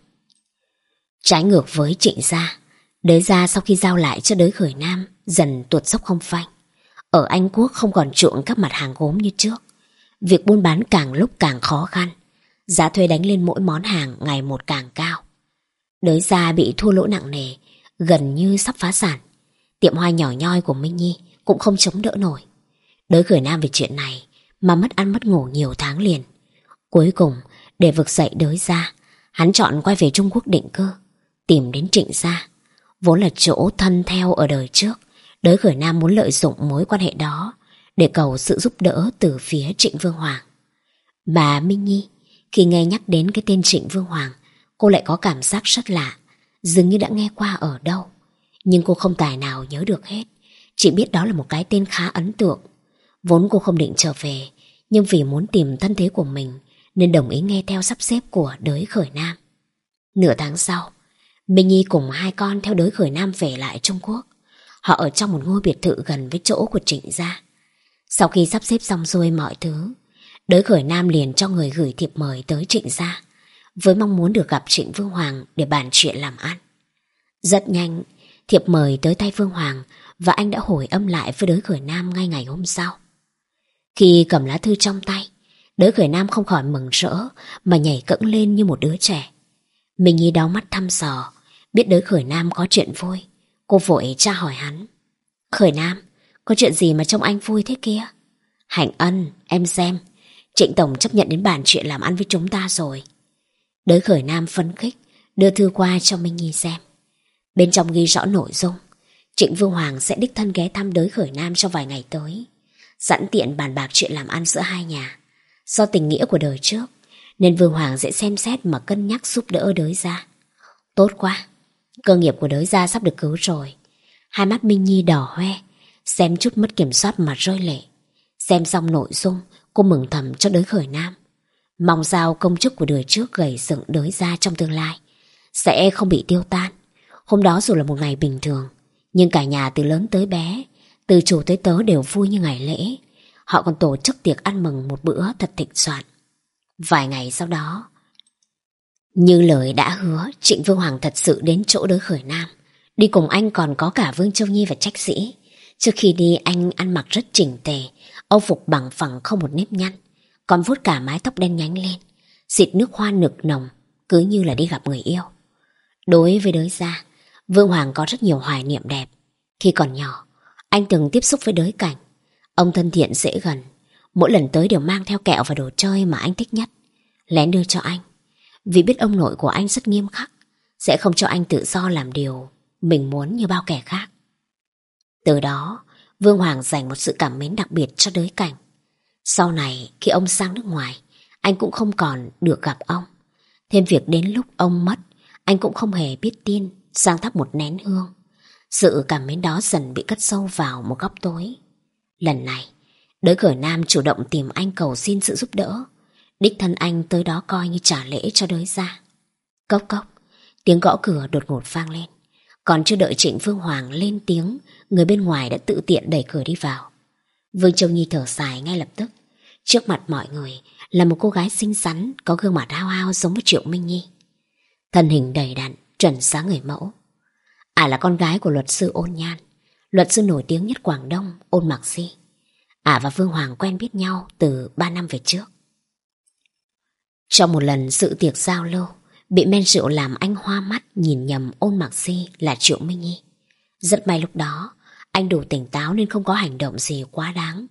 Trái ngược với Trịnh gia, Đới gia sau khi giao lại cho Đới Khởi Nam dần tuột dốc không phanh. Ở Anh Quốc không còn chuộng các mặt hàng gốm như trước. Việc buôn bán càng lúc càng khó khăn. Giá thuê đánh lên mỗi món hàng ngày một càng cao. Đới gia bị thua lỗ nặng nề, gần như sắp phá sản. Tiệm hoa nhỏ nhoi của Minh Nhi cũng không chống đỡ nổi. Đới Khởi Nam vì chuyện này mà mất ăn mất ngủ nhiều tháng liền. Cuối cùng, để vực dậy Đới gia, hắn chọn quay về Trung Quốc định cư, tìm đến Trịnh gia. Vốn là chỗ thân theo ở đời trước, Đới Khởi Nam muốn lợi dụng mối quan hệ đó để cầu sự giúp đỡ từ phía Trịnh Vương Hoàng. Bà Minh Nhi, khi nghe nhắc đến cái tên Trịnh Vương Hoàng, cô lại có cảm giác rất lạ, dường như đã nghe qua ở đâu. Nhưng cô không tài nào nhớ được hết, chỉ biết đó là một cái tên khá ấn tượng. Vốn cô không định trở về, nhưng vì muốn tìm thân thế của mình nên đồng ý nghe theo sắp xếp của Đới Khởi Nam. Nửa tháng sau, Minh Nhi cùng hai con theo Đới Khởi Nam về lại Trung Quốc. Họ ở trong một ngôi biệt thự gần với chỗ của Trịnh gia. Sau khi sắp xếp xong xuôi mọi thứ, Đới Khởi Nam liền cho người gửi thiệp mời tới Trịnh gia, với mong muốn được gặp Trịnh Vương Hoàng để bàn chuyện làm ăn. Rất nhanh, thiệp mời tới tay Vương Hoàng và anh đã hồi âm lại với Đới Khởi Nam ngay ngày hôm sau. Khi cầm lá thư trong tay, Đới Khởi Nam không khỏi mừng rỡ mà nhảy cẫng lên như một đứa trẻ. Minh Nhi đau mắt thăm dò, biết Đới Khởi Nam có chuyện vui. Cô vội tra hỏi hắn. Khởi Nam, có chuyện gì mà trông anh vui thế kia? Hạnh Ân, em xem, Trịnh Tổng chấp nhận đến bàn chuyện làm ăn với chúng ta rồi. Đới Khởi Nam phấn khích đưa thư qua cho Minh Nhi xem. Bên trong ghi rõ nội dung Trịnh Vương Hoàng sẽ đích thân ghé thăm Đới Khởi Nam trong vài ngày tới, sẵn tiện bàn bạc chuyện làm ăn giữa hai nhà. Do tình nghĩa của đời trước nên Vương Hoàng sẽ xem xét mà cân nhắc giúp đỡ Đới gia. Tốt quá, cơ nghiệp của Đới gia sắp được cứu rồi. Hai mắt Minh Nhi đỏ hoe, xem chút mất kiểm soát mà rơi lệ. Xem xong nội dung, cô mừng thầm cho Đới Khởi Nam, mong sao công chức của đời trước gầy dựng Đới gia trong tương lai sẽ không bị tiêu tan. Hôm đó dù là một ngày bình thường, nhưng cả nhà từ lớn tới bé, từ chủ tới tớ đều vui như ngày lễ. Họ còn tổ chức tiệc ăn mừng một bữa thật thịnh soạn. Vài ngày sau đó, như lời đã hứa, Trịnh Vương Hoàng thật sự đến chỗ Đới Khởi Nam. Đi cùng anh còn có cả Vương Châu Nhi và Trách Sĩ. Trước khi đi anh ăn mặc rất chỉnh tề, âu phục bằng phẳng không một nếp nhăn, còn vuốt cả mái tóc đen nhánh lên, xịt nước hoa nực nồng, cứ như là đi gặp người yêu. Đối với Đới gia, Vương Hoàng có rất nhiều hoài niệm đẹp. Khi còn nhỏ, anh từng tiếp xúc với Đới Cảnh. Ông thân thiện dễ gần, mỗi lần tới đều mang theo kẹo và đồ chơi mà anh thích nhất, lén đưa cho anh. Vì biết ông nội của anh rất nghiêm khắc, sẽ không cho anh tự do làm điều mình muốn như bao kẻ khác. Từ đó, Vương Hoàng dành một sự cảm mến đặc biệt cho Đới Cảnh. Sau này, khi ông sang nước ngoài, anh cũng không còn được gặp ông. Thêm việc đến lúc ông mất, anh cũng không hề biết tin, sang thắp một nén hương. Sự cảm mến đó dần bị cất sâu vào một góc tối. Lần này, Đới Khởi Nam chủ động tìm anh cầu xin sự giúp đỡ. Đích thân anh tới đó coi như trả lễ cho Đới gia. Cốc cốc, tiếng gõ cửa đột ngột vang lên. Còn chưa đợi Trịnh Vương Hoàng lên tiếng, người bên ngoài đã tự tiện đẩy cửa đi vào. Vương Châu Nhi thở dài ngay lập tức. Trước mặt mọi người là một cô gái xinh xắn, có gương mặt hao hao giống với Triệu Minh Nhi. Thân hình đầy đặn, chuẩn xác người mẫu. Ả là con gái của luật sư Ôn Nhan, luật sư nổi tiếng nhất Quảng Đông, Ôn Mạc Di. Ả và Vương Hoàng quen biết nhau từ ba năm về trước. Trong một lần dự tiệc giao lưu, bị men rượu làm anh hoa mắt nhìn nhầm Ôn Mạc Di là Triệu Minh Nhi. Rất may lúc đó anh đủ tỉnh táo nên không có hành động gì quá đáng.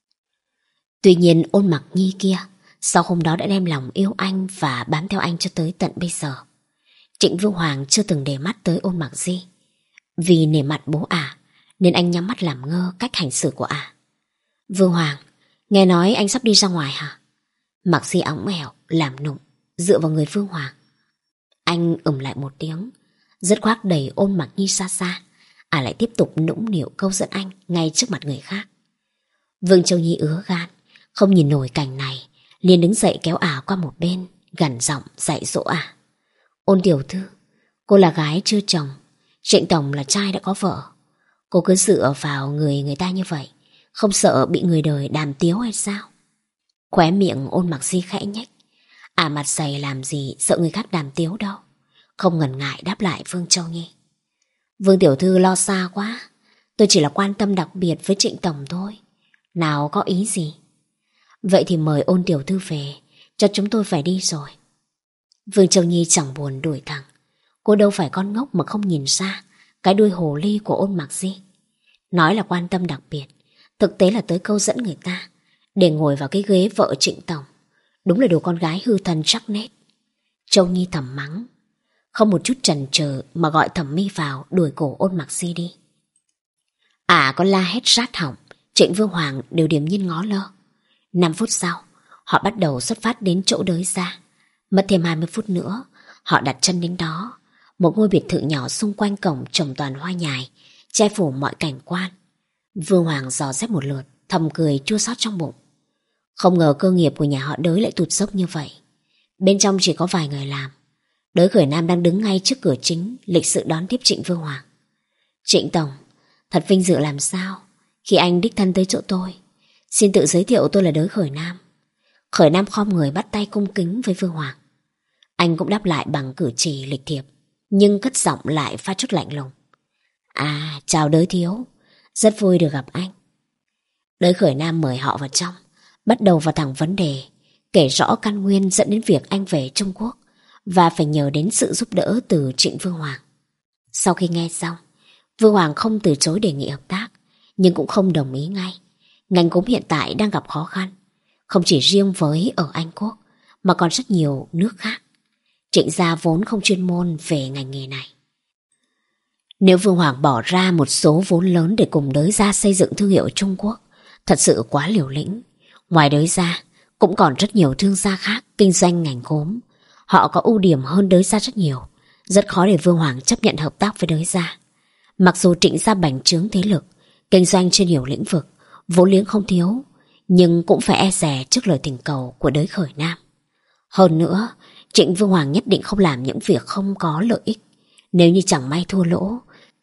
Tuy nhiên Ôn Mạc Nhi kia sau hôm đó đã đem lòng yêu anh và bám theo anh cho tới tận bây giờ. Trịnh Vương Hoàng chưa từng để mắt tới Ôn Mạc Di. Vì nể mặt bố Ả nên anh nhắm mắt làm ngơ cách hành xử của Ả. Vương Hoàng, nghe nói anh sắp đi ra ngoài hả? Mạc Di óng ẻo, làm nụng, dựa vào người Vương Hoàng. Anh ừm lại một tiếng, dứt khoát đẩy Ôn Mạc Nhi xa xa. Ả lại tiếp tục nũng nịu câu dẫn anh ngay trước mặt người khác. Vương Châu Nhi ứa gan, không nhìn nổi cảnh này, liền đứng dậy kéo Ả qua một bên, gằn giọng dạy dỗ Ả. Ôn tiểu thư, cô là gái chưa chồng, Trịnh tổng là trai đã có vợ. Cô cứ dựa vào người người ta như vậy, không sợ bị người đời đàm tiếu hay sao? Khóe miệng Ôn Mạc Di khẽ nhếch. Ả mặt dày làm gì sợ người khác đàm tiếu đâu. Không ngần ngại đáp lại Vương Châu Nhi. Vương tiểu thư lo xa quá, tôi chỉ là quan tâm đặc biệt với Trịnh tổng thôi, nào có ý gì. Vậy thì mời Ôn tiểu thư về, cho chúng tôi phải đi rồi. Vương Châu Nhi chẳng buồn đuổi thẳng. Cô đâu phải con ngốc mà không nhìn ra cái đuôi hồ ly của Ôn Mạc Di. Nói là quan tâm đặc biệt, thực tế là tới câu dẫn người ta để ngồi vào cái ghế vợ Trịnh tổng. Đúng là đồ con gái hư thân chắc nết. Châu Nhi thầm mắng, không một chút chần chừ mà gọi Thẩm Mi vào đuổi cổ Ôn Mạc Di đi. Ả có la hét rát họng, Trịnh Vương Hoàng đều điềm nhiên ngó lơ. Năm phút sau, họ bắt đầu xuất phát đến chỗ đới ra. Mất thêm hai mươi phút nữa, họ đặt chân đến đó. Một ngôi biệt thự nhỏ xung quanh cổng trồng toàn hoa nhài, che phủ mọi cảnh quan. Vương Hoàng dò xét một lượt, thầm cười chua xót trong bụng. Không ngờ cơ nghiệp của nhà họ Đới lại tụt dốc như vậy. Bên trong chỉ có vài người làm. Đới Khởi Nam đang đứng ngay trước cửa chính, lịch sự đón tiếp Trịnh Vương Hoàng. Trịnh tổng, thật vinh dự làm sao khi anh đích thân tới chỗ tôi. Xin tự giới thiệu, tôi là Đới Khởi Nam. Khởi Nam khom người bắt tay cung kính với Vương Hoàng. Anh cũng đáp lại bằng cử chỉ lịch thiệp, nhưng cất giọng lại pha chút lạnh lùng. À, chào Đới thiếu, rất vui được gặp anh. Đới Khởi Nam mời họ vào trong, bắt đầu vào thẳng vấn đề, kể rõ căn nguyên dẫn đến việc anh về Trung Quốc và phải nhờ đến sự giúp đỡ từ Trịnh Vương Hoàng. Sau khi nghe xong, Vương Hoàng không từ chối đề nghị hợp tác, nhưng cũng không đồng ý ngay. Ngành gốm hiện tại đang gặp khó khăn, không chỉ riêng với ở Anh Quốc mà còn rất nhiều nước khác. Trịnh gia vốn không chuyên môn về ngành nghề này. Nếu Vương Hoàng bỏ ra một số vốn lớn để cùng Đới gia xây dựng thương hiệu Trung Quốc, thật sự quá liều lĩnh. Ngoài Đới gia, cũng còn rất nhiều thương gia khác kinh doanh ngành gốm. Họ có ưu điểm hơn Đới gia rất nhiều. Rất khó để Vương Hoàng chấp nhận hợp tác với Đới gia. Mặc dù Trịnh gia bành trướng thế lực, kinh doanh trên nhiều lĩnh vực, vốn liếng không thiếu, nhưng cũng phải e dè trước lời thỉnh cầu của Đới Khởi Nam. Hơn nữa, Trịnh Vương Hoàng nhất định không làm những việc không có lợi ích. Nếu như chẳng may thua lỗ,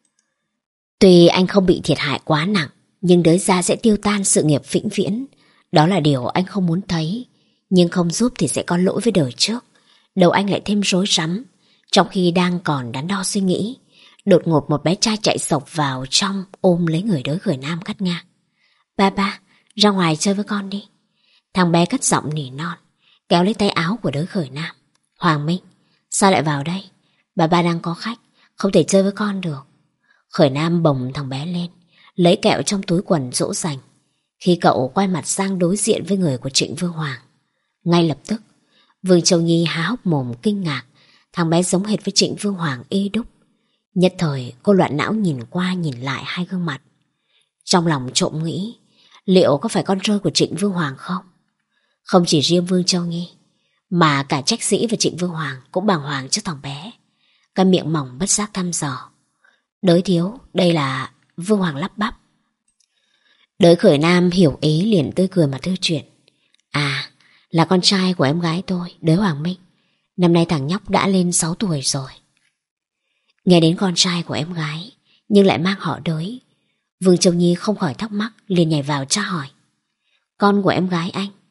tuy anh không bị thiệt hại quá nặng, nhưng Đới gia sẽ tiêu tan sự nghiệp vĩnh viễn. Đó là điều anh không muốn thấy. Nhưng không giúp thì sẽ có lỗi với đời trước. Đầu anh lại thêm rối rắm. Trong khi đang còn đắn đo suy nghĩ, đột ngột một bé trai chạy sộc vào trong, ôm lấy người Đới Khởi Nam cắt ngang. Ba ba, ra ngoài chơi với con đi. Thằng bé cất giọng nỉ non, kéo lấy tay áo của Đới Khởi Nam. Hoàng Minh, sao lại vào đây? Bà ba đang có khách, không thể chơi với con được. Khởi Nam bồng thằng bé lên, lấy kẹo trong túi quần dỗ dành. Khi cậu quay mặt sang đối diện với người của Trịnh Vương Hoàng, ngay lập tức Vương Châu Nhi há hốc mồm kinh ngạc. Thằng bé giống hệt với Trịnh Vương Hoàng y đúc. Nhất thời cô loạn não nhìn qua nhìn lại hai gương mặt, trong lòng trộm nghĩ liệu có phải con rơi của Trịnh Vương Hoàng không. Không chỉ riêng Vương Châu Nhi, mà cả Trách Sĩ và Trịnh Vương Hoàng cũng bàng hoàng trước thằng bé. Cái miệng mỏng bất giác thăm dò. Đới thiếu, đây là... Vương Hoàng lắp bắp. Đới Khởi Nam hiểu ý liền tươi cười mà thư chuyện. À, là con trai của em gái tôi, Đới Hoàng Minh. Năm nay thằng nhóc đã lên sáu tuổi rồi. Nghe đến con trai của em gái nhưng lại mang họ Đới, Vương Châu Nhi không khỏi thắc mắc, liền nhảy vào tra hỏi. Con của em gái anh,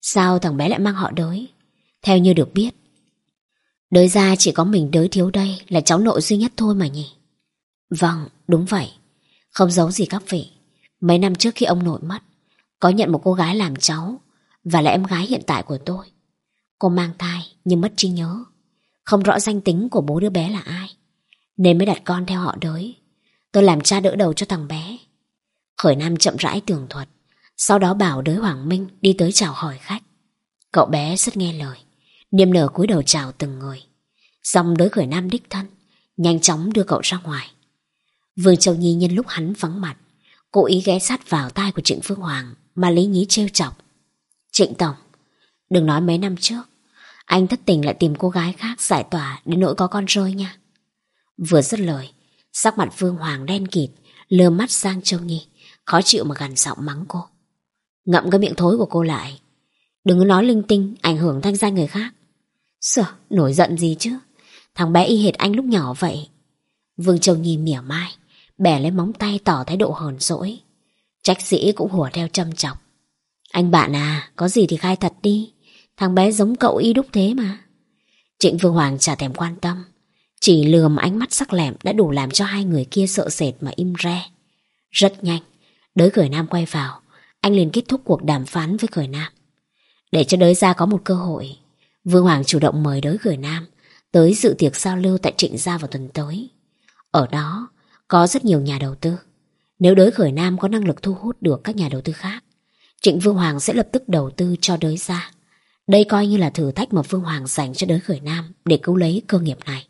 Sao thằng bé lại mang họ Đới? Theo như được biết, Đới gia chỉ có mình Đới Thiếu đây là cháu nội duy nhất thôi mà nhỉ? Vâng, đúng vậy. Không giấu gì các vị, mấy năm trước khi ông nội mất, có nhận một cô gái làm cháu, và là em gái hiện tại của tôi. Cô mang thai nhưng mất trí nhớ, không rõ danh tính của bố đứa bé là ai, nên mới đặt con theo họ Đới. Tôi làm cha đỡ đầu cho thằng bé. Khởi Nam chậm rãi tường thuật, sau đó bảo Đới Hoàng Minh đi tới chào hỏi khách. Cậu bé rất nghe lời, niềm nở cúi đầu chào từng người. Xong Đới Khởi Nam đích thân nhanh chóng đưa cậu ra ngoài. Vương Châu Nhi nhân lúc hắn vắng mặt, cố ý ghé sát vào tai của Trịnh Phương Hoàng mà lý nhí trêu chọc. Trịnh Tổng, đừng nói mấy năm trước anh thất tình lại tìm cô gái khác giải tỏa đến nỗi có con rơi nha. Vừa dứt lời, sắc mặt Vương Hoàng đen kịt, lừa mắt sang Châu Nhi, khó chịu mà gằn giọng mắng cô. Ngậm cái miệng thối của cô lại, đừng có nói linh tinh ảnh hưởng thanh danh người khác. Sợ, nổi giận gì chứ, thằng bé y hệt anh lúc nhỏ vậy. Vương Châu Nhi mỉa mai, bẻ lấy móng tay tỏ thái độ hờn dỗi. Trách sĩ cũng hùa theo châm chọc. Anh bạn à, có gì thì khai thật đi, thằng bé giống cậu y đúc thế mà. Trịnh Vương Hoàng chả thèm quan tâm, chỉ lườm ánh mắt sắc lẹm đã đủ làm cho hai người kia sợ sệt mà im re. Rất nhanh, Đới Khởi Nam quay vào, anh liền kết thúc cuộc đàm phán với Khởi Nam. Để cho Đới gia có một cơ hội, Vương Hoàng chủ động mời Đới Khởi Nam tới dự tiệc giao lưu tại Trịnh gia vào tuần tới. Ở đó có rất nhiều nhà đầu tư. Nếu Đới Khởi Nam có năng lực thu hút được các nhà đầu tư khác, Trịnh Vương Hoàng sẽ lập tức đầu tư cho Đới gia. Đây coi như là thử thách mà Vương Hoàng dành cho Đới Khởi Nam để cứu lấy cơ nghiệp này.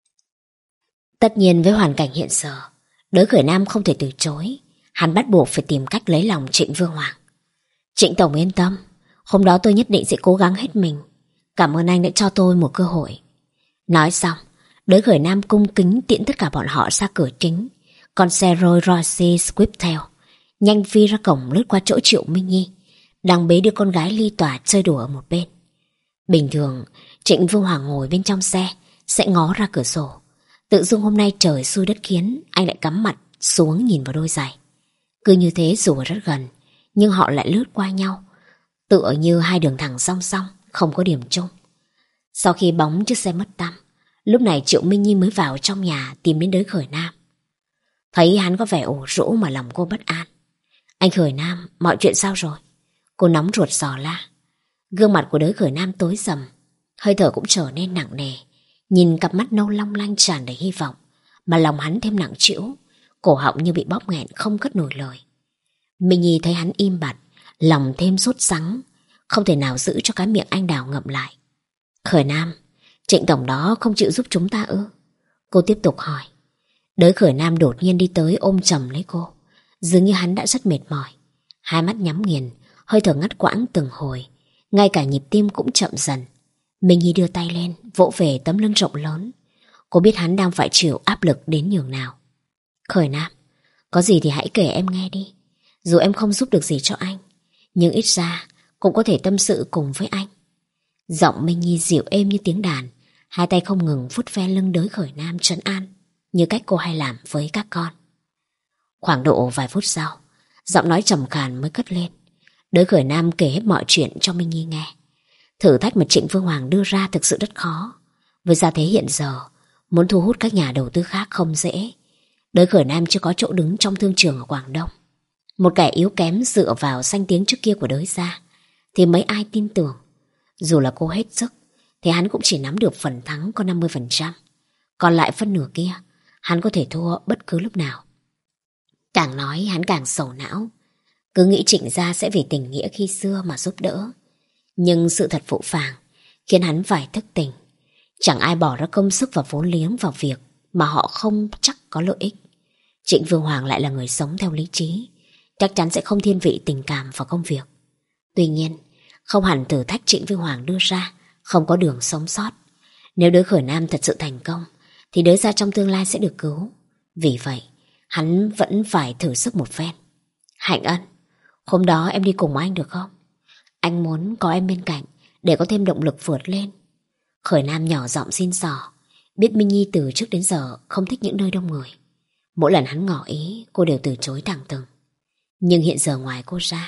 Tất nhiên với hoàn cảnh hiện giờ, Đới Khởi Nam không thể từ chối. Hắn bắt buộc phải tìm cách lấy lòng Trịnh Vương Hoàng. Trịnh Tổng yên tâm, hôm đó tôi nhất định sẽ cố gắng hết mình. Cảm ơn anh đã cho tôi một cơ hội. Nói xong, Đới Khởi Nam cung kính tiễn tất cả bọn họ ra cửa chính. Con xe Rolls Royce Swift theo, nhanh phi ra cổng lướt qua chỗ Triệu Minh Nhi đang bế đưa con gái Ly Tỏa chơi đùa ở một bên. Bình thường Trịnh Vương Hoàng ngồi bên trong xe sẽ ngó ra cửa sổ. Tự dưng hôm nay trời xui đất khiến, anh lại cắm mặt xuống nhìn vào đôi giày. Cứ như thế dù ở rất gần, nhưng họ lại lướt qua nhau, tựa như hai đường thẳng song song, không có điểm chung. Sau khi bóng chiếc xe mất tăm, lúc này Triệu Minh Nhi mới vào trong nhà tìm đến Đới Khởi Nam. Thấy hắn có vẻ ủ rũ mà lòng cô bất an. Anh Khởi Nam, mọi chuyện sao rồi? Cô nóng ruột dò la. Gương mặt của Đới Khởi Nam tối sầm, hơi thở cũng trở nên nặng nề. Nhìn cặp mắt nâu long lanh tràn đầy hy vọng, mà lòng hắn thêm nặng trĩu, cổ họng như bị bóp nghẹn không cất nổi lời. Minh Nhi thấy hắn im bặt, lòng thêm sốt sắng, không thể nào giữ cho cái miệng anh đào ngậm lại. Khởi Nam, Trịnh Tổng đó không chịu giúp chúng ta ư? Cô tiếp tục hỏi. Đới Khởi Nam đột nhiên đi tới ôm chầm lấy cô, dường như hắn đã rất mệt mỏi. Hai mắt nhắm nghiền, hơi thở ngắt quãng từng hồi, ngay cả nhịp tim cũng chậm dần. Minh Nhi đưa tay lên, vỗ về tấm lưng rộng lớn. Cô biết hắn đang phải chịu áp lực đến nhường nào. Khởi Nam, có gì thì hãy kể em nghe đi. Dù em không giúp được gì cho anh, nhưng ít ra cũng có thể tâm sự cùng với anh. Giọng Minh Nhi dịu êm như tiếng đàn, hai tay không ngừng vuốt ve lưng Đới Khởi Nam trấn an, như cách cô hay làm với các con. Khoảng độ vài phút sau, giọng nói trầm khàn mới cất lên. Đới Khởi Nam kể hết mọi chuyện cho Minh Nhi nghe. Thử thách mà Trịnh Vương Hoàng đưa ra thực sự rất khó. Với gia thế hiện giờ, muốn thu hút các nhà đầu tư khác không dễ. Đới Khởi Nam chưa có chỗ đứng trong thương trường ở Quảng Đông. Một kẻ yếu kém dựa vào danh tiếng trước kia của Đới gia thì mấy ai tin tưởng. Dù là cô hết sức thì hắn cũng chỉ nắm được phần thắng có năm mươi phần trăm. Còn lại phân nửa kia hắn có thể thua bất cứ lúc nào. Càng nói hắn càng sầu não, cứ nghĩ Trịnh gia sẽ vì tình nghĩa khi xưa mà giúp đỡ. Nhưng sự thật phũ phàng khiến hắn phải thức tỉnh. Chẳng ai bỏ ra công sức và vốn liếng vào việc mà họ không chắc có lợi ích. Trịnh Vương Hoàng lại là người sống theo lý trí, chắc chắn sẽ không thiên vị tình cảm vào công việc. Tuy nhiên, không hẳn thử thách Trịnh Vương Hoàng đưa ra không có đường sống sót. Nếu Đới Khởi Nam thật sự thành công thì Đới gia trong tương lai sẽ được cứu. Vì vậy, hắn vẫn phải thử sức một phen. Hạnh Ân, hôm đó em đi cùng anh được không? Anh muốn có em bên cạnh để có thêm động lực vượt lên. Khởi Nam nhỏ giọng xin xỏ, biết Minh Nhi từ trước đến giờ không thích những nơi đông người. Mỗi lần hắn ngỏ ý, cô đều từ chối thẳng thừng. Nhưng hiện giờ ngoài cô ra,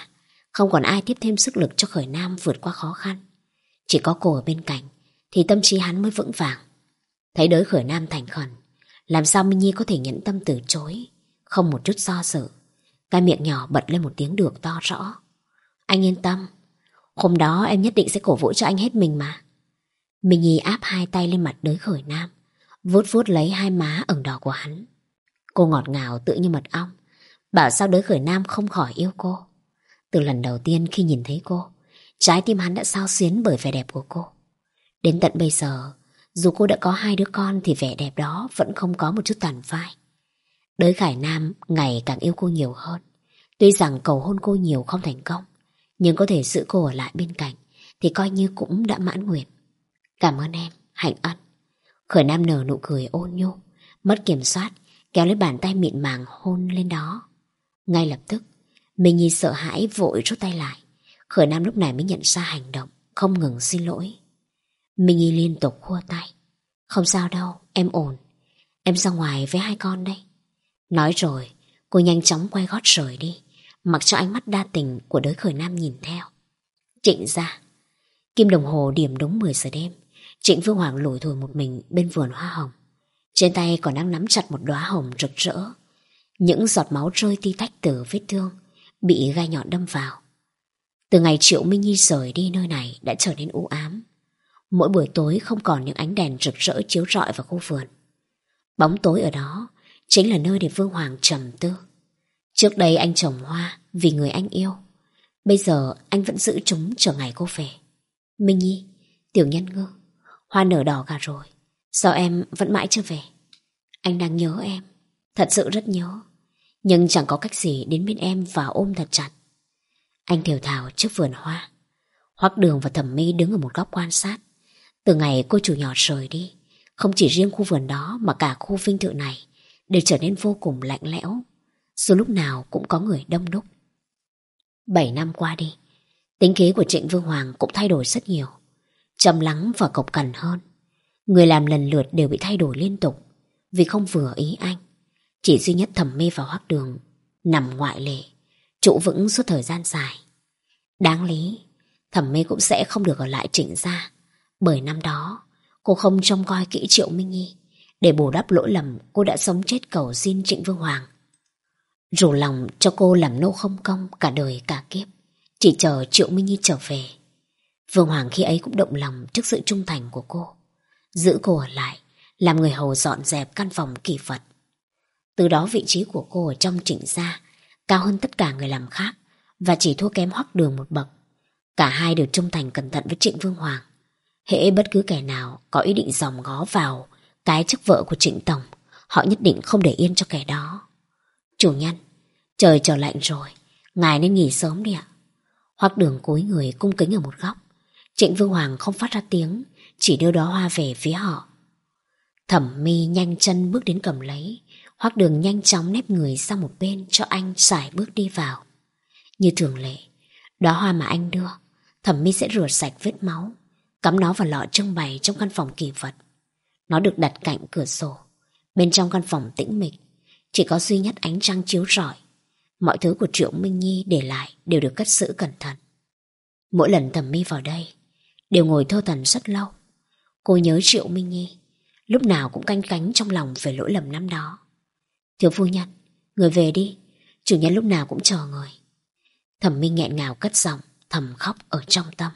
Không còn ai tiếp thêm sức lực cho Khởi Nam vượt qua khó khăn. Chỉ có cô ở bên cạnh thì tâm trí hắn mới vững vàng. Thấy đới Khởi Nam thành khẩn, làm sao Minh Nhi có thể nhẫn tâm từ chối. Không một chút do dự, cái miệng nhỏ bật lên một tiếng được to rõ. Anh yên tâm, hôm đó em nhất định sẽ cổ vũ cho anh hết mình mà. Minh Nhi áp hai tay lên mặt đới Khởi Nam, vuốt vuốt lấy hai má ửng đỏ của hắn. Cô ngọt ngào tự như mật ong, bảo sao đới Khởi Nam không khỏi yêu cô. Từ lần đầu tiên khi nhìn thấy cô, trái tim hắn đã xao xuyến bởi vẻ đẹp của cô. Đến tận bây giờ, dù cô đã có hai đứa con thì vẻ đẹp đó vẫn không có một chút tàn phai. Đới Khải Nam ngày càng yêu cô nhiều hơn. Tuy rằng cầu hôn cô nhiều không thành công, nhưng có thể giữ cô ở lại bên cạnh thì coi như cũng đã mãn nguyện. Cảm ơn em, Hạnh Ân. Khởi Nam nở nụ cười ôn nhu, mất kiểm soát, kéo lấy bàn tay mịn màng hôn lên đó. Ngay lập tức, Minh Nhi sợ hãi vội rút tay lại. Khởi Nam lúc này mới nhận ra hành động, không ngừng xin lỗi. Minh Nhi liên tục khua tay. Không sao đâu, em ổn. Em ra ngoài với hai con đây. Nói rồi, cô nhanh chóng quay gót rời đi, mặc cho ánh mắt đa tình của đới Khởi Nam nhìn theo. Trịnh gia. Kim đồng hồ điểm đúng mười giờ đêm. Trịnh Vương Hoàng lủi thủi một mình bên vườn hoa hồng. Trên tay còn đang nắm chặt một đóa hồng rực rỡ. Những giọt máu rơi ti tách từ vết thương bị gai nhọn đâm vào. Từ ngày Triệu Minh Nhi rời đi, nơi này đã trở nên u ám. Mỗi buổi tối không còn những ánh đèn rực rỡ chiếu rọi vào khu vườn. Bóng tối ở đó chính là nơi để Vương Hoàng trầm tư. Trước đây anh trồng hoa vì người anh yêu, bây giờ anh vẫn giữ chúng chờ ngày cô về. Minh Nhi, Tiểu Nhân Ngư, hoa nở đỏ cả rồi, sao em vẫn mãi chưa về? Anh đang nhớ em, thật sự rất nhớ, nhưng chẳng có cách gì đến bên em và ôm thật chặt. Anh thều thào trước vườn hoa. Hoắc Đường và Thẩm My đứng ở một góc quan sát. Từ ngày cô chủ nhỏ rời đi, không chỉ riêng khu vườn đó mà cả khu vinh thự này đều trở nên vô cùng lạnh lẽo, dù lúc nào cũng có người đông đúc. Bảy năm qua đi, tính khí của Trịnh Vương Hoàng cũng thay đổi rất nhiều, trầm lắng và cộc cằn hơn. Người làm lần lượt đều bị thay đổi liên tục vì không vừa ý anh. Chỉ duy nhất Thẩm My và Hoắc Đường nằm ngoại lệ, trụ vững suốt thời gian dài. Đáng lý, Thẩm My cũng sẽ không được ở lại Trịnh gia, bởi năm đó cô không trông coi kỹ Triệu Minh Nhi để bù đắp lỗi lầm cô đã sống chết cầu xin Trịnh Vương Hoàng. Rủ lòng cho cô làm nô không công cả đời cả kiếp, chỉ chờ Triệu Minh Nhi trở về. Vương Hoàng khi ấy cũng động lòng trước sự trung thành của cô, giữ cô ở lại làm người hầu dọn dẹp căn phòng kỷ vật. Từ đó vị trí của cô ở trong Trịnh gia cao hơn tất cả người làm khác và chỉ thua kém Hoắc Đường một bậc. Cả hai đều trung thành cẩn thận với Trịnh Vương Hoàng. Hễ bất cứ kẻ nào có ý định dòm ngó vào cái chức vợ của Trịnh Tổng, họ nhất định không để yên cho kẻ đó. Chủ nhân, trời trở lạnh rồi, ngài nên nghỉ sớm đi ạ. Hoắc Đường cúi người cung kính ở một góc. Trịnh Vương Hoàng không phát ra tiếng, chỉ đưa đóa hoa về phía họ. Thẩm My nhanh chân bước đến cầm lấy. Hoắc Đường nhanh chóng nép người sang một bên cho anh sải bước đi vào. Như thường lệ, đóa hoa mà anh đưa, Thẩm My sẽ rửa sạch vết máu, cắm nó vào lọ trưng bày trong căn phòng kỷ vật. Nó được đặt cạnh cửa sổ. Bên trong căn phòng tĩnh mịch, chỉ có duy nhất ánh trăng chiếu rọi. Mọi thứ của Triệu Minh Nhi để lại đều được cất giữ cẩn thận. Mỗi lần Thẩm My vào đây đều ngồi thơ thẩn rất lâu. Cô nhớ Triệu Minh Nhi, lúc nào cũng canh cánh trong lòng về lỗi lầm năm đó. Thiếu phu nhân, người về đi, chủ nhân lúc nào cũng chờ người. Thẩm My nghẹn ngào cất giọng, thầm khóc ở trong tâm.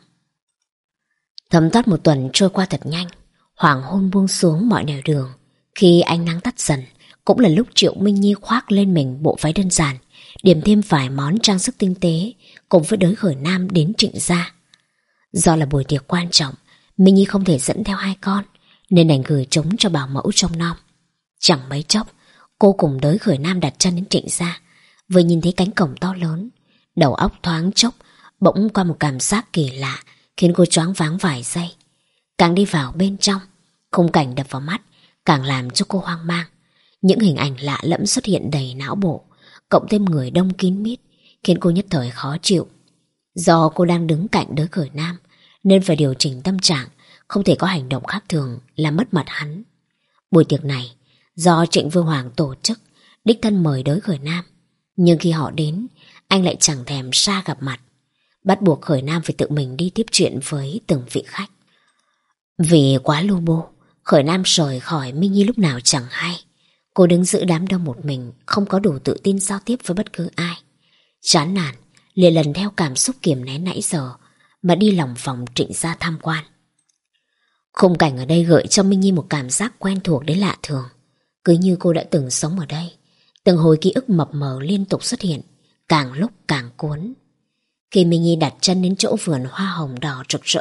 Thấm thoát một tuần trôi qua thật nhanh. Hoàng hôn buông xuống mọi nẻo đường. Khi ánh nắng tắt dần, cũng là lúc Triệu Minh Nhi khoác lên mình bộ váy đơn giản, điểm thêm vài món trang sức tinh tế, cùng với đới Khởi Nam đến Trịnh gia. Do là buổi tiệc quan trọng, Minh Nhi không thể dẫn theo hai con, nên đành gửi chúng cho bảo mẫu trông nom. Chẳng mấy chốc, cô cùng đới Khởi Nam đặt chân đến Trịnh gia. Vừa nhìn thấy cánh cổng to lớn, đầu óc thoáng chốc bỗng qua một cảm giác kỳ lạ, khiến cô choáng váng vài giây. Càng đi vào bên trong, khung cảnh đập vào mắt càng làm cho cô hoang mang. Những hình ảnh lạ lẫm xuất hiện đầy não bộ, cộng thêm người đông kín mít, khiến cô nhất thời khó chịu. Do cô đang đứng cạnh đới Khởi Nam nên phải điều chỉnh tâm trạng, không thể có hành động khác thường làm mất mặt hắn. Buổi tiệc này do Trịnh Vương Hoàng tổ chức, đích thân mời đới Khởi Nam, nhưng khi họ đến, anh lại chẳng thèm ra gặp mặt. bắt buộc Khởi Nam phải tự mình đi tiếp chuyện với từng vị khách. Vì quá lu bô, Khởi Nam rời khỏi Minh Nhi lúc nào chẳng hay. Cô đứng giữa đám đông một mình, không có đủ tự tin giao tiếp với bất cứ ai. Chán nản, liền lần theo cảm xúc kiềm nén nãy giờ mà đi lòng vòng Trịnh gia tham quan. Khung cảnh ở đây gợi cho Minh Nhi một cảm giác quen thuộc đến lạ thường, cứ như cô đã từng sống ở đây. Từng hồi ký ức mập mờ liên tục xuất hiện, càng lúc càng cuốn. Khi Minh Nhi đặt chân đến chỗ vườn hoa hồng đỏ rực rỡ,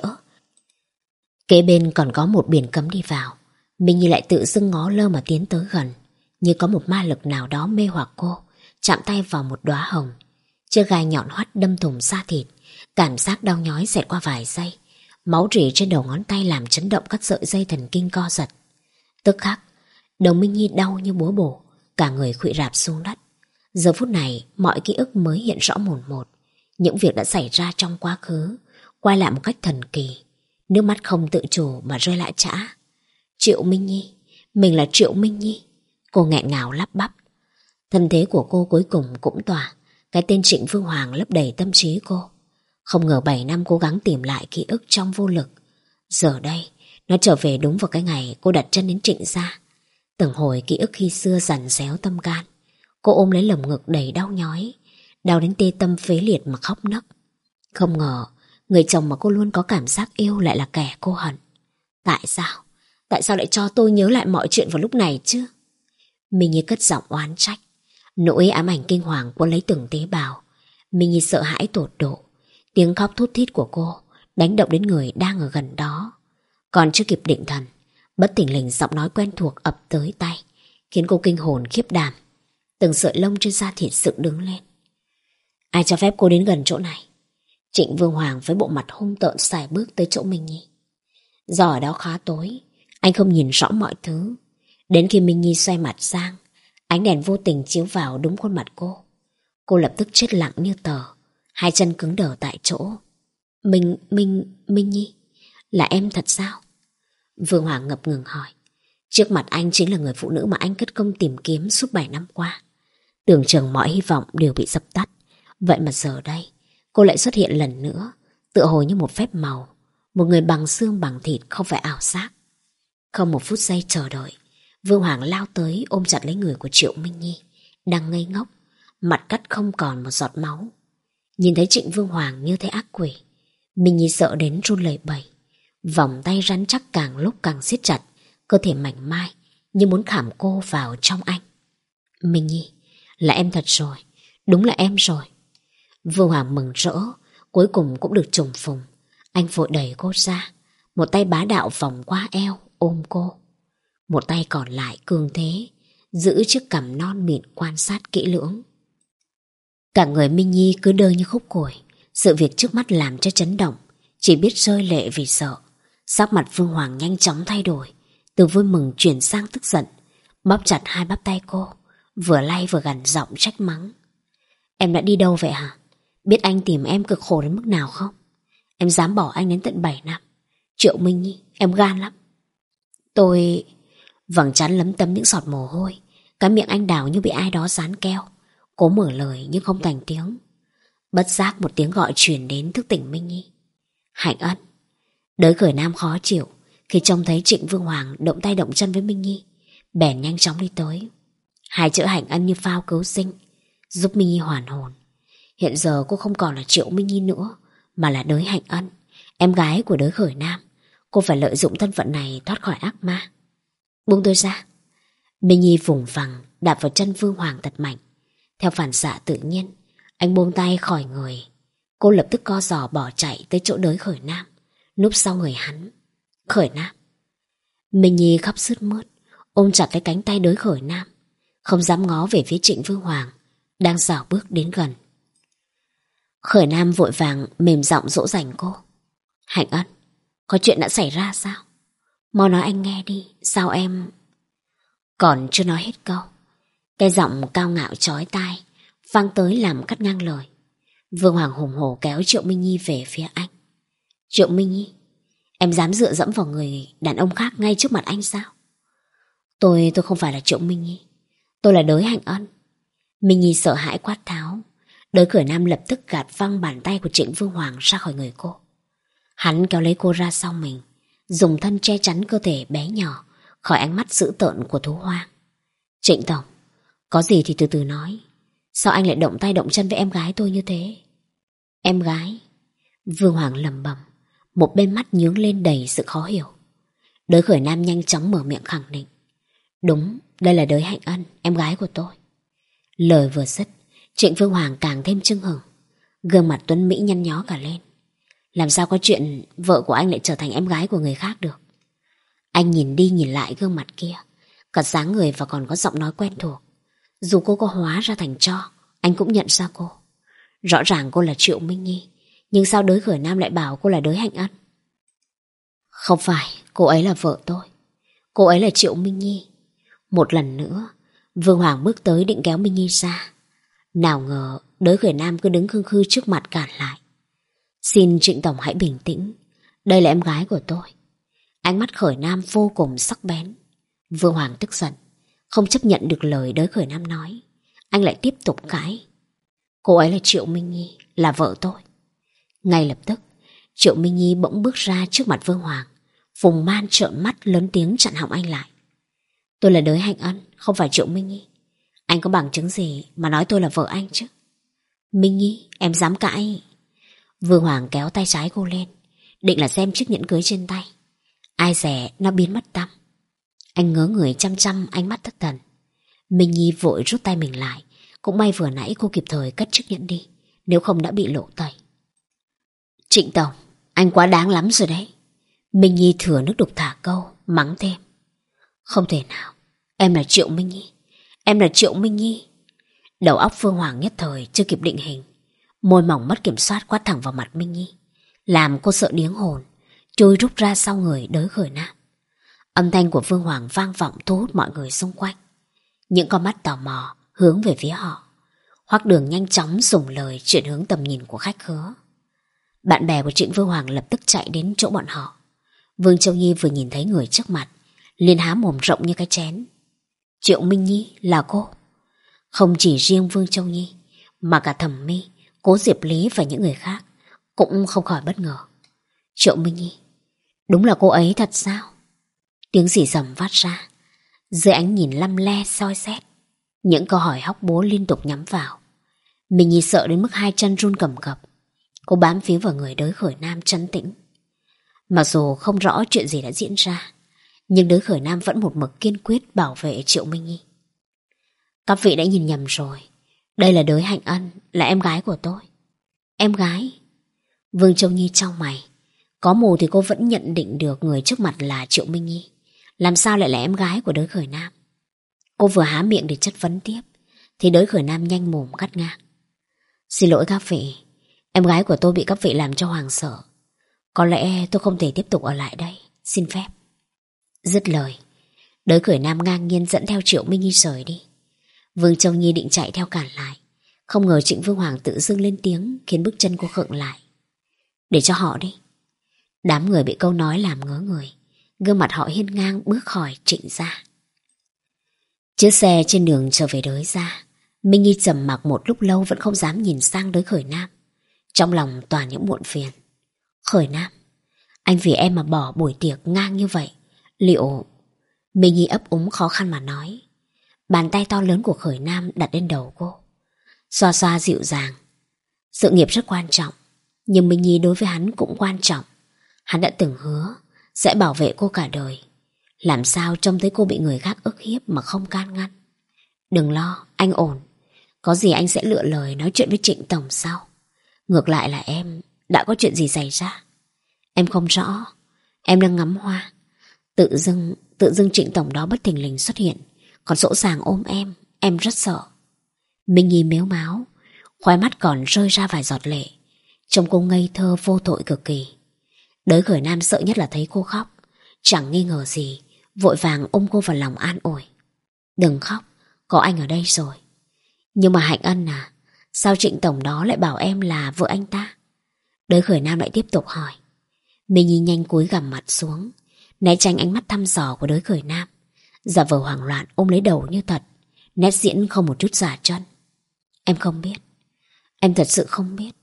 kế bên còn có một biển cấm đi vào, Minh Nhi lại tự dưng ngó lơ mà tiến tới gần, như có một ma lực nào đó mê hoặc cô. Chạm tay vào một đóa hồng, chiếc gai nhọn hoắt đâm thủng da thịt, cảm giác đau nhói xẹt qua vài giây. Máu rỉ trên đầu ngón tay làm chấn động các sợi dây thần kinh co giật. Tức khắc, đầu Minh Nhi đau như búa bổ, cả người khuỵu rạp xuống đất. Giờ phút này, mọi ký ức mới hiện rõ mồn một. Những việc đã xảy ra trong quá khứ quay lại một cách thần kỳ. Nước mắt không tự chủ mà rơi lại chã. Triệu Minh Nhi, mình là Triệu Minh Nhi. Cô nghẹn ngào lắp bắp. Thân thế của cô cuối cùng cũng tỏa. Cái tên Trịnh Vương Hoàng lấp đầy tâm trí cô. Không ngờ bảy năm cố gắng tìm lại ký ức trong vô lực, giờ đây nó trở về đúng vào cái ngày cô đặt chân đến Trịnh gia. Từng hồi ký ức khi xưa dằn xéo tâm can. Cô ôm lấy lồng ngực đầy đau nhói, đau đến tê tâm phế liệt mà khóc nấc. Không ngờ người chồng mà cô luôn có cảm giác yêu lại là kẻ cô hận. Tại sao? Tại sao lại cho tôi nhớ lại mọi chuyện vào lúc này chứ? Minh Nhi cất giọng oán trách. Nỗi ám ảnh kinh hoàng cuốn lấy từng tế bào. Minh Nhi sợ hãi tột độ. Tiếng khóc thút thít của cô đánh động đến người đang ở gần đó. Còn chưa kịp định thần, bất thình lình giọng nói quen thuộc ập tới tay, khiến cô kinh hồn khiếp đảm. Từng sợi lông trên da thịt dựng đứng lên. Ai cho phép cô đến gần chỗ này? Trịnh Vương Hoàng với bộ mặt hung tợn sải bước tới chỗ Minh Nhi. Do ở đó khá tối, anh không nhìn rõ mọi thứ. Đến khi Minh Nhi xoay mặt sang, ánh đèn vô tình chiếu vào đúng khuôn mặt cô. Cô lập tức chết lặng như tờ, hai chân cứng đờ tại chỗ. Minh, Minh, Minh Nhi, là em thật sao? Vương Hoàng ngập ngừng hỏi. Trước mặt anh chính là người phụ nữ mà anh cất công tìm kiếm suốt bảy năm qua. Tưởng chừng mọi hy vọng đều bị dập tắt. Vậy mà giờ đây, cô lại xuất hiện lần nữa, tựa hồ như một phép màu. Một người bằng xương bằng thịt, không phải ảo giác. Không một phút giây chờ đợi, Vương Hoàng lao tới ôm chặt lấy người của Triệu Minh Nhi, đang ngây ngốc, mặt cắt không còn một giọt máu. Nhìn thấy Trịnh Vương Hoàng như thế ác quỷ, Minh Nhi sợ đến run lẩy bẩy. Vòng tay rắn chắc càng lúc càng siết chặt, cơ thể mảnh mai như muốn khảm cô vào trong anh. Minh Nhi, là em thật rồi, đúng là em rồi. Vương Hoàng mừng rỡ, cuối cùng cũng được trùng phùng. Anh vội đẩy cô ra, một tay bá đạo vòng qua eo ôm cô, một tay còn lại cường thế giữ chiếc cằm non mịn quan sát kỹ lưỡng. Cả người Minh Nhi cứ đơ như khúc củi. Sự việc trước mắt làm cho chấn động, chỉ biết rơi lệ vì sợ. Sắc mặt Vương Hoàng nhanh chóng thay đổi, từ vui mừng chuyển sang tức giận, bóp chặt hai bắp tay cô, vừa lay vừa gằn giọng trách mắng. Em đã đi đâu vậy hả? Biết anh tìm em cực khổ đến mức nào không? Em dám bỏ anh đến tận bảy năm. Triệu Minh Nhi, em gan lắm. Tôi... Vầng trán lấm tấm những giọt mồ hôi, cái miệng anh đào như bị ai đó dán keo, cố mở lời nhưng không thành tiếng. Bất giác một tiếng gọi truyền đến thức tỉnh Minh Nhi. Hạnh Ân. Đới Khởi Nam khó chịu khi trông thấy Trịnh Vương Hoàng động tay động chân với Minh Nhi, bèn nhanh chóng đi tới. Hai chữ Hạnh Ân như phao cứu sinh, giúp Minh Nhi hoàn hồn. Hiện giờ cô không còn là Triệu Minh Nhi nữa, mà là Đới Hạnh Ân, em gái của Đới Khởi Nam. Cô phải lợi dụng thân phận này thoát khỏi ác ma. Buông tôi ra. Minh Nhi vùng vằng đạp vào chân Vương Hoàng thật mạnh. Theo phản xạ tự nhiên, anh buông tay khỏi người. Cô lập tức co giò bỏ chạy tới chỗ Đới Khởi Nam, núp sau người hắn. Khởi Nam. Minh Nhi khóc sướt mướt, ôm chặt lấy cánh tay Đới Khởi Nam, không dám ngó về phía Trịnh Vương Hoàng đang dạo bước đến gần. Khởi Nam vội vàng mềm giọng dỗ dành cô. Hạnh Ân, có chuyện đã xảy ra sao? Mau nói anh nghe đi. Sao em... Còn chưa nói hết câu, cái giọng cao ngạo chói tai vang tới làm cắt ngang lời. Vương Hoàng hùng hổ kéo Triệu Minh Nhi về phía anh. Triệu Minh Nhi, em dám dựa dẫm vào người đàn ông khác ngay trước mặt anh sao? Tôi, tôi không phải là Triệu Minh Nhi, tôi là Đới Hạnh Ân. Minh Nhi sợ hãi quát tháo. Đới Khởi Nam lập tức gạt văng bàn tay của Trịnh Vương Hoàng ra khỏi người cô. Hắn kéo lấy cô ra sau mình, dùng thân che chắn cơ thể bé nhỏ khỏi ánh mắt dữ tợn của thú hoang. Trịnh tổng, có gì thì từ từ nói. Sao anh lại động tay động chân với em gái tôi như thế? Em gái? Vương Hoàng lẩm bẩm, một bên mắt nhướng lên đầy sự khó hiểu. Đới Khởi Nam nhanh chóng mở miệng khẳng định. Đúng, đây là Đới Hạnh Ân, em gái của tôi. Lời vừa dứt, Trịnh Vương Hoàng càng thêm chưng hửng, gương mặt tuấn mỹ nhăn nhó cả lên. Làm sao có chuyện vợ của anh lại trở thành em gái của người khác được? Anh nhìn đi nhìn lại gương mặt kia, cả dáng người và còn có giọng nói quen thuộc. Dù cô có hóa ra thành tro, anh cũng nhận ra cô. Rõ ràng cô là Triệu Minh Nhi, nhưng sao Đới Khởi Nam lại bảo cô là Đới Hạnh Ân? Không phải, cô ấy là vợ tôi. Cô ấy là Triệu Minh Nhi. Một lần nữa, Vương Hoàng bước tới định kéo Minh Nhi ra. Nào ngờ Đới Khởi Nam cứ đứng khư khư trước mặt cản lại. Xin Trịnh tổng hãy bình tĩnh, đây là em gái của tôi. Ánh mắt Khởi Nam vô cùng sắc bén. Vương Hoàng tức giận, không chấp nhận được lời Đới Khởi Nam nói. Anh lại tiếp tục cãi. Cô ấy là Triệu Minh Nhi, là vợ tôi. Ngay lập tức, Triệu Minh Nhi bỗng bước ra trước mặt Vương Hoàng, vùng man trợn mắt lớn tiếng chặn họng anh lại. Tôi là Đới Hạnh Ân, không phải Triệu Minh Nhi. Anh có bằng chứng gì mà nói tôi là vợ anh chứ? Minh Nhi, em dám cãi? Vương Hoàng kéo tay trái cô lên, định là xem chiếc nhẫn cưới trên tay. Ai dè nó biến mất tăm. Anh ngớ người chăm chăm ánh mắt thất thần. Minh Nhi vội rút tay mình lại. Cũng may vừa nãy cô kịp thời cất chiếc nhẫn đi, nếu không đã bị lộ tẩy. Trịnh tổng, anh quá đáng lắm rồi đấy. Minh Nhi thừa nước đục thả câu, mắng thêm. Không thể nào, em là Triệu Minh Nhi. Em là Triệu Minh Nhi. Đầu óc Vương Hoàng nhất thời chưa kịp định hình, môi mỏng mất kiểm soát quát thẳng vào mặt Minh Nhi, làm cô sợ điếng hồn, trôi rút ra sau người Đới Khởi Nam. Âm thanh của Vương Hoàng vang vọng thu hút mọi người xung quanh. Những con mắt tò mò hướng về phía họ. Hoắc Đường nhanh chóng dùng lời chuyển hướng tầm nhìn của khách khứa. Bạn bè của Trịnh Vương Hoàng lập tức chạy đến chỗ bọn họ. Vương Châu Nhi vừa nhìn thấy người trước mặt, liền há mồm rộng như cái chén. Triệu Minh Nhi là cô? Không chỉ riêng Vương Châu Nhi, mà cả Thẩm Mi, Cố Diệp Lý và những người khác cũng không khỏi bất ngờ. Triệu Minh Nhi, đúng là cô ấy thật sao? Tiếng xì xầm phát ra, dưới ánh nhìn lăm le soi xét. Những câu hỏi hóc búa liên tục nhắm vào. Minh Nhi sợ đến mức hai chân run cầm cập. Cô bám phía vào người Đới Khởi Nam trấn tĩnh. Mặc dù không rõ chuyện gì đã diễn ra, nhưng Đới Khởi Nam vẫn một mực kiên quyết bảo vệ Triệu Minh Nhi. Các vị đã nhìn nhầm rồi. Đây là Đới Hạnh Ân, là em gái của tôi. Em gái? Vương Châu Nhi chau mày. Có mù thì cô vẫn nhận định được người trước mặt là Triệu Minh Nhi. Làm sao lại là em gái của Đới Khởi Nam? Cô vừa há miệng để chất vấn tiếp, thì Đới Khởi Nam nhanh mồm cắt ngang. Xin lỗi các vị, em gái của tôi bị các vị làm cho hoàng sợ. Có lẽ tôi không thể tiếp tục ở lại đây, xin phép. Dứt lời, Đới Khởi Nam ngang nhiên dẫn theo Triệu Minh Nhi rời đi. Vương Châu Nhi định chạy theo cản lại, không ngờ Trịnh Vương Hoàng tự dưng lên tiếng khiến bước chân cô khựng lại. Để cho họ đi. Đám người bị câu nói làm ngớ người, gương mặt họ hiên ngang bước khỏi Trịnh gia. Chiếc xe trên đường trở về Đới gia, Minh Nhi trầm mặc một lúc lâu vẫn không dám nhìn sang Đới Khởi Nam, trong lòng toàn những muộn phiền. Khởi Nam, anh vì em mà bỏ buổi tiệc ngang như vậy, liệu... Minh Nhi ấp úng khó khăn mà nói. Bàn tay to lớn của Khởi Nam đặt lên đầu cô, xoa xoa dịu dàng. Sự nghiệp rất quan trọng, nhưng Minh Nhi đối với hắn cũng quan trọng. Hắn đã từng hứa sẽ bảo vệ cô cả đời. Làm sao trông thấy cô bị người khác ức hiếp mà không can ngăn. Đừng lo, anh ổn. Có gì anh sẽ lựa lời nói chuyện với Trịnh tổng sau. Ngược lại là em, đã có chuyện gì xảy ra? Em không rõ. Em đang ngắm hoa, Tự dưng Tự dưng Trịnh tổng đó bất thình lình xuất hiện, còn dỗ dàng ôm em. Em rất sợ. Minh Nhi mếu máo, khóe mắt còn rơi ra vài giọt lệ. Trông cô ngây thơ vô tội cực kỳ. Đới Khởi Nam sợ nhất là thấy cô khóc, chẳng nghi ngờ gì, vội vàng ôm cô vào lòng an ủi. Đừng khóc, có anh ở đây rồi. Nhưng mà Hạnh Ân à, sao Trịnh tổng đó lại bảo em là vợ anh ta? Đới Khởi Nam lại tiếp tục hỏi. Minh Nhi nhanh cúi gằm mặt xuống, né tránh ánh mắt thăm dò của Đới Khởi Nam, giả vờ hoảng loạn ôm lấy đầu như thật, nét diễn không một chút giả chân. Em không biết. Em thật sự không biết.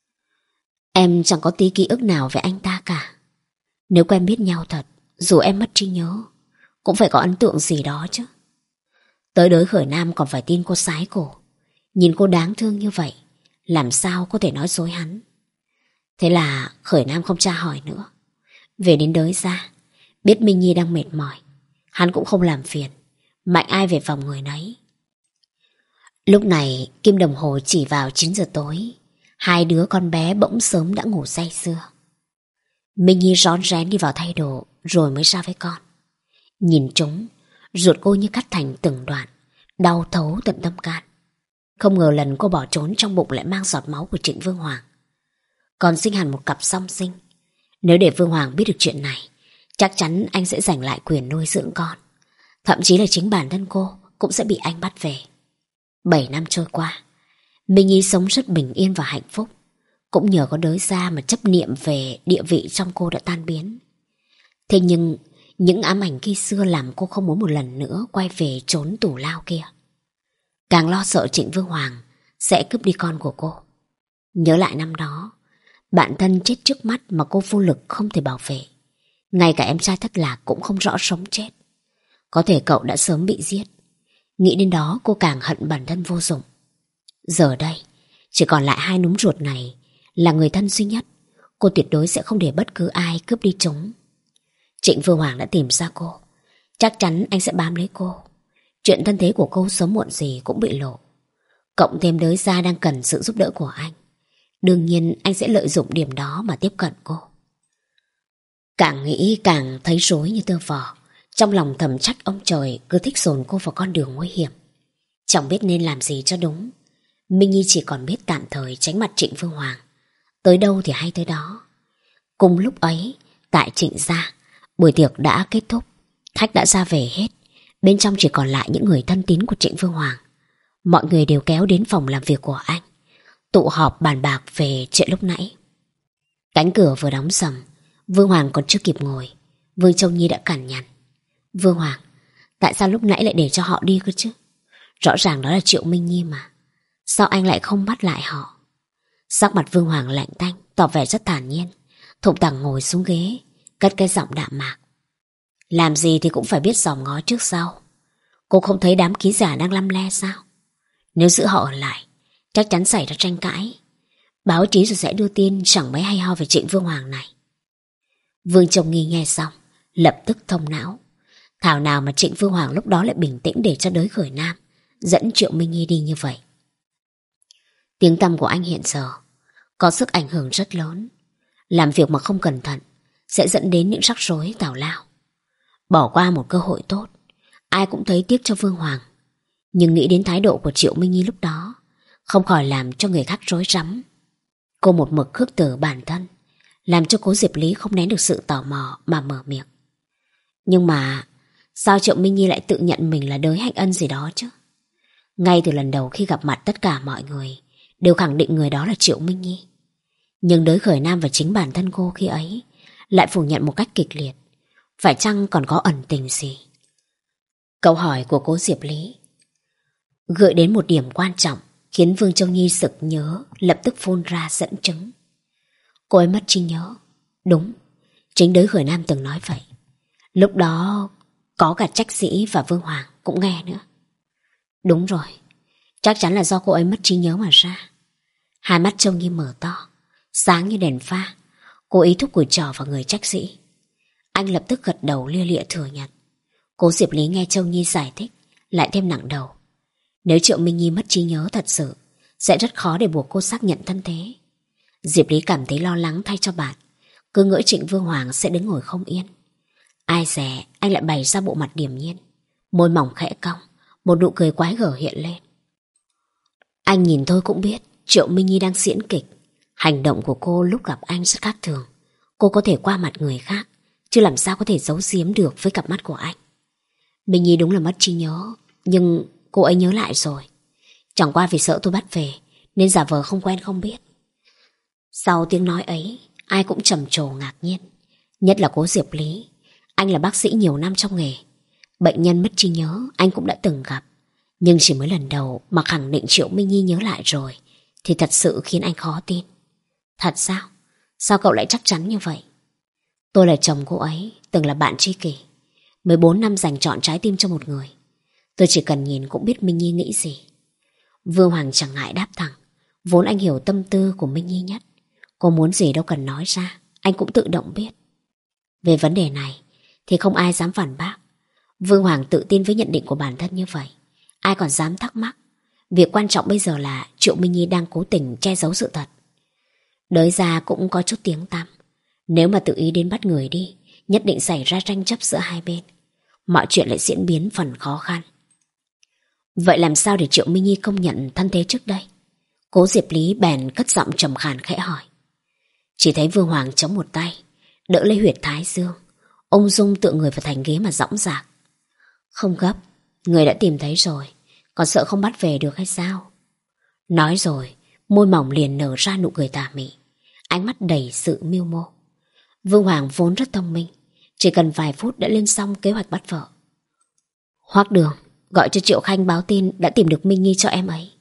Em chẳng có tí ký ức nào về anh ta cả. Nếu quen biết nhau thật, dù em mất trí nhớ, cũng phải có ấn tượng gì đó chứ. Tới đới khởi Nam còn phải tin cô sái cổ. Nhìn cô đáng thương như vậy, làm sao có thể nói dối hắn. Thế là khởi Nam không tra hỏi nữa. Về đến đới ra, biết Minh Nhi đang mệt mỏi, hắn cũng không làm phiền, mạnh ai về phòng người nấy. Lúc này kim đồng hồ chỉ vào chín giờ tối. Hai đứa con bé bỗng sớm đã ngủ say sưa. Minh Nhi rón rén đi vào thay đồ rồi mới ra với con. Nhìn chúng, ruột cô như cắt thành từng đoạn, đau thấu tận tâm can. Không ngờ lần cô bỏ trốn trong bụng lại mang giọt máu của Trịnh Vương Hoàng. Còn sinh hẳn một cặp song sinh. Nếu để Vương Hoàng biết được chuyện này, chắc chắn anh sẽ giành lại quyền nuôi dưỡng con. Thậm chí là chính bản thân cô cũng sẽ bị anh bắt về. Bảy năm trôi qua, Minh Nhi sống rất bình yên và hạnh phúc. Cũng nhờ có đới ra mà chấp niệm về địa vị trong cô đã tan biến. Thế nhưng những ám ảnh khi xưa làm cô không muốn một lần nữa quay về trốn tù lao kia. Càng lo sợ Trịnh Vương Hoàng sẽ cướp đi con của cô. Nhớ lại năm đó, bạn thân chết trước mắt mà cô vô lực không thể bảo vệ. Ngay cả em trai thất lạc cũng không rõ sống chết. Có thể cậu đã sớm bị giết. Nghĩ đến đó cô càng hận bản thân vô dụng. Giờ đây, chỉ còn lại hai núm ruột này là người thân duy nhất. Cô tuyệt đối sẽ không để bất cứ ai cướp đi chúng. Trịnh Vương Hoàng đã tìm ra cô. Chắc chắn anh sẽ bám lấy cô. Chuyện thân thế của cô sớm muộn gì cũng bị lộ. Cộng thêm đới ra đang cần sự giúp đỡ của anh. Đương nhiên anh sẽ lợi dụng điểm đó mà tiếp cận cô. Càng nghĩ càng thấy rối như tơ vò. Trong lòng thầm trách ông trời cứ thích dồn cô vào con đường nguy hiểm. Chẳng biết nên làm gì cho đúng. Minh Nhi chỉ còn biết tạm thời tránh mặt Trịnh Vương Hoàng. Tới đâu thì hay tới đó. Cùng lúc ấy, tại Trịnh gia, buổi tiệc đã kết thúc. Khách đã ra về hết. Bên trong chỉ còn lại những người thân tín của Trịnh Vương Hoàng. Mọi người đều kéo đến phòng làm việc của anh, tụ họp bàn bạc về chuyện lúc nãy. Cánh cửa vừa đóng sầm, Vương Hoàng còn chưa kịp ngồi, Vương Châu Nhi đã cằn nhằn. Vương Hoàng, tại sao lúc nãy lại để cho họ đi cơ chứ? Rõ ràng đó là Triệu Minh Nhi mà. Sao anh lại không bắt lại họ? Sắc mặt Vương Hoàng lạnh tanh, tỏ vẻ rất thản nhiên. Thục Tằng ngồi xuống ghế, cất cái giọng đạm mạc. Làm gì thì cũng phải biết dòm ngó trước sau. Cô không thấy đám ký giả đang lăm le sao? Nếu giữ họ ở lại, chắc chắn xảy ra tranh cãi. Báo chí rồi sẽ đưa tin chẳng mấy hay ho về Trịnh Vương Hoàng này. Vương Trông Nghi nghe xong, lập tức thông não. Thảo nào mà Trịnh Vương Hoàng lúc đó lại bình tĩnh để cho đới khởi Nam dẫn Triệu Minh Nhi đi như vậy. Tiếng tăm của anh hiện giờ có sức ảnh hưởng rất lớn. Làm việc mà không cẩn thận sẽ dẫn đến những rắc rối tào lao. Bỏ qua một cơ hội tốt, ai cũng thấy tiếc cho Vương Hoàng. Nhưng nghĩ đến thái độ của Triệu Minh Nhi lúc đó, không khỏi làm cho người khác rối rắm. Cô một mực khước từ bản thân, làm cho cố Diệp Lý không nén được sự tò mò mà mở miệng. Nhưng mà sao Triệu Minh Nhi lại tự nhận mình là đới hạnh ân gì đó chứ? Ngay từ lần đầu khi gặp mặt, tất cả mọi người đều khẳng định người đó là Triệu Minh Nhi. Nhưng đới khởi Nam và chính bản thân cô khi ấy lại phủ nhận một cách kịch liệt. Phải chăng còn có ẩn tình gì? Câu hỏi của cố Diệp Lý gợi đến một điểm quan trọng, khiến Vương Châu Nhi sực nhớ, lập tức phun ra dẫn chứng. Cô ấy mất trí nhớ. Đúng, chính đới khởi Nam từng nói vậy. Lúc đó có cả Trách Sĩ và Vương Hoàng cũng nghe nữa. Đúng rồi, chắc chắn là do cô ấy mất trí nhớ mà ra. Hai mắt Châu Nhi mở to, sáng như đèn pha. Cô ý thúc cùi trò vào người Trách Sĩ. Anh lập tức gật đầu lia lịa thừa nhận. Cố Diệp Lý nghe Châu Nhi giải thích lại thêm nặng đầu. Nếu Triệu Minh Nhi mất trí nhớ thật sự, sẽ rất khó để buộc cô xác nhận thân thế. Diệp Lý cảm thấy lo lắng thay cho bạn, cứ ngỡ Trịnh Vương Hoàng sẽ đứng ngồi không yên. Ai dè anh lại bày ra bộ mặt điềm nhiên, môi mỏng khẽ cong, một nụ cười quái gở hiện lên. Anh nhìn thôi cũng biết Triệu Minh Nhi đang diễn kịch. Hành động của cô lúc gặp anh rất khác thường. Cô có thể qua mặt người khác, chứ làm sao có thể giấu giếm được với cặp mắt của anh. Minh Nhi đúng là mất trí nhớ, nhưng cô ấy nhớ lại rồi. Chẳng qua vì sợ tôi bắt về nên giả vờ không quen không biết. Sau tiếng nói ấy, ai cũng trầm trồ ngạc nhiên. Nhất là cố Diệp Lý. Anh là bác sĩ nhiều năm trong nghề. Bệnh nhân mất trí nhớ anh cũng đã từng gặp. Nhưng chỉ mới lần đầu mà khẳng định Triệu Minh Nhi nhớ lại rồi thì thật sự khiến anh khó tin. Thật sao? Sao cậu lại chắc chắn như vậy? Tôi là chồng cô ấy, từng là bạn tri kỷ, mười bốn năm dành trọn trái tim cho một người. Tôi chỉ cần nhìn cũng biết Minh Nhi nghĩ gì. Vương Hoàng chẳng ngại đáp thẳng. Vốn anh hiểu tâm tư của Minh Nhi nhất. Cô muốn gì đâu cần nói ra, anh cũng tự động biết. Về vấn đề này thì không ai dám phản bác. Vương Hoàng tự tin với nhận định của bản thân như vậy, ai còn dám thắc mắc. Việc quan trọng bây giờ là Triệu Minh Nhi đang cố tình che giấu sự thật. Đới ra cũng có chút tiếng tăm. Nếu mà tự ý đến bắt người đi, nhất định xảy ra tranh chấp giữa hai bên. Mọi chuyện lại diễn biến phần khó khăn. Vậy làm sao để Triệu Minh Nhi công nhận thân thế trước đây? Cố Diệp Lý bèn cất giọng trầm khàn khẽ hỏi. Chỉ thấy Vương Hoàng chống một tay, đỡ lấy huyệt thái dương, ung dung tựa người vào thành ghế mà dõng dạc. Không gấp, người đã tìm thấy rồi, còn sợ không bắt về được hay sao? Nói rồi, môi mỏng liền nở ra nụ cười tà mị, ánh mắt đầy sự mưu mô. Vương Hoàng vốn rất thông minh, chỉ cần vài phút đã lên xong kế hoạch bắt vợ. Hoác Đường, gọi cho Triệu Khanh báo tin đã tìm được Minh Nhi cho em ấy.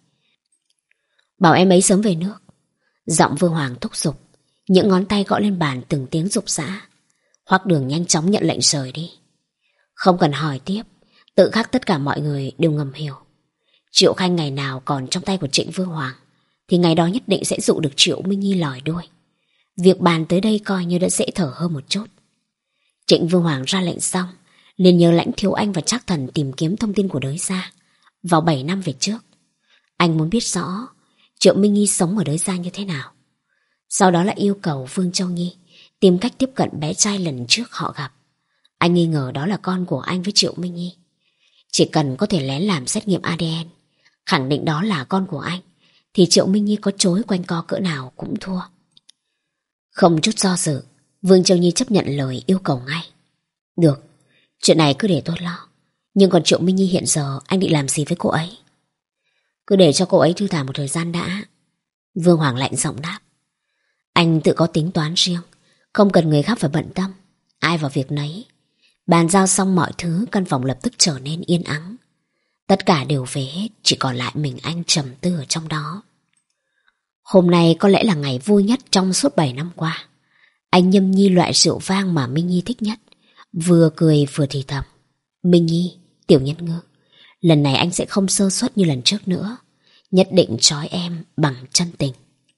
Bảo em ấy sớm về nước. Giọng Vương Hoàng thúc giục, những ngón tay gõ lên bàn từng tiếng rục rã. Hoác Đường nhanh chóng nhận lệnh rời đi. Không cần hỏi tiếp, tự khắc tất cả mọi người đều ngầm hiểu. Triệu Khanh ngày nào còn trong tay của Trịnh Vương Hoàng thì ngày đó nhất định sẽ dụ được Triệu Minh Nhi lòi đuôi. Việc bàn tới đây coi như đã dễ thở hơn một chút. Trịnh Vương Hoàng ra lệnh xong, liền nhờ Lãnh Thiếu Anh và Trác Thần tìm kiếm thông tin của Đới Gia. Vào bảy năm về trước, anh muốn biết rõ Triệu Minh Nhi sống ở Đới Gia như thế nào. Sau đó là yêu cầu Vương Châu Nhi tìm cách tiếp cận bé trai lần trước họ gặp. Anh nghi ngờ đó là con của anh với Triệu Minh Nhi. Chỉ cần có thể lén làm xét nghiệm a đê en, khẳng định đó là con của anh, thì Triệu Minh Nhi có chối quanh co cỡ nào cũng thua. Không chút do dự, Vương Châu Nhi chấp nhận lời yêu cầu ngay. Được, chuyện này cứ để tôi lo. Nhưng còn Triệu Minh Nhi hiện giờ anh định làm gì với cô ấy? Cứ để cho cô ấy thư thả một thời gian đã. Vương Hoàng lạnh giọng đáp. Anh tự có tính toán riêng, không cần người khác phải bận tâm. Ai vào việc nấy. Bàn giao xong mọi thứ, căn phòng lập tức trở nên yên ắng. Tất cả đều về hết, chỉ còn lại mình anh trầm tư ở trong đó. Hôm nay có lẽ là ngày vui nhất trong suốt bảy năm qua. Anh nhâm nhi loại rượu vang mà Minh Nhi thích nhất, vừa cười vừa thì thầm. Minh Nhi, Tiểu Nhân Ngư, lần này anh sẽ không sơ suất như lần trước nữa. Nhất định trói em bằng chân tình.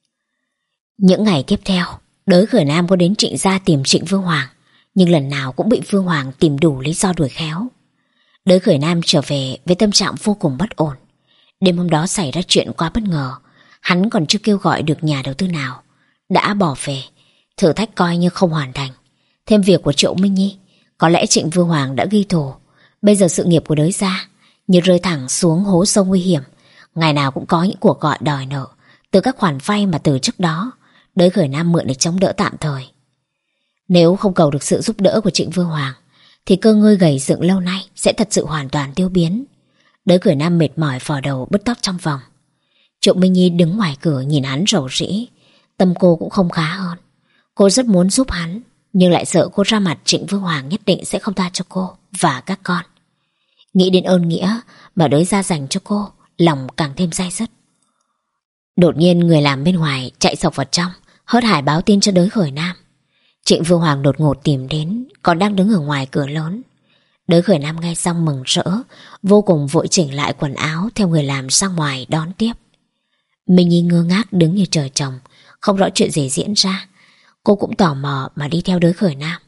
Những ngày tiếp theo, Đới Khởi Nam có đến Trịnh gia tìm Trịnh Vương Hoàng, nhưng lần nào cũng bị Vương Hoàng tìm đủ lý do đuổi khéo. Đới Khởi Nam trở về với tâm trạng vô cùng bất ổn. Đêm hôm đó xảy ra chuyện quá bất ngờ. Hắn còn chưa kêu gọi được nhà đầu tư nào, đã bỏ về. Thử thách coi như không hoàn thành. Thêm việc của Triệu Minh Nhi, có lẽ Trịnh Vương Hoàng đã ghi thù. Bây giờ sự nghiệp của Đới gia như rơi thẳng xuống hố sâu nguy hiểm. Ngày nào cũng có những cuộc gọi đòi nợ từ các khoản vay mà từ trước đó Đới Khởi Nam mượn để chống đỡ tạm thời. Nếu không cầu được sự giúp đỡ của Trịnh Vương Hoàng thì cơ ngơi gầy dựng lâu nay sẽ thật sự hoàn toàn tiêu biến. Đới Khởi Nam mệt mỏi phò đầu bứt tóc trong vòng. Triệu Minh Nhi đứng ngoài cửa nhìn hắn rầu rĩ. Tâm cô cũng không khá hơn. Cô rất muốn giúp hắn, nhưng lại sợ cô ra mặt Trịnh Vương Hoàng nhất định sẽ không tha cho cô và các con. Nghĩ đến ơn nghĩa mà Đới gia dành cho cô, lòng càng thêm day dứt. Đột nhiên người làm bên ngoài chạy sộc vào trong, hớt hải báo tin cho Đới Khởi Nam. Trịnh Vương Hoàng đột ngột tìm đến, còn đang đứng ở ngoài cửa lớn. Đới Khởi Nam nghe xong mừng rỡ, vô cùng vội chỉnh lại quần áo theo người làm ra ngoài đón tiếp. Minh Nhi ngơ ngác đứng như trời trồng, không rõ chuyện gì diễn ra. Cô cũng tò mò mà đi theo Đới Khởi Nam.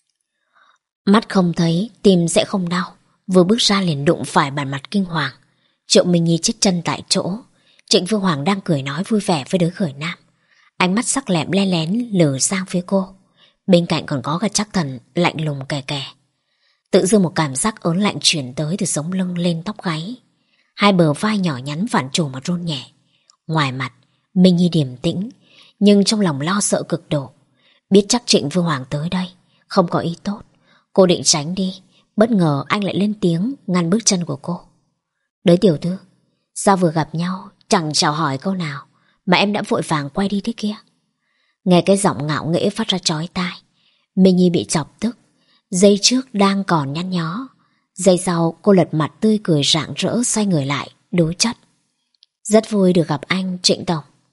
Mắt không thấy, tim sẽ không đau. Vừa bước ra liền đụng phải bản mặt kinh hoàng. Triệu Minh Nhi chết chân tại chỗ. Trịnh Vương Hoàng đang cười nói vui vẻ với Đới Khởi Nam. Ánh mắt sắc lẹm len lén lờ sang phía cô. Bên cạnh còn có cả Trác Thần lạnh lùng kè kè. Tự dưng một cảm giác ớn lạnh chuyển tới từ sống lưng lên tóc gáy. Hai bờ vai nhỏ nhắn phản trù mà run nhẹ. Ngoài mặt Minh Nhi điềm tĩnh, nhưng trong lòng lo sợ cực độ. Biết chắc Trịnh Vương Hoàng tới đây không có ý tốt, cô định tránh đi. Bất ngờ anh lại lên tiếng ngăn bước chân của cô. Đới tiểu thư, sao vừa gặp nhau chẳng chào hỏi câu nào mà em đã vội vàng quay đi thế kia? Nghe cái giọng ngạo nghễ phát ra chói tai, Minh Nhi bị chọc tức. Giây trước đang còn nhăn nhó, giây sau cô lật mặt tươi cười rạng rỡ xoay người lại đối chất. Rất vui được gặp anh Trịnh Tổng.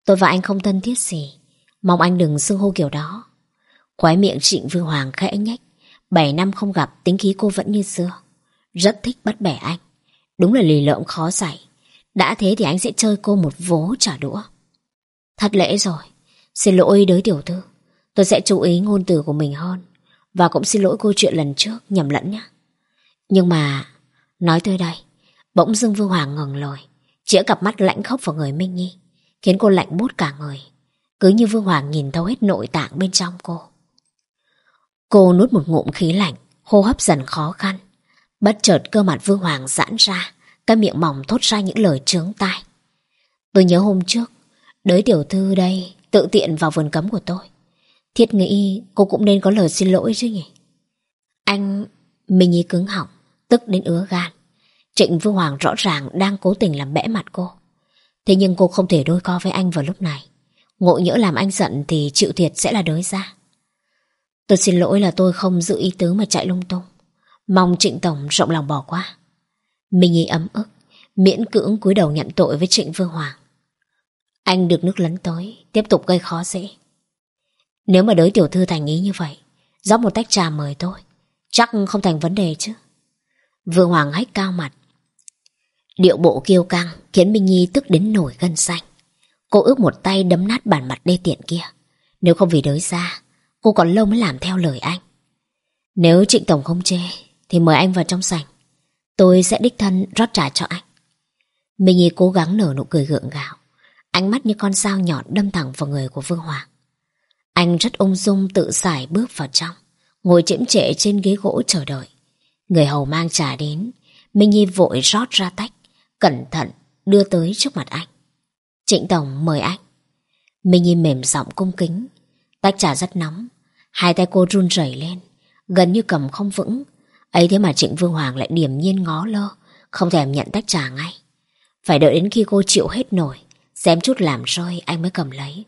Tôi và anh không thân thiết gì, mong anh đừng xưng hô kiểu đó. Khóe miệng Trịnh Vương Hoàng khẽ nhếch. Bảy năm không gặp, tính khí cô vẫn như xưa. Rất thích bắt bẻ anh. Đúng là lì lợm khó dạy. Đã thế thì anh sẽ chơi cô một vố trả đũa. Thất lễ rồi. Xin lỗi đới tiểu thư. Tôi sẽ chú ý ngôn từ của mình hơn. Và cũng xin lỗi cô chuyện lần trước nhầm lẫn nhé. Nhưng mà... Nói tới đây, bỗng dưng Vương Hoàng ngẩng lời, chĩa cặp mắt lạnh khốc vào người Minh Nhi, khiến cô lạnh buốt cả người. Cứ như Vương Hoàng nhìn thấu hết nội tạng bên trong cô. Cô nuốt một ngụm khí lạnh, hô hấp dần khó khăn. Bất chợt cơ mặt Vương Hoàng giãn ra, cái miệng mỏng thốt ra những lời chướng tai. Tôi nhớ hôm trước, đới tiểu thư đây tự tiện vào vườn cấm của tôi. Thiết nghĩ cô cũng nên có lời xin lỗi chứ nhỉ. Anh... Minh Nhi cứng họng, tức đến ứa gan. Trịnh Vương Hoàng rõ ràng đang cố tình làm bẽ mặt cô. Thế nhưng cô không thể đôi co với anh vào lúc này. Ngộ nhỡ làm anh giận thì chịu thiệt sẽ là đới ra. Tôi xin lỗi là tôi không giữ ý tứ mà chạy lung tung. Mong Trịnh Tổng rộng lòng bỏ qua. Minh Nhi ấm ức, miễn cưỡng cúi đầu nhận tội với Trịnh Vương Hoàng. Anh được nước lấn tới, tiếp tục gây khó dễ. Nếu mà đới tiểu thư thành ý như vậy, rót một tách trà mời tôi, chắc không thành vấn đề chứ. Vương Hoàng hách cao mặt. Điệu bộ kiêu căng khiến Minh Nhi tức đến nổi gân xanh. Cô ước một tay đấm nát bản mặt đê tiện kia. Nếu không vì đới ra, cô còn lâu mới làm theo lời anh. Nếu Trịnh Tổng không chê thì mời anh vào trong sảnh. Tôi sẽ đích thân rót trà cho anh. Minh Nhi cố gắng nở nụ cười gượng gạo, ánh mắt như con dao nhọn đâm thẳng vào người của Vương Hoàng. Anh rất ung dung tự sải bước vào trong, ngồi chễm chệ trên ghế gỗ chờ đợi. Người hầu mang trà đến, Minh Nhi vội rót ra tách, cẩn thận đưa tới trước mặt anh. Trịnh Tổng mời anh. Minh Nhi mềm giọng cung kính. Tách trà rất nóng, hai tay cô run rẩy lên, gần như cầm không vững. Ấy thế mà Trịnh Vương Hoàng lại điềm nhiên ngó lơ, không thèm nhận tách trà ngay. Phải đợi đến khi cô chịu hết nổi, xém chút làm rơi anh mới cầm lấy.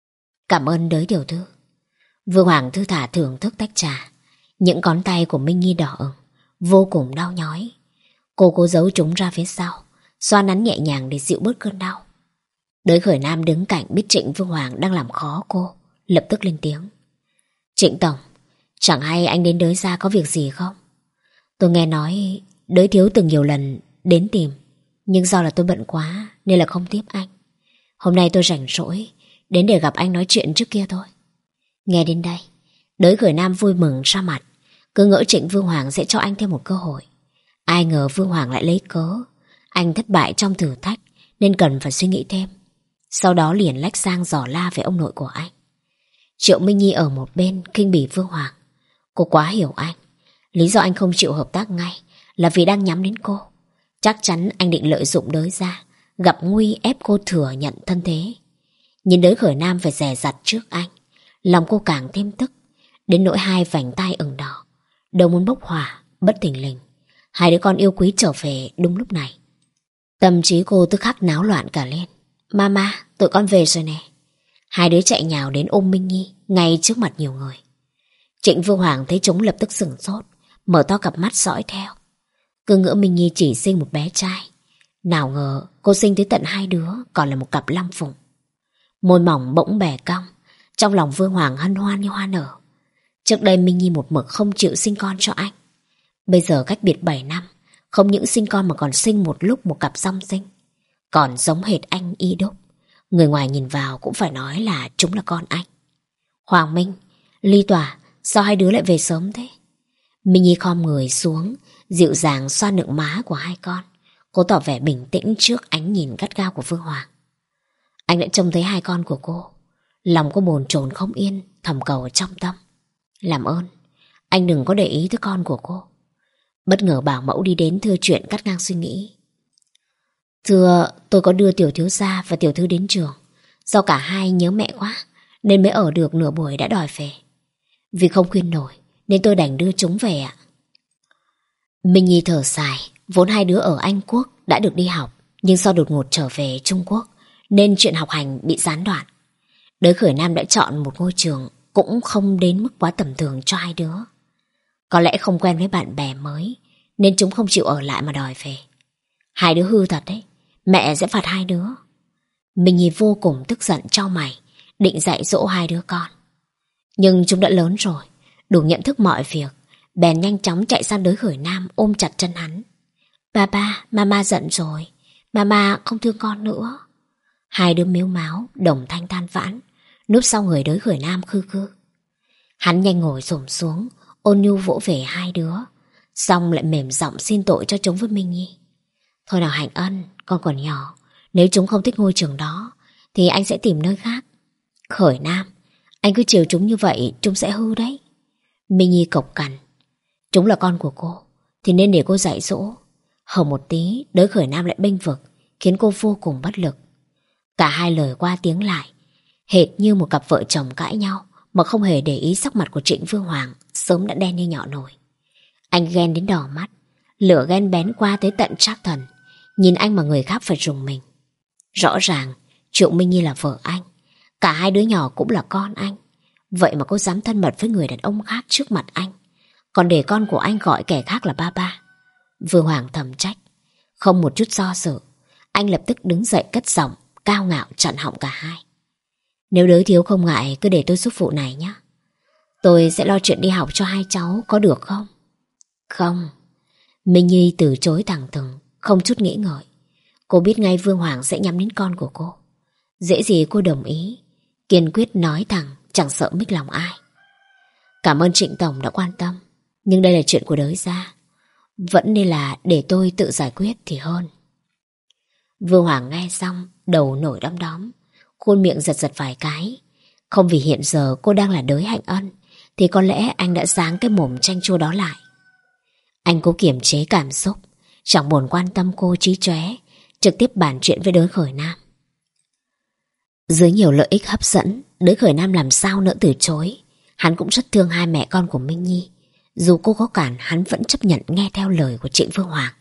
Cảm ơn đới tiểu thư. Vương Hoàng thư thả thưởng thức tách trà. Những ngón tay của Minh Nhi đỏ ửng, vô cùng đau nhói. Cô cố giấu chúng ra phía sau, xoa nắn nhẹ nhàng để dịu bớt cơn đau. Đới Khởi Nam đứng cạnh biết Trịnh Vương Hoàng đang làm khó cô, lập tức lên tiếng. Trịnh Tổng, chẳng hay anh đến đới ra có việc gì không? Tôi nghe nói đới thiếu từng nhiều lần đến tìm, nhưng do là tôi bận quá nên là không tiếp anh. Hôm nay tôi rảnh rỗi, đến để gặp anh nói chuyện trước kia thôi. Nghe đến đây, đới Khởi Nam vui mừng ra mặt, cứ ngỡ Trịnh Vương Hoàng sẽ cho anh thêm một cơ hội. Ai ngờ Vương Hoàng lại lấy cớ anh thất bại trong thử thách nên cần phải suy nghĩ thêm. Sau đó liền lách sang dò la về ông nội của anh. Triệu Minh Nhi ở một bên khinh bỉ Vương Hoàng. Cô quá hiểu anh. Lý do anh không chịu hợp tác ngay là vì đang nhắm đến cô. Chắc chắn anh định lợi dụng đới ra, gặp nguy ép cô thừa nhận thân thế. Nhìn đới Khởi Nam phải dè dặt trước anh, lòng cô càng thêm tức, đến nỗi hai vành tai ửng đỏ, đầu muốn bốc hỏa. Bất thình lình, hai đứa con yêu quý trở về đúng lúc này. Tâm trí cô tức khắc náo loạn cả lên. Mama, tụi con về rồi nè. Hai đứa chạy nhào đến ôm Minh Nhi ngay trước mặt nhiều người. Trịnh Vương Hoàng thấy chúng lập tức sửng sốt, mở to cặp mắt dõi theo. Cứ ngỡ Minh Nhi chỉ sinh một bé trai, nào ngờ cô sinh tới tận hai đứa, còn là một cặp long phụng. Môi mỏng bỗng bẻ cong, trong lòng Vương Hoàng hân hoan như hoa nở. Trước đây Minh Nhi một mực không chịu sinh con cho anh. Bây giờ cách biệt bảy năm, không những sinh con mà còn sinh một lúc một cặp song sinh, còn giống hệt anh y đúc. Người ngoài nhìn vào cũng phải nói là chúng là con anh. Hoàng Minh, Ly Tỏa, sao hai đứa lại về sớm thế? Minh Nhi khom người xuống, dịu dàng xoa nựng má của hai con. Cô tỏ vẻ bình tĩnh trước ánh nhìn gắt gao của Vương Hoàng. Anh đã trông thấy hai con của cô, lòng cô bồn chồn không yên, thầm cầu ở trong tâm. Làm ơn, anh đừng có để ý tới con của cô. Bất ngờ bảo mẫu đi đến thưa chuyện cắt ngang suy nghĩ. Thưa, tôi có đưa tiểu thiếu gia và tiểu thư đến trường. Do cả hai nhớ mẹ quá nên mới ở được nửa buổi đã đòi về. Vì không khuyên nổi nên tôi đành đưa chúng về ạ. Minh Nhi thở dài. Vốn hai đứa ở Anh Quốc đã được đi học, nhưng do đột ngột trở về Trung Quốc nên chuyện học hành bị gián đoạn. Đới Khởi Nam đã chọn một ngôi trường cũng không đến mức quá tầm thường cho hai đứa. Có lẽ không quen với bạn bè mới nên chúng không chịu ở lại mà đòi về. Hai đứa hư thật đấy, mẹ sẽ phạt hai đứa. Minh Nhi vô cùng tức giận chau mày, định dạy dỗ hai đứa con. Nhưng chúng đã lớn rồi, đủ nhận thức mọi việc, bèn nhanh chóng chạy sang đới Khởi Nam ôm chặt chân hắn. Ba ba, mama giận rồi, mama không thương con nữa. Hai đứa mếu máo, đồng thanh than vãn, núp sau người đới Khởi Nam khư khư. Hắn nhanh ngồi xổm xuống, ôn nhu vỗ về hai đứa, xong lại mềm giọng xin tội cho chúng với Minh Nhi. Thôi nào Hạnh Ân, con còn nhỏ, nếu chúng không thích ngôi trường đó thì anh sẽ tìm nơi khác. Khởi Nam, anh cứ chiều chúng như vậy chúng sẽ hư đấy. Minh Nhi cộc cằn. Chúng là con của cô thì nên để cô dạy dỗ. Hở một tí đới Khởi Nam lại bênh vực, khiến cô vô cùng bất lực. Cả hai lời qua tiếng lại, hệt như một cặp vợ chồng cãi nhau mà không hề để ý sắc mặt của Trịnh Vương Hoàng sớm đã đen như nhọ nồi. Anh ghen đến đỏ mắt, lửa ghen bén qua tới tận trác thần. Nhìn anh mà người khác phải rùng mình. Rõ ràng Triệu Minh Nhi là vợ anh, cả hai đứa nhỏ cũng là con anh. Vậy mà cô dám thân mật với người đàn ông khác trước mặt anh, còn để con của anh gọi kẻ khác là ba ba. Vương Hoàng thầm trách. Không một chút do dự, anh lập tức đứng dậy cất giọng cao ngạo chặn họng cả hai. Nếu đới thiếu không ngại, cứ để tôi giúp vụ này nhé. Tôi sẽ lo chuyện đi học cho hai cháu, có được không? Không. Minh Nhi từ chối thẳng thừng, không chút nghĩ ngợi. Cô biết ngay Vương Hoàng sẽ nhắm đến con của cô. Dễ gì cô đồng ý, kiên quyết nói thẳng, chẳng sợ mích lòng ai. Cảm ơn Trịnh Tổng đã quan tâm, nhưng đây là chuyện của đới gia, vẫn nên là để tôi tự giải quyết thì hơn. Vương Hoàng nghe xong, đầu nổi đom đóm, khuôn miệng giật giật vài cái. Không vì hiện giờ cô đang là đới Hạnh Ân thì có lẽ anh đã giáng cái mồm chanh chua đó lại. Anh cố kiềm chế cảm xúc, chẳng buồn quan tâm cô trí chóe, trực tiếp bàn chuyện với đới Khởi Nam. Dưới nhiều lợi ích hấp dẫn, đới Khởi Nam làm sao nỡ từ chối. Hắn cũng rất thương hai mẹ con của Minh Nhi. Dù cô có cản, hắn vẫn chấp nhận nghe theo lời của Trịnh Vương Hoàng.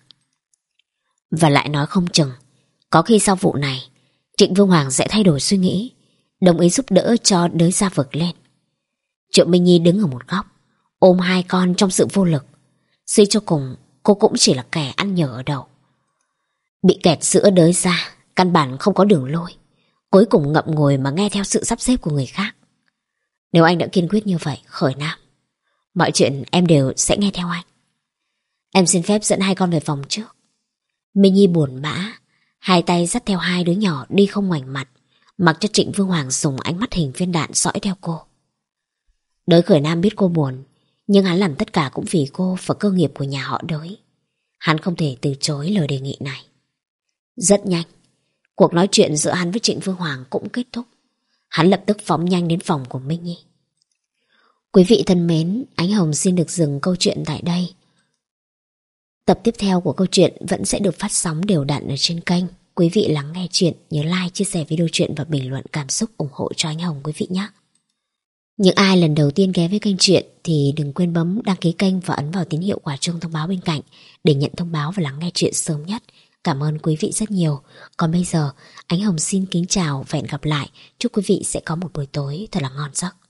Và lại nói không chừng, có khi sau vụ này Trịnh Vương Hoàng sẽ thay đổi suy nghĩ, đồng ý giúp đỡ cho đới gia vực lên. Triệu Minh Nhi đứng ở một góc, ôm hai con trong sự vô lực. Suy cho cùng, cô cũng chỉ là kẻ ăn nhờ ở đậu. Bị kẹt giữa đới gia, căn bản không có đường lôi, cuối cùng ngậm ngùi mà nghe theo sự sắp xếp của người khác. Nếu anh đã kiên quyết như vậy, Khởi Nam, mọi chuyện em đều sẽ nghe theo anh. Em xin phép dẫn hai con về phòng trước. Minh Nhi buồn bã, hai tay dắt theo hai đứa nhỏ đi không ngoảnh mặt, mặc cho Trịnh Vương Hoàng dùng ánh mắt hình viên đạn dõi theo cô. Đới Khởi Nam biết cô buồn, nhưng hắn làm tất cả cũng vì cô và cơ nghiệp của nhà họ Đới. Hắn không thể từ chối lời đề nghị này. Rất nhanh, cuộc nói chuyện giữa hắn với Trịnh Vương Hoàng cũng kết thúc. Hắn lập tức phóng nhanh đến phòng của Minh Nhi. Quý vị thân mến, Ánh Hồng xin được dừng câu chuyện tại đây. Tập tiếp theo của câu chuyện vẫn sẽ được phát sóng đều đặn ở trên kênh. Quý vị lắng nghe chuyện, nhớ like, chia sẻ video chuyện và bình luận cảm xúc ủng hộ cho Ánh Hồng quý vị nhé. Những ai lần đầu tiên ghé với kênh chuyện thì đừng quên bấm đăng ký kênh và ấn vào tín hiệu quả chuông thông báo bên cạnh để nhận thông báo và lắng nghe chuyện sớm nhất. Cảm ơn quý vị rất nhiều. Còn bây giờ, Ánh Hồng xin kính chào và hẹn gặp lại. Chúc quý vị sẽ có một buổi tối thật là ngon giấc.